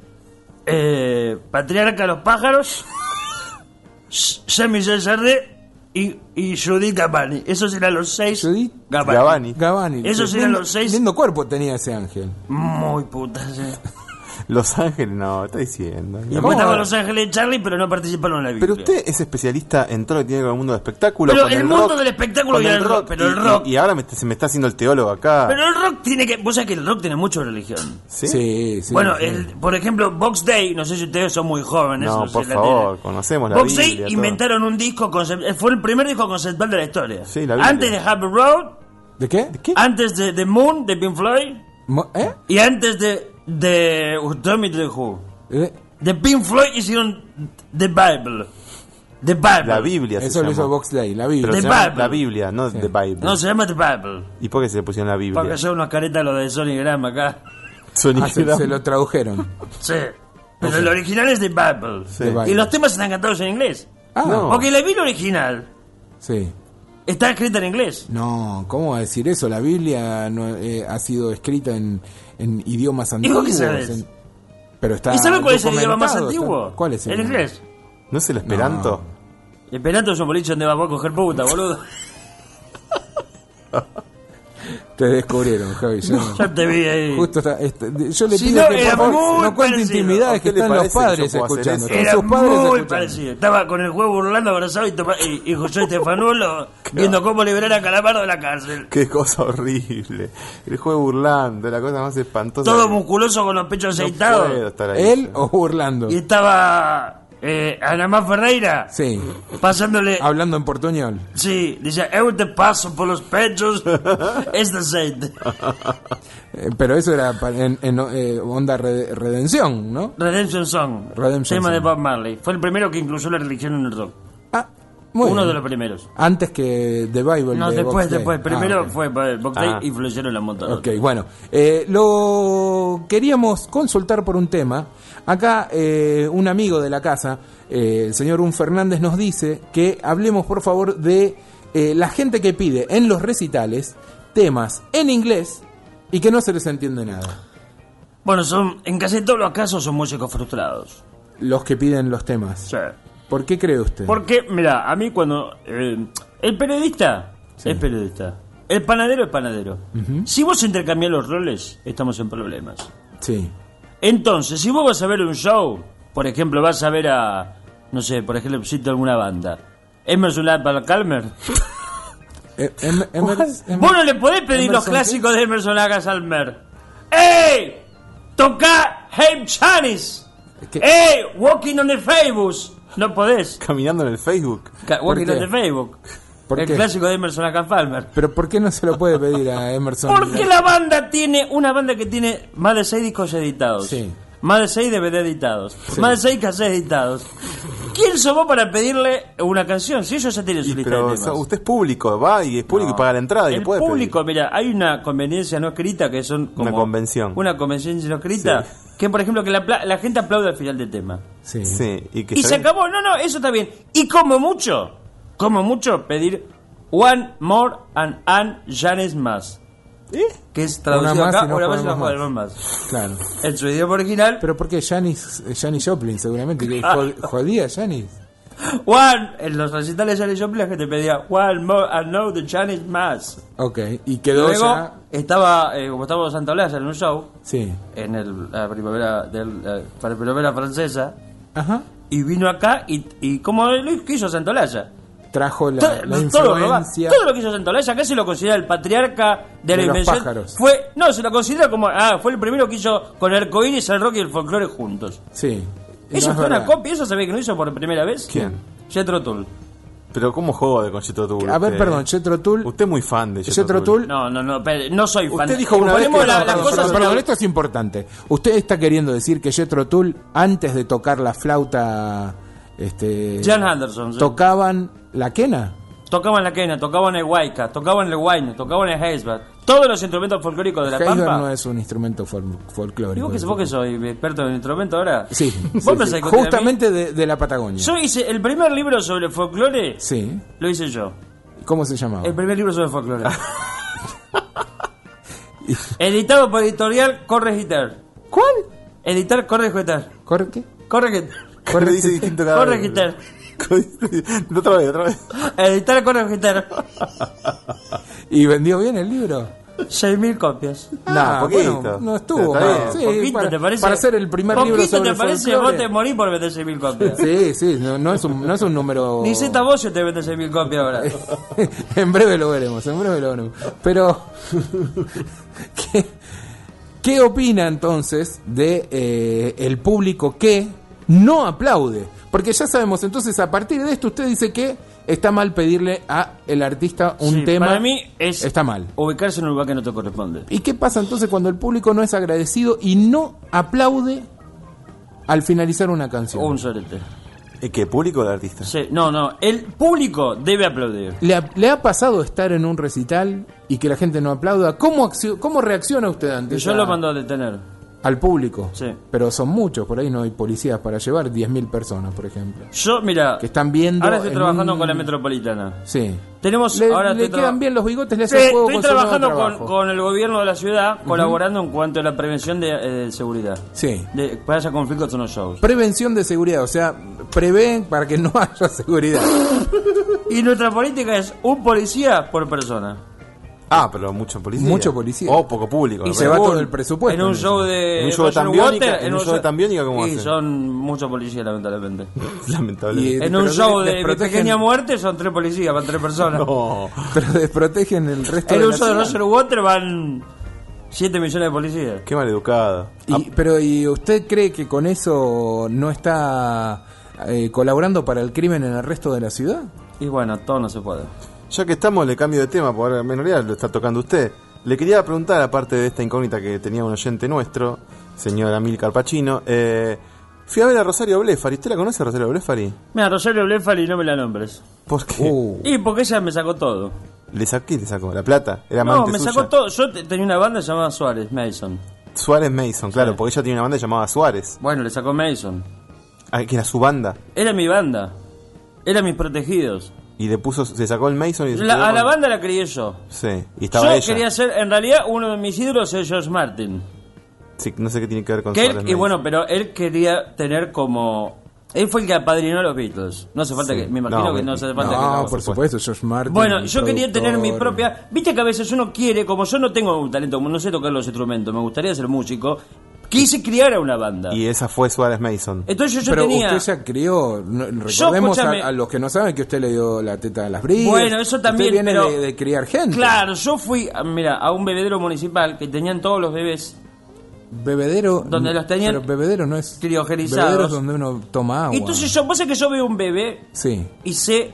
Eh, Patriarca de los pájaros. Saint-Michel Sardé. Y, y Judith Gavani. Esos eran los seis. Judith Gavani. Gavani. Esos eran los seis. Lindo cuerpo tenía ese ángel. Muy putas, eh. Los Ángeles, no, está diciendo. Y después estaban Los Ángeles de Charlie, pero no participaron en la Biblia. Pero usted es especialista en todo lo que tiene que ver con el mundo del espectáculo. Pero con el, el mundo rock, del espectáculo y el rock, rock. Pero y, el rock. Y, y ahora me, se me está haciendo el teólogo acá. Pero el rock tiene que. Vos sabés que el rock tiene mucho religión. Sí, sí. sí bueno, sí. El, por ejemplo, Box Day, no sé si ustedes son muy jóvenes. No, no por sé, favor, la conocemos la Box Biblia. Day todo. inventaron un disco conceptual. Fue el primer disco conceptual de la historia. Sí, la Biblia. Antes de Happy Road. ¿De qué? ¿De qué? Antes de The Moon, de Pink Floyd. ¿Eh? Y antes de. de Tommy the Who. ¿Eh? De Pink Floyd hicieron The Bible. The Bible. La Biblia. Eso lo hizo Box Day, la Biblia. Pero The se llama Bible. La Biblia, no sí. The Bible. No, se llama The Bible. ¿Y por qué se le pusieron la Biblia? Porque son unos caretas los de Sony Gram acá. Sony ah, se, se lo tradujeron. Sí. Pero okay. El original es The Bible. Sí. The Bible. Y los temas están cantados en inglés. Ah, no. Porque la Biblia original sí. está escrita en inglés. No, ¿cómo va a decir eso? La Biblia no, eh, ha sido escrita en, en idiomas antiguos. ¿Y vos qué sabes? En, pero está ¿Y sabes cuál es el idioma más documentado, antiguo? Está, ¿cuál es el El idioma? inglés. ¿No es el Esperanto? No. El Esperanto es un boliche donde vas a coger puta, boludo. Te descubrieron, Javi. Yo, no. Ya te vi ahí. Justo está, este, yo le Si pido no, que era por favor muy no cuente parecido. intimidades que ¿A qué le están los parece que padres yo puedo hacer escuchando. eso? Están Era sus padres muy escuchando. parecido. Estaba con el juego burlando abrazado y, toma, y, y José Estefanuelo viendo cómo liberar a Calamardo de la cárcel. Qué cosa horrible. El juego burlando, la cosa más espantosa. Todo musculoso con los pechos aceitados. No puedo estar ahí. ¿Él o burlando? Y estaba eh, Anamá Ferreira Sí. pasándole. Hablando en portuñol. Sí, dice, eu te paso por los pechos. Es de aceite. Eh, Pero eso era pa- en, en, eh, onda re- redención, ¿no? Redemption Song. Redemption tema de Song. Bob Marley. Fue el primero que incluyó la religión en el rock. Ah, muy Uno bien. de los primeros. Antes que The Bible. No, de después, Box Day. después. Primero Ah, ok. fue eh, Box Day Ah. y influyeron la montada. Ok, bueno, eh, lo queríamos consultar por un tema. Acá eh, un amigo de la casa, eh, el señor Un Fernández, nos dice que hablemos por favor de eh, la gente que pide en los recitales temas en inglés y que no se les entiende nada. Bueno, son en casi todos los casos son músicos frustrados. Los que piden los temas. Sí. ¿Por qué cree usted? Porque, mira, a mí cuando... eh, el periodista Sí. es periodista. El panadero es panadero. Ujú. Si vos intercambiás los roles, estamos en problemas. Sí. Entonces, si vos vas a ver un show, por ejemplo, vas a ver a... No sé, por ejemplo, cito alguna banda. Emerson Lake and Palmer. Eh, em- Emer- Emer- Vos no le podés pedir los Emerson, clásicos de Emerson Lake and Palmer. ¡Ey! ¡Toca Hey Chinese! ¿Qué? ¡Ey! Walking on the Facebook. No podés. Caminando en el Facebook. Ca- ¿Por Walking qué? on the Facebook. ¿Por El qué? clásico de Emerson Lake and Palmer. Pero ¿por qué no se lo puede pedir a Emerson? Porque la banda tiene, una banda que tiene más de seis discos editados. Sí. Más de seis D V D editados. Sí. Más de seis cassettes editados. ¿Quién sos vos para pedirle una canción? Si ellos ya tienen su Y, lista pero de o sea, temas. usted es público, va y es público No. y paga la entrada y El le puede público, pedir. mira, hay una conveniencia no escrita que son como... Una convención. Una convención no escrita. Sí. Que, por ejemplo, que la, pla- la gente aplaude al final del tema. Sí. Sí, y que Y está se bien. acabó. No, no, eso está bien. Y como mucho, como mucho, pedir One More and An Janis Más. ¿Eh? Que es traducido Una más acá, y no una más y podemos no podemos más. más. Claro. En su idioma original, Pero ¿por qué Janis, Janis Joplin seguramente? Que jod- jodía Janis. One, en los recitales de Janis Joplin la gente pedía One More and No the Janis Más. Ok, y quedó Luego ya... estaba, eh, como estaba Santa Olalla en un show, Sí. en el, la primavera del, la, para la primavera francesa, Ajá. y vino acá y, y como lo que hizo Santa Olalla. Trajo la, Todo, la todo lo, va- influencia... todo lo que hizo Santolaya, acá se lo considera el patriarca de, la De los invención. pájaros. Fue, no, se lo considera como, ah, fue el primero que hizo con el arcoíris, el rock y el folclore juntos. Sí. Y Eso no es fue una verdad. copia, eso sabía que lo hizo por primera vez. ¿Quién? Jethro Tull. Pero ¿cómo jode con Jethro Tull? A ver, usted? perdón, Jethro Tull... Usted es muy fan de Jethro, Jethro Tull... No, no, no, pero no soy fan. Usted dijo una vez Ponemos que- la- no, las Perdón, cosas perdón, en la- perdón, esto es importante. Usted está queriendo decir que Jethro Tull, antes de tocar la flauta... Este, Jan Anderson. sí. ¿tocaban la quena? Tocaban la quena, tocaban el huayca, tocaban el huayno, tocaban el heisbat. Todos los instrumentos folclóricos de la Heiber Pampa. no es un instrumento fol- folclórico. ¿Y vos que, vos que soy experto en instrumento ahora? Sí, ¿Vos sí, pensás sí. que usted a mí? Justamente de, de la Patagonia. Yo hice el primer libro sobre folclore, Sí. lo hice yo. ¿Cómo se llamaba? El primer libro sobre folclore. Editado por editorial Corre Gitter. ¿Cuál? Editar Corre Gitter. ¿Corre qué? Corre Gitter. Corre dice distinto cada Corre vez. Gitter. otra vez, otra vez. Editar Corre Gitter. ¿Y vendió bien el libro? Seis mil copias. Ah, poquito. bueno, no estuvo Está mal. bien. Sí, Poquito, para, ¿te parece? para ser el primer libro Poquito sobre te parece, folclore. vos te morís por vender seis mil copias. Sí, sí, no, no es un, no es un número... Ni Zeta Bocio te vende seis mil copias ahora. En breve lo veremos, en breve lo veremos. Pero, ¿qué, qué opina entonces de eh, el público que no aplaude? Porque ya sabemos, entonces a partir de esto usted dice que está mal pedirle a el artista un Sí, tema. para mí es está mal. ubicarse en un lugar que no te corresponde. ¿Y qué pasa entonces cuando el público no es agradecido y no aplaude al finalizar una canción? Un sorete. ¿Y qué? ¿Público o el artista? Sí, no, no, el público debe aplaudir. ¿Le ha, le ha pasado estar en un recital y que la gente no aplauda? ¿Cómo, accio- cómo reacciona usted ante Yo esa- lo mando a detener. al público? Sí. Pero son muchos, por ahí no hay policías para llevar diez mil personas, por ejemplo. Yo, mira, Que están viendo... ahora estoy en trabajando un- con la Metropolitana. Sí. Tenemos, Le, ahora le estoy quedan traba- bien los bigotes, le Sí, hace juego estoy con su nuevo trabajando con, trabajo. con el gobierno de la ciudad, colaborando en cuanto a la prevención de, eh, de seguridad. Sí. De, para haya conflictos en los shows. Prevención de seguridad, o sea, prevén para que no haya seguridad. Y nuestra política es un policía por persona. Ah, pero mucho policía. Mucho policía. O poco público. Y ¿no? se va todo el presupuesto. En un show de... En un show de Tambiónica, en un show de Tambiónica, ¿cómo Sí, hacen? son muchos policías, lamentablemente. Lamentablemente. En un show de mi pequeña muerte son tres policías, van tres personas. No. Pero desprotegen el resto En de un la show de ciudad. Roger Water van siete millones de policías. Qué maleducado. Y, pero ¿y usted cree que con eso no está eh, colaborando para el crimen en el resto de la ciudad? Y bueno, todo no se puede. Ya que estamos, le cambio de tema, por en realidad lo está tocando usted. Le quería preguntar, aparte de esta incógnita que tenía un oyente nuestro, señor Amílcar Pacino, eh, fui a ver a Rosario Blefari. ¿Usted la conoce, Rosario Blefari? Mira, Rosario Blefari no me la nombres. ¿Por qué? Uh, Y porque ella me sacó todo. ¿Le saqué? ¿Le sacó? ¿La plata? ¿Era No, amante me suya? sacó todo. Yo te- tenía una banda llamada Suárez, Mason. Suárez Mason, claro, Sí. porque ella tiene una banda llamada Suárez. Bueno, le sacó Mason. Ah, que era su banda. Era mi banda. Eran mis protegidos. Y le puso, se sacó el Mason y se La- quedó a la con- banda la crié yo. Sí, y estaba Yo ella. quería ser, en realidad, uno de mis ídolos es George Martin. Sí, no sé qué tiene que ver con Que Suárez él, y Mason. bueno, pero él quería tener como... Él fue el que apadrinó a los Beatles. No hace falta Sí. que... Me imagino No, que no hace falta que... no, no. por supuesto, George Martin. Bueno, yo quería tener mi productor. propia... Viste que a veces uno quiere, como yo no tengo un talento, como no sé tocar los instrumentos, me gustaría ser músico, quise criar a una banda. Y esa fue Suárez Mason. Entonces yo Pero tenía... usted ya crió, no- recordemos escúchame. a, a los que no saben que usted le dio la teta a las brillas. Bueno, eso también, Usted viene pero- de, de criar gente. Claro, yo fui, a- mira, a un bebedero municipal que tenían todos los bebés Bebedero. Donde los tenían Pero bebedero no es. criogenizados. Bebedero es donde uno toma agua. Y entonces yo, vos sabés que yo veo un bebé Sí. y sé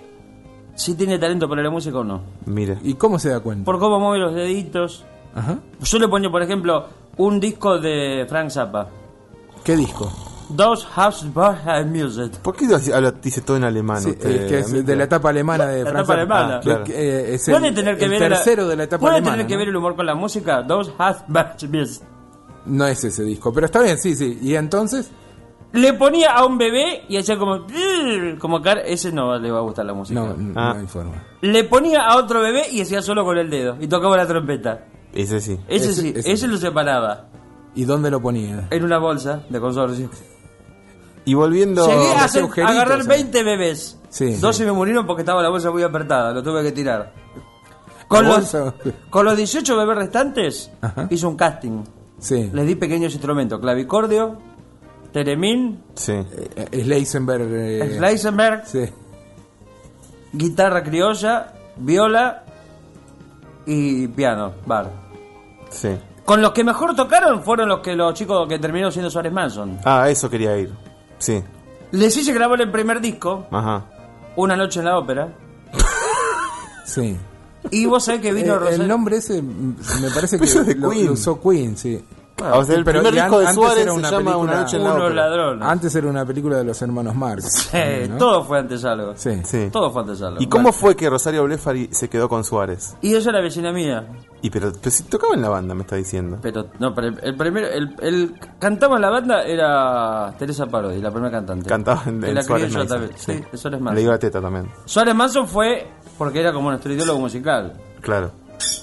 si tiene talento para la música o no. Mire. ¿Y cómo se da cuenta? Por cómo mueve los deditos. Ajá. Yo le pongo, por ejemplo, un disco de Frank Zappa. ¿Qué disco? Those House Bar Music. ¿Por qué habla- dice todo en alemán Sí, usted, es que es amigo? de la etapa alemana de La Frank etapa Zappa. alemana. Ah, Claro. que, eh, es el, ¿Puede tener que el ver tercero la, de la etapa ¿puede alemana. tener que ¿no? ver el humor con la música? Those House Bar Music. No es ese disco, pero está bien, sí, sí. ¿Y entonces? Le ponía a un bebé y hacía como... Como car ese no le va a gustar la música. No, no, Ah. no hay forma. Le ponía a otro bebé y hacía solo con el dedo. Y tocaba la trompeta. Ese sí. Ese, Ese- sí, ese ese, sí. lo separaba. ¿Y dónde lo ponía? En una bolsa de consorcio. Y volviendo... Llegué a, hacía hacer- a agujeritos, agarrar ¿eh? veinte bebés. Sí. doce me murieron porque estaba la bolsa muy apretada. Lo tuve que tirar. Con, ¿La los, bolsa? con los dieciocho bebés restantes, Ajá. hice un casting. Sí. Les di pequeños instrumentos. Clavicordio, teremín, Sí. Eh, eh, Schleisenberg. eh, Schleisenberg, Sí. guitarra criolla, viola y piano, bar. Sí. Con los que mejor tocaron fueron los que los chicos que terminaron siendo Suárez Manson. Ah, eso quería ir. Sí. Les hice grabar el primer disco, Ajá. Una noche en la ópera. Sí. Y vos sabés que vino Eh, Rosario. el nombre ese mm, me parece que Pero es de lo, Queen. lo usó Queen, sí. O sea, el Pero primer y disco an- de antes Suárez era se una llama película- Una noche en la Unos ópera. ladrones. Antes era una película de los hermanos Marx. Eh, ¿no? Todo fue antes algo. Sí. Sí. Todo fue antes algo. ¿Y cómo fue que Rosario Blefari se quedó con Suárez? Y ella era vecina mía. Y pero, pero si tocaba en la banda, me está diciendo. Pero, no, pero el, el primero. El, el cantaba en la banda era Teresa Parodi, la primera cantante. Cantaba en, Que en la Suárez crié yo Mason. también. Sí, de Suárez Le Manson. dio la teta también. Suárez Manson fue porque era como nuestro ideólogo musical. Claro.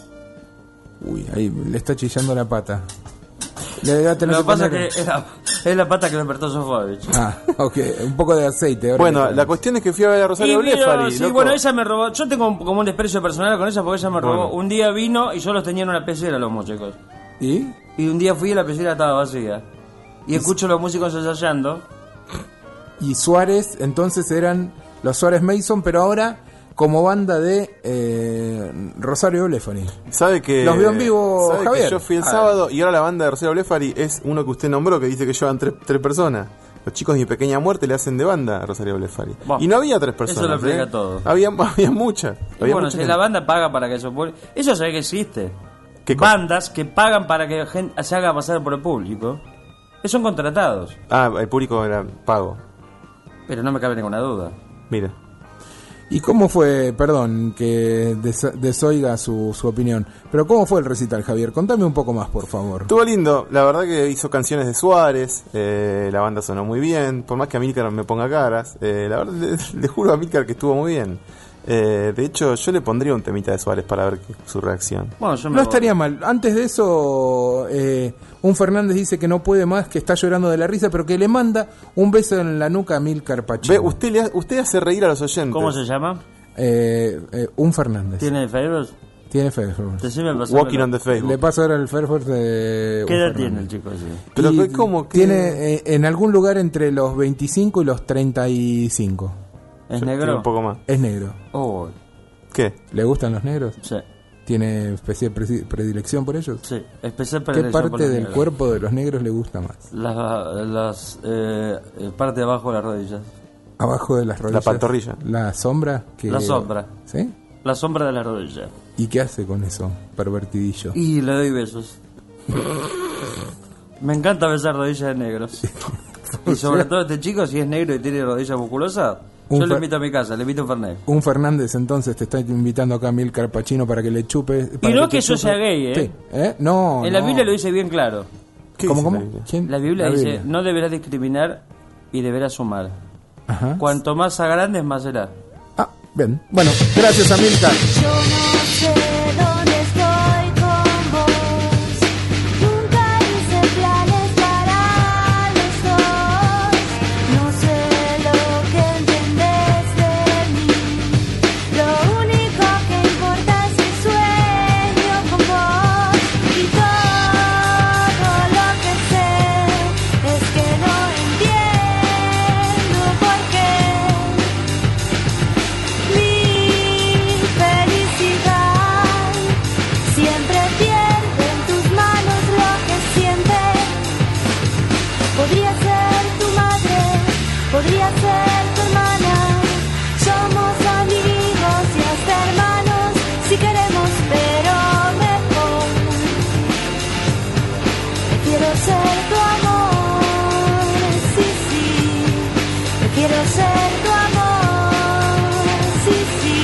Uy, ahí le está chillando la pata. Le voy a tener Lo que pasa poner- es que es la, es la pata que me despertó Sofovich. Ah, ok. Un poco de aceite. ahora Bueno, que- la cuestión es que fui a ver a Y Rosario vino, Blefari. sí, loco. bueno, ella me robó. Yo tengo un- como un desprecio personal con ella porque ella me robó. Bueno. Un día vino y yo los tenía en una pecera, los músicos. ¿Y? Y un día fui y la pecera estaba vacía. Y escucho a los músicos ensayando. Y Suárez, entonces eran los Suárez Mason, pero ahora como banda de eh, Rosario Blefari. ¿Sabe que Los vio en vivo, sabe que Javier? yo fui el Ah. sábado y ahora la banda de Rosario Blefari es uno que usted nombró que dice que llevan tres, tres personas. Los chicos de Mi Pequeña Muerte le hacen de banda a Rosario Blefari. Bueno, y no había tres personas. eso lo explica ¿eh? todo. Había, había muchas. Y Había bueno, mucha si gente. la banda paga para que eso... Eso sabe que existe. ¿Qué cosa? Bandas que pagan para que gente se haga pasar por el público. Esos son contratados. Ah, el público era pago. Pero no me cabe ninguna duda. Mira. ¿Y cómo fue, perdón, que des- desoiga su, su opinión, pero cómo fue el recital, Javier? Contame un poco más, por favor. Estuvo lindo, la verdad que hizo canciones de Suárez, eh, la banda sonó muy bien, por más que Amílcar me ponga caras, eh, la verdad le, le juro a Amílcar que estuvo muy bien. Eh, de hecho, yo le pondría un temita de Suárez para ver qué- su reacción. Bueno, yo me No voy. estaría mal. Antes de eso, eh, un Fernández dice que no puede más, que está llorando de la risa, pero que le manda un beso en la nuca a Milcar Pachino. Ve, usted, le ha- usted hace reír a los oyentes. ¿Cómo se llama? Eh, eh, un Fernández. ¿Tiene Facebook? Tiene Fairforce. Decime, Walking on the Facebook. Le paso ahora el Fairforce de... ¿Qué edad tiene el chico así? Pero Y ¿cómo que...? Tiene eh, en algún lugar entre los veinticinco y los treinta y cinco. ¿Es Yo negro? tengo un poco más. Es negro. Oh, ¿Qué? ¿Le gustan los negros? sí. ¿Tiene especial presi- predilección por ellos? Sí, especial ¿Qué predilección por parte los del negros. cuerpo de los negros le gusta más? Las, las eh, eh, parte de abajo de las rodillas. Abajo de las rodillas. La pantorrilla. La sombra. Que... La sombra. ¿Sí? La sombra de las rodillas. ¿Y qué hace con eso, pervertidillo? Y le doy besos. Me encanta besar rodillas de negros. Y sobre todo este chico, si es negro y tiene rodillas musculosas, Un yo le fer- invito a mi casa, le invito a un Fernet. Un Fernández entonces te está invitando acá a Milcar Pacino para que le chupe. para Y no te que eso chupe. sea gay, ¿eh? Sí. ¿Eh? No. En la no. Biblia lo dice bien claro. ¿Cómo, cómo? ¿Quién? La Biblia La dice, Biblia. no deberás discriminar y deberás sumar. Ajá. Cuanto más agrandes, más será. Ah, bien. Bueno, gracias a Milcar. Yo no sé dónde estoy con vos. Nunca hice planes para los dos. No sé lo que entendés de mí. Lo único que importa es mi sueño con vos. Y todo lo que sé es que no entiendo por qué. Mi felicidad siempre pierde en tus manos lo que siente. Podría ser tu madre, podría ser tu hermana. Somos amigos y hasta hermanos si queremos, pero mejor. Quiero ser tu amor, sí, sí. Quiero ser tu amor, sí, sí.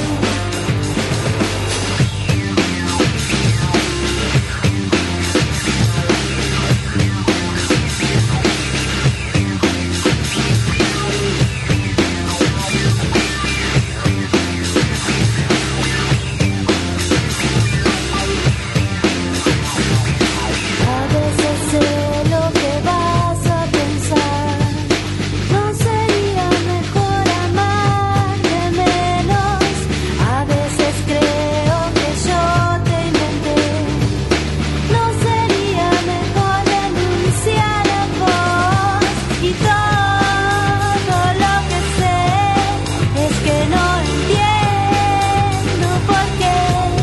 A veces sé lo que vas a pensar. No sería mejor amarte menos. A veces creo que yo te inventé. No sería mejor renunciar a vos. Y todo lo que sé es que no entiendo por qué.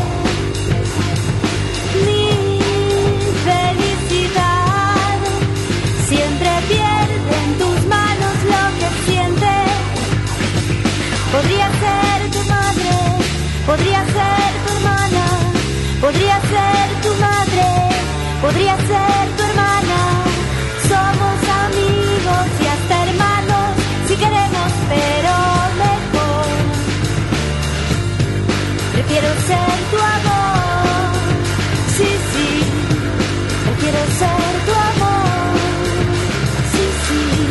Mi felicidad siempre pierde en tus manos lo que siente. Podría ser tu madre, podría ser tu hermana, podría ser tu madre, podría ser tu hermana. Somos amigos y hasta hermanos si queremos, pero mejor. Prefiero ser tu amor, sí, sí. Prefiero ser tu amor, sí, sí.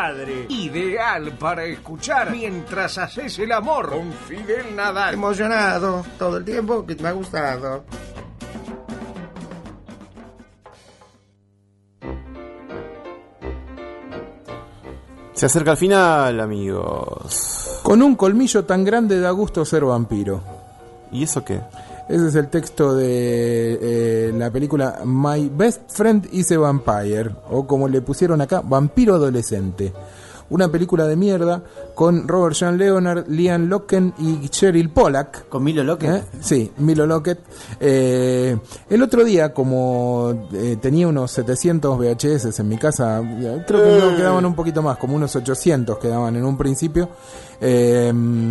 padre. Ideal para escuchar mientras haces el amor con Fidel Nadal. Emocionado todo el tiempo, que me ha gustado. Se acerca al final, amigos. Con un colmillo tan grande da gusto ser vampiro. ¿Y eso qué? Ese es el texto de eh, la película My Best Friend is a Vampire, o como le pusieron acá, Vampiro Adolescente. Una película de mierda con Robert Sean Leonard, Liam Locken y Cheryl Pollack. ¿Con Milo Lockett? ¿Eh? Sí, Milo Lockett. Eh, el otro día, como eh, tenía unos setecientos V H S en mi casa, creo que no quedaban un poquito más, como unos ochocientos quedaban en un principio. Eh,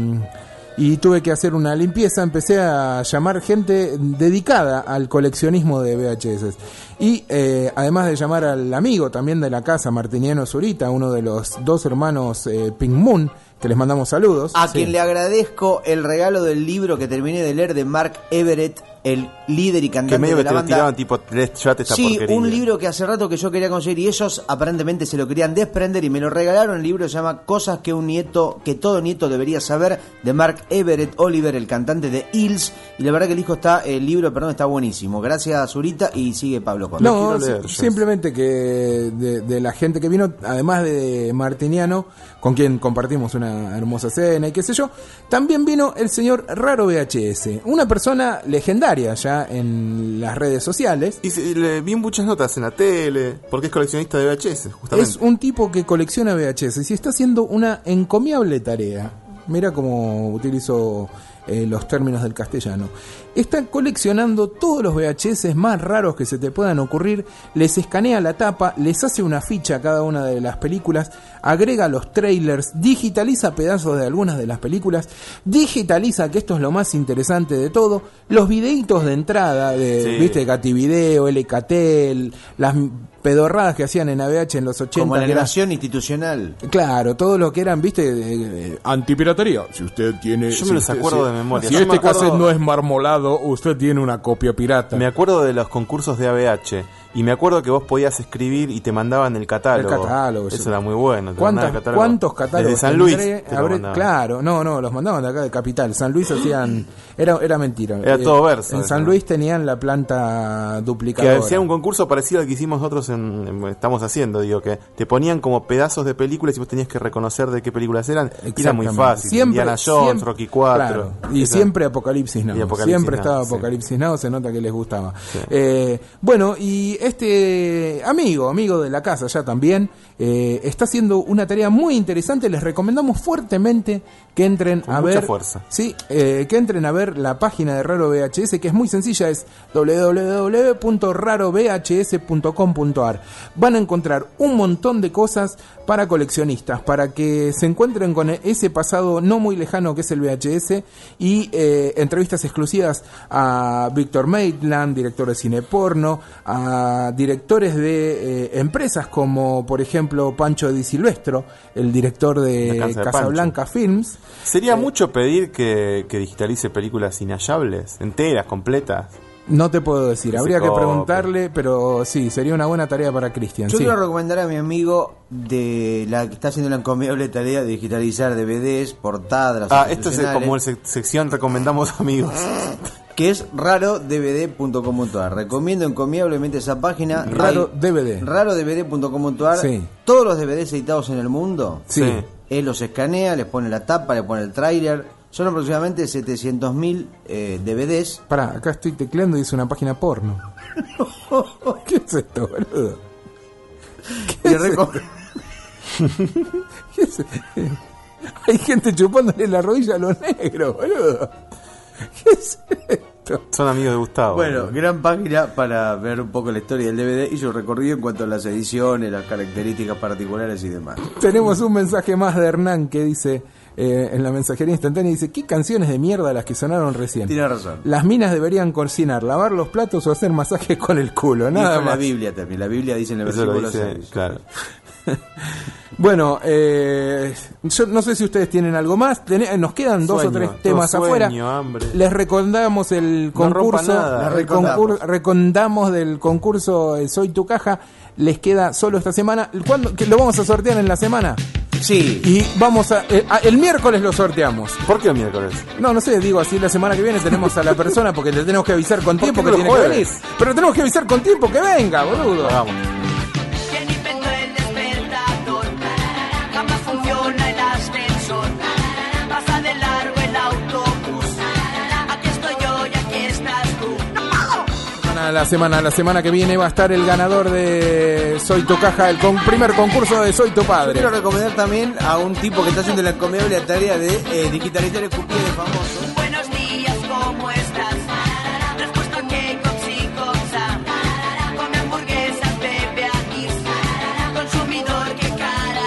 y tuve que hacer una limpieza, empecé a llamar gente dedicada al coleccionismo de V H S. Y eh, además de llamar al amigo también de la casa, Martiniano Zurita, uno de los dos hermanos eh, Pink Moon, que les mandamos saludos. A sí. quien le agradezco el regalo del libro que terminé de leer de Mark Everett, el líder y cantante que medio de que la te lo banda. tiraban tipo, llévate esta Sí, porquería. un libro que hace rato que yo quería conseguir y ellos aparentemente se lo querían desprender y me lo regalaron. El libro se llama Cosas que un nieto, que todo nieto debería saber, de Mark Everett Oliver, el cantante de Hills. Y la verdad que el disco está, el libro, perdón, está buenísimo. Gracias, Zurita, y sigue Pablo Conde. No, leer, simplemente que de, de la gente que vino, además de Martiniano, con quien compartimos una hermosa cena y qué sé yo, también vino el señor Raro V H S, una persona legendaria ya en las redes sociales. Y se, le vi muchas notas en la tele, porque es coleccionista de V H S, justamente. Es un tipo que colecciona V H S y está haciendo una encomiable tarea. Mira cómo utilizo eh, los términos del castellano. Está coleccionando todos los V H S más raros que se te puedan ocurrir, les escanea la tapa, les hace una ficha a cada una de las películas, agrega los trailers, digitaliza pedazos de algunas de las películas, digitaliza, que esto es lo más interesante de todo, los videitos de entrada de, sí. viste, Gativideo, L K T, las pedorradas que hacían en A V H en los ochenta. Como la que animación era, institucional. Claro, todo lo que eran, viste, eh, antipiratería. Si usted tiene... Yo si me los usted, acuerdo si, de memoria. Si Yo este acuerdo... cassette no es marmolado, usted tiene una copia pirata. Me acuerdo de los concursos de A V H. Y me acuerdo que vos podías escribir y te mandaban el catálogo. El catálogo. Eso sí. Era muy bueno. ¿Cuántas, catálogo. ¿Cuántos catálogos? Desde San Luis. Habré, claro, no, no, los mandaban de acá de Capital. San Luis hacían... Era, era mentira. Era todo verso. En eso, San ¿no? Luis tenían la planta duplicadora. Que hacía un concurso parecido al que hicimos nosotros en, en, estamos haciendo, digo, que te ponían como pedazos de películas y vos tenías que reconocer de qué películas eran. Y era muy fácil. Siempre, Indiana Jones, siempre, Rocky cuatro. Claro, y esa. siempre Apocalipsis Now. Y Apocalipsis siempre Now, estaba sí. Apocalipsis Now, se nota que les gustaba. Sí. Eh, bueno, y este amigo, amigo de la casa ya también, eh, está haciendo una tarea muy interesante. Les recomendamos fuertemente que entren Con a mucha ver... fuerza. Sí, eh, que entren a ver la página de Raro V H S, que es muy sencilla, es doble u doble u doble u punto raro v h s punto com punto a r. Van a encontrar un montón de cosas para coleccionistas, para que se encuentren con ese pasado no muy lejano que es el V H S, y eh, entrevistas exclusivas a Víctor Maitland, director de cine porno, a directores de eh, empresas como por ejemplo Pancho Di Silvestro, el director de Casablanca Films. ¿Sería eh, mucho pedir que, que digitalice películas inhallables, enteras, completas? No te puedo decir, que habría que copie. preguntarle, pero sí, sería una buena tarea para Cristian. Yo sí. quiero recomendar a mi amigo de la que está haciendo la encomiable tarea de digitalizar D V Ds, portadas. Ah, esto es como el sec- sección recomendamos amigos. Que es raro d v d punto com punto a r. Recomiendo encomiablemente esa página. Raro D V D. raro d v d punto com punto a r. Sí. Todos los D V Ds editados en el mundo. Sí. Él los escanea, les pone la tapa, le pone el tráiler. Son aproximadamente setecientos mil eh, D V Ds. Pará, acá estoy tecleando y dice una página porno. ¿Qué es esto, boludo? ¿Qué Y es reco- esto? ¿Qué es esto? Hay gente chupándole la rodilla a los negros, boludo. ¿Qué es esto? Son amigos de Gustavo. Bueno, ¿no? gran página para ver un poco la historia del D V D y su recorrido en cuanto a las ediciones, las características particulares y demás. Tenemos un mensaje más de Hernán que dice eh, en la mensajería instantánea, dice: ¿qué canciones de mierda las que sonaron recién? Tiene razón. Las minas deberían cocinar, lavar los platos o hacer masajes con el culo, nada y con más. la Biblia también. La Biblia dice en el Eso lo versículo dice, seis. claro. Bueno, eh, yo no sé si ustedes tienen algo más. Ten- nos quedan dos Sueño, o tres todo temas sueño, afuera. hambre. Les recordamos el No rompa concurso. nada. el concur- recordamos del concurso eh, Soy tu caja. Les queda solo esta semana. ¿Cuándo? ¿Que ¿Lo vamos a sortear en la semana? Sí. Y vamos a, eh, a- el miércoles lo sorteamos. ¿Por qué el miércoles? No, no sé, digo así la semana que viene tenemos a la persona porque le tenemos que avisar con ¿Por tiempo qué que no tiene que jueves? venir. Pero le tenemos que avisar con tiempo que venga, boludo. Vamos. ¿Quién inventó el despertador? Jamás funciona el ascensor. Pasa de largo el autobús. Aquí estoy yo y aquí estás tú. La semana, la semana que viene va a estar el ganador de Soy tu caja, el con- primer concurso de Soy tu Yo padre. quiero recomendar también a un tipo que está haciendo la encomiable tarea de eh, digitalizar el cookie de famoso. Buenos días, ¿cómo estás? Respuesta que coxi coxa. Come hamburguesas, bebe anís. Consumidor que cara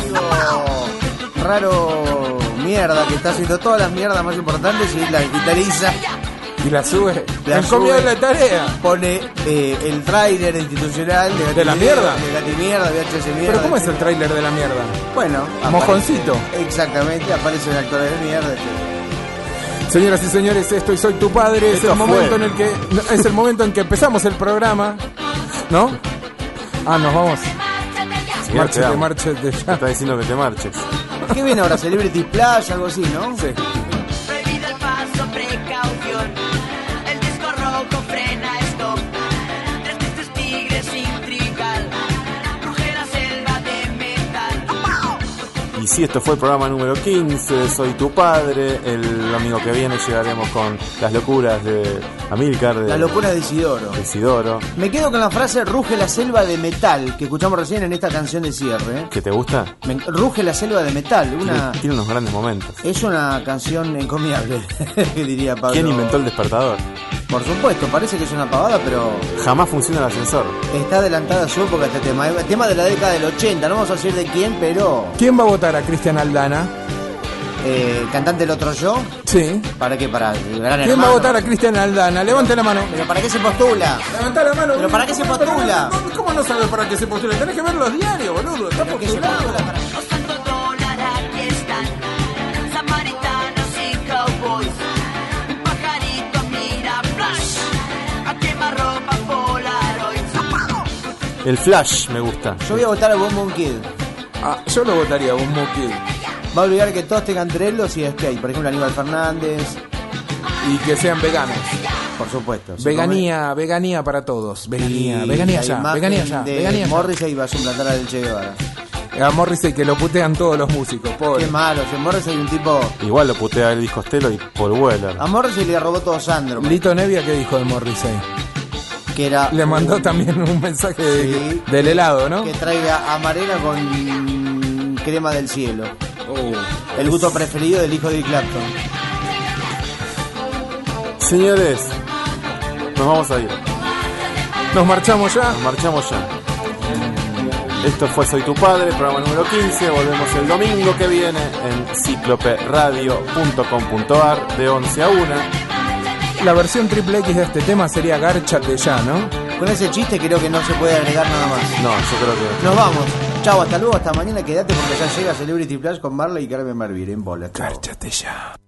gris. Raro mierda que está haciendo todas las mierdas más importantes y la digitaliza. Y la sube. La Encomiable sube, tarea. Pone eh, el tráiler institucional de, ¿De la mierda? De la mierda, V H S mierda. Pero ¿cómo es el tráiler de la mierda? Bueno, Mojoncito. aparece- exactamente, aparecen actores de mierda. Señoras y señores, esto es Soy tu padre. Es Esto el momento fue. en el que no, es el momento en que empezamos el programa, ¿no? Ah, nos vamos. Sí, Márchete, quedamos. márchete Me ya. está diciendo que te marches. ¿Qué viene ahora? Celebrity Splash, algo así, ¿no? Sí. Prohibido el paso, precaución. El disco rojo frena stop. Tres tristes tigres intrigal. Ruge la selva de metal. Y sí, esto fue el programa número quince, Soy tu padre. El domingo que viene llegaremos con las locuras de Amílcar, de, La locura de Isidoro. de Isidoro. Me quedo con la frase ruge la selva de metal que escuchamos recién en esta canción de cierre. ¿eh? ¿Que te gusta? Me- ruge la selva de metal, una Tiene, tiene unos grandes momentos. es una canción encomiable, que diría Pablo. ¿Quién inventó el despertador? Por supuesto, parece que es una pavada, pero Jamás funciona el ascensor. está adelantada a su época este tema. El tema de la década del ochenta, no vamos a decir de quién, pero ¿Quién va a votar a Cristian Aldana? eh, cantante El Otro Yo. Sí. ¿Para qué? Para el Gran ¿Quién Hermano. va a votar a Cristian Aldana? Levante la mano. ¿Pero para qué se postula? Levanta la mano. ¿Pero para qué se postula? ¿Cómo no sabes para qué se postula? Tenés que ver los diarios, boludo. Está ¿Pero qué se postulado. postula para- Ostando dólar, aquí están. Samaritanos y cowboys. Un pajarito mira flash. A quemarropa Polaroid. El Flash me gusta. Yo voy a votar a Boom Boom Kid. Ah, yo lo votaría a un Muki. Va a obligar que todos tengan trelos y skate. Por ejemplo, Aníbal Fernández. Y que sean veganos. Por supuesto. Se Veganía, veganía para todos. come- Veganía, y veganía la ya, imagen veganía ya, de veganía ya. Morrissey va a suplantar al Che Guevara. A Morrissey que lo putean todos los músicos, pobre. Qué malo. En Morrissey un tipo... Igual lo putea Elvis Costello y Paul Weller. A Morrissey le robó todo Sandro. Lito Nevia, ¿qué dijo de Morrissey? Que era... Le mandó un- también un mensaje de- Sí. del helado, ¿no? Que traiga amarela con crema del cielo. Oh. El gusto preferido del hijo de Eric Clapton. Señores, nos vamos a ir. Nos marchamos ya. Nos marchamos ya. Esto fue Soy tu padre, programa número quince. Volvemos el domingo que viene en cíclope radio punto com punto a r de once a una. La versión triple X de este tema sería Gárchate ya, ¿no? Con ese chiste creo que no se puede agregar nada más. No, yo creo que... Nos vamos. Chau, hasta luego, hasta mañana. Quédate porque ya llega Celebrity Flash con Marley y Carmen Marvire en bola. Chau. Gárchate ya.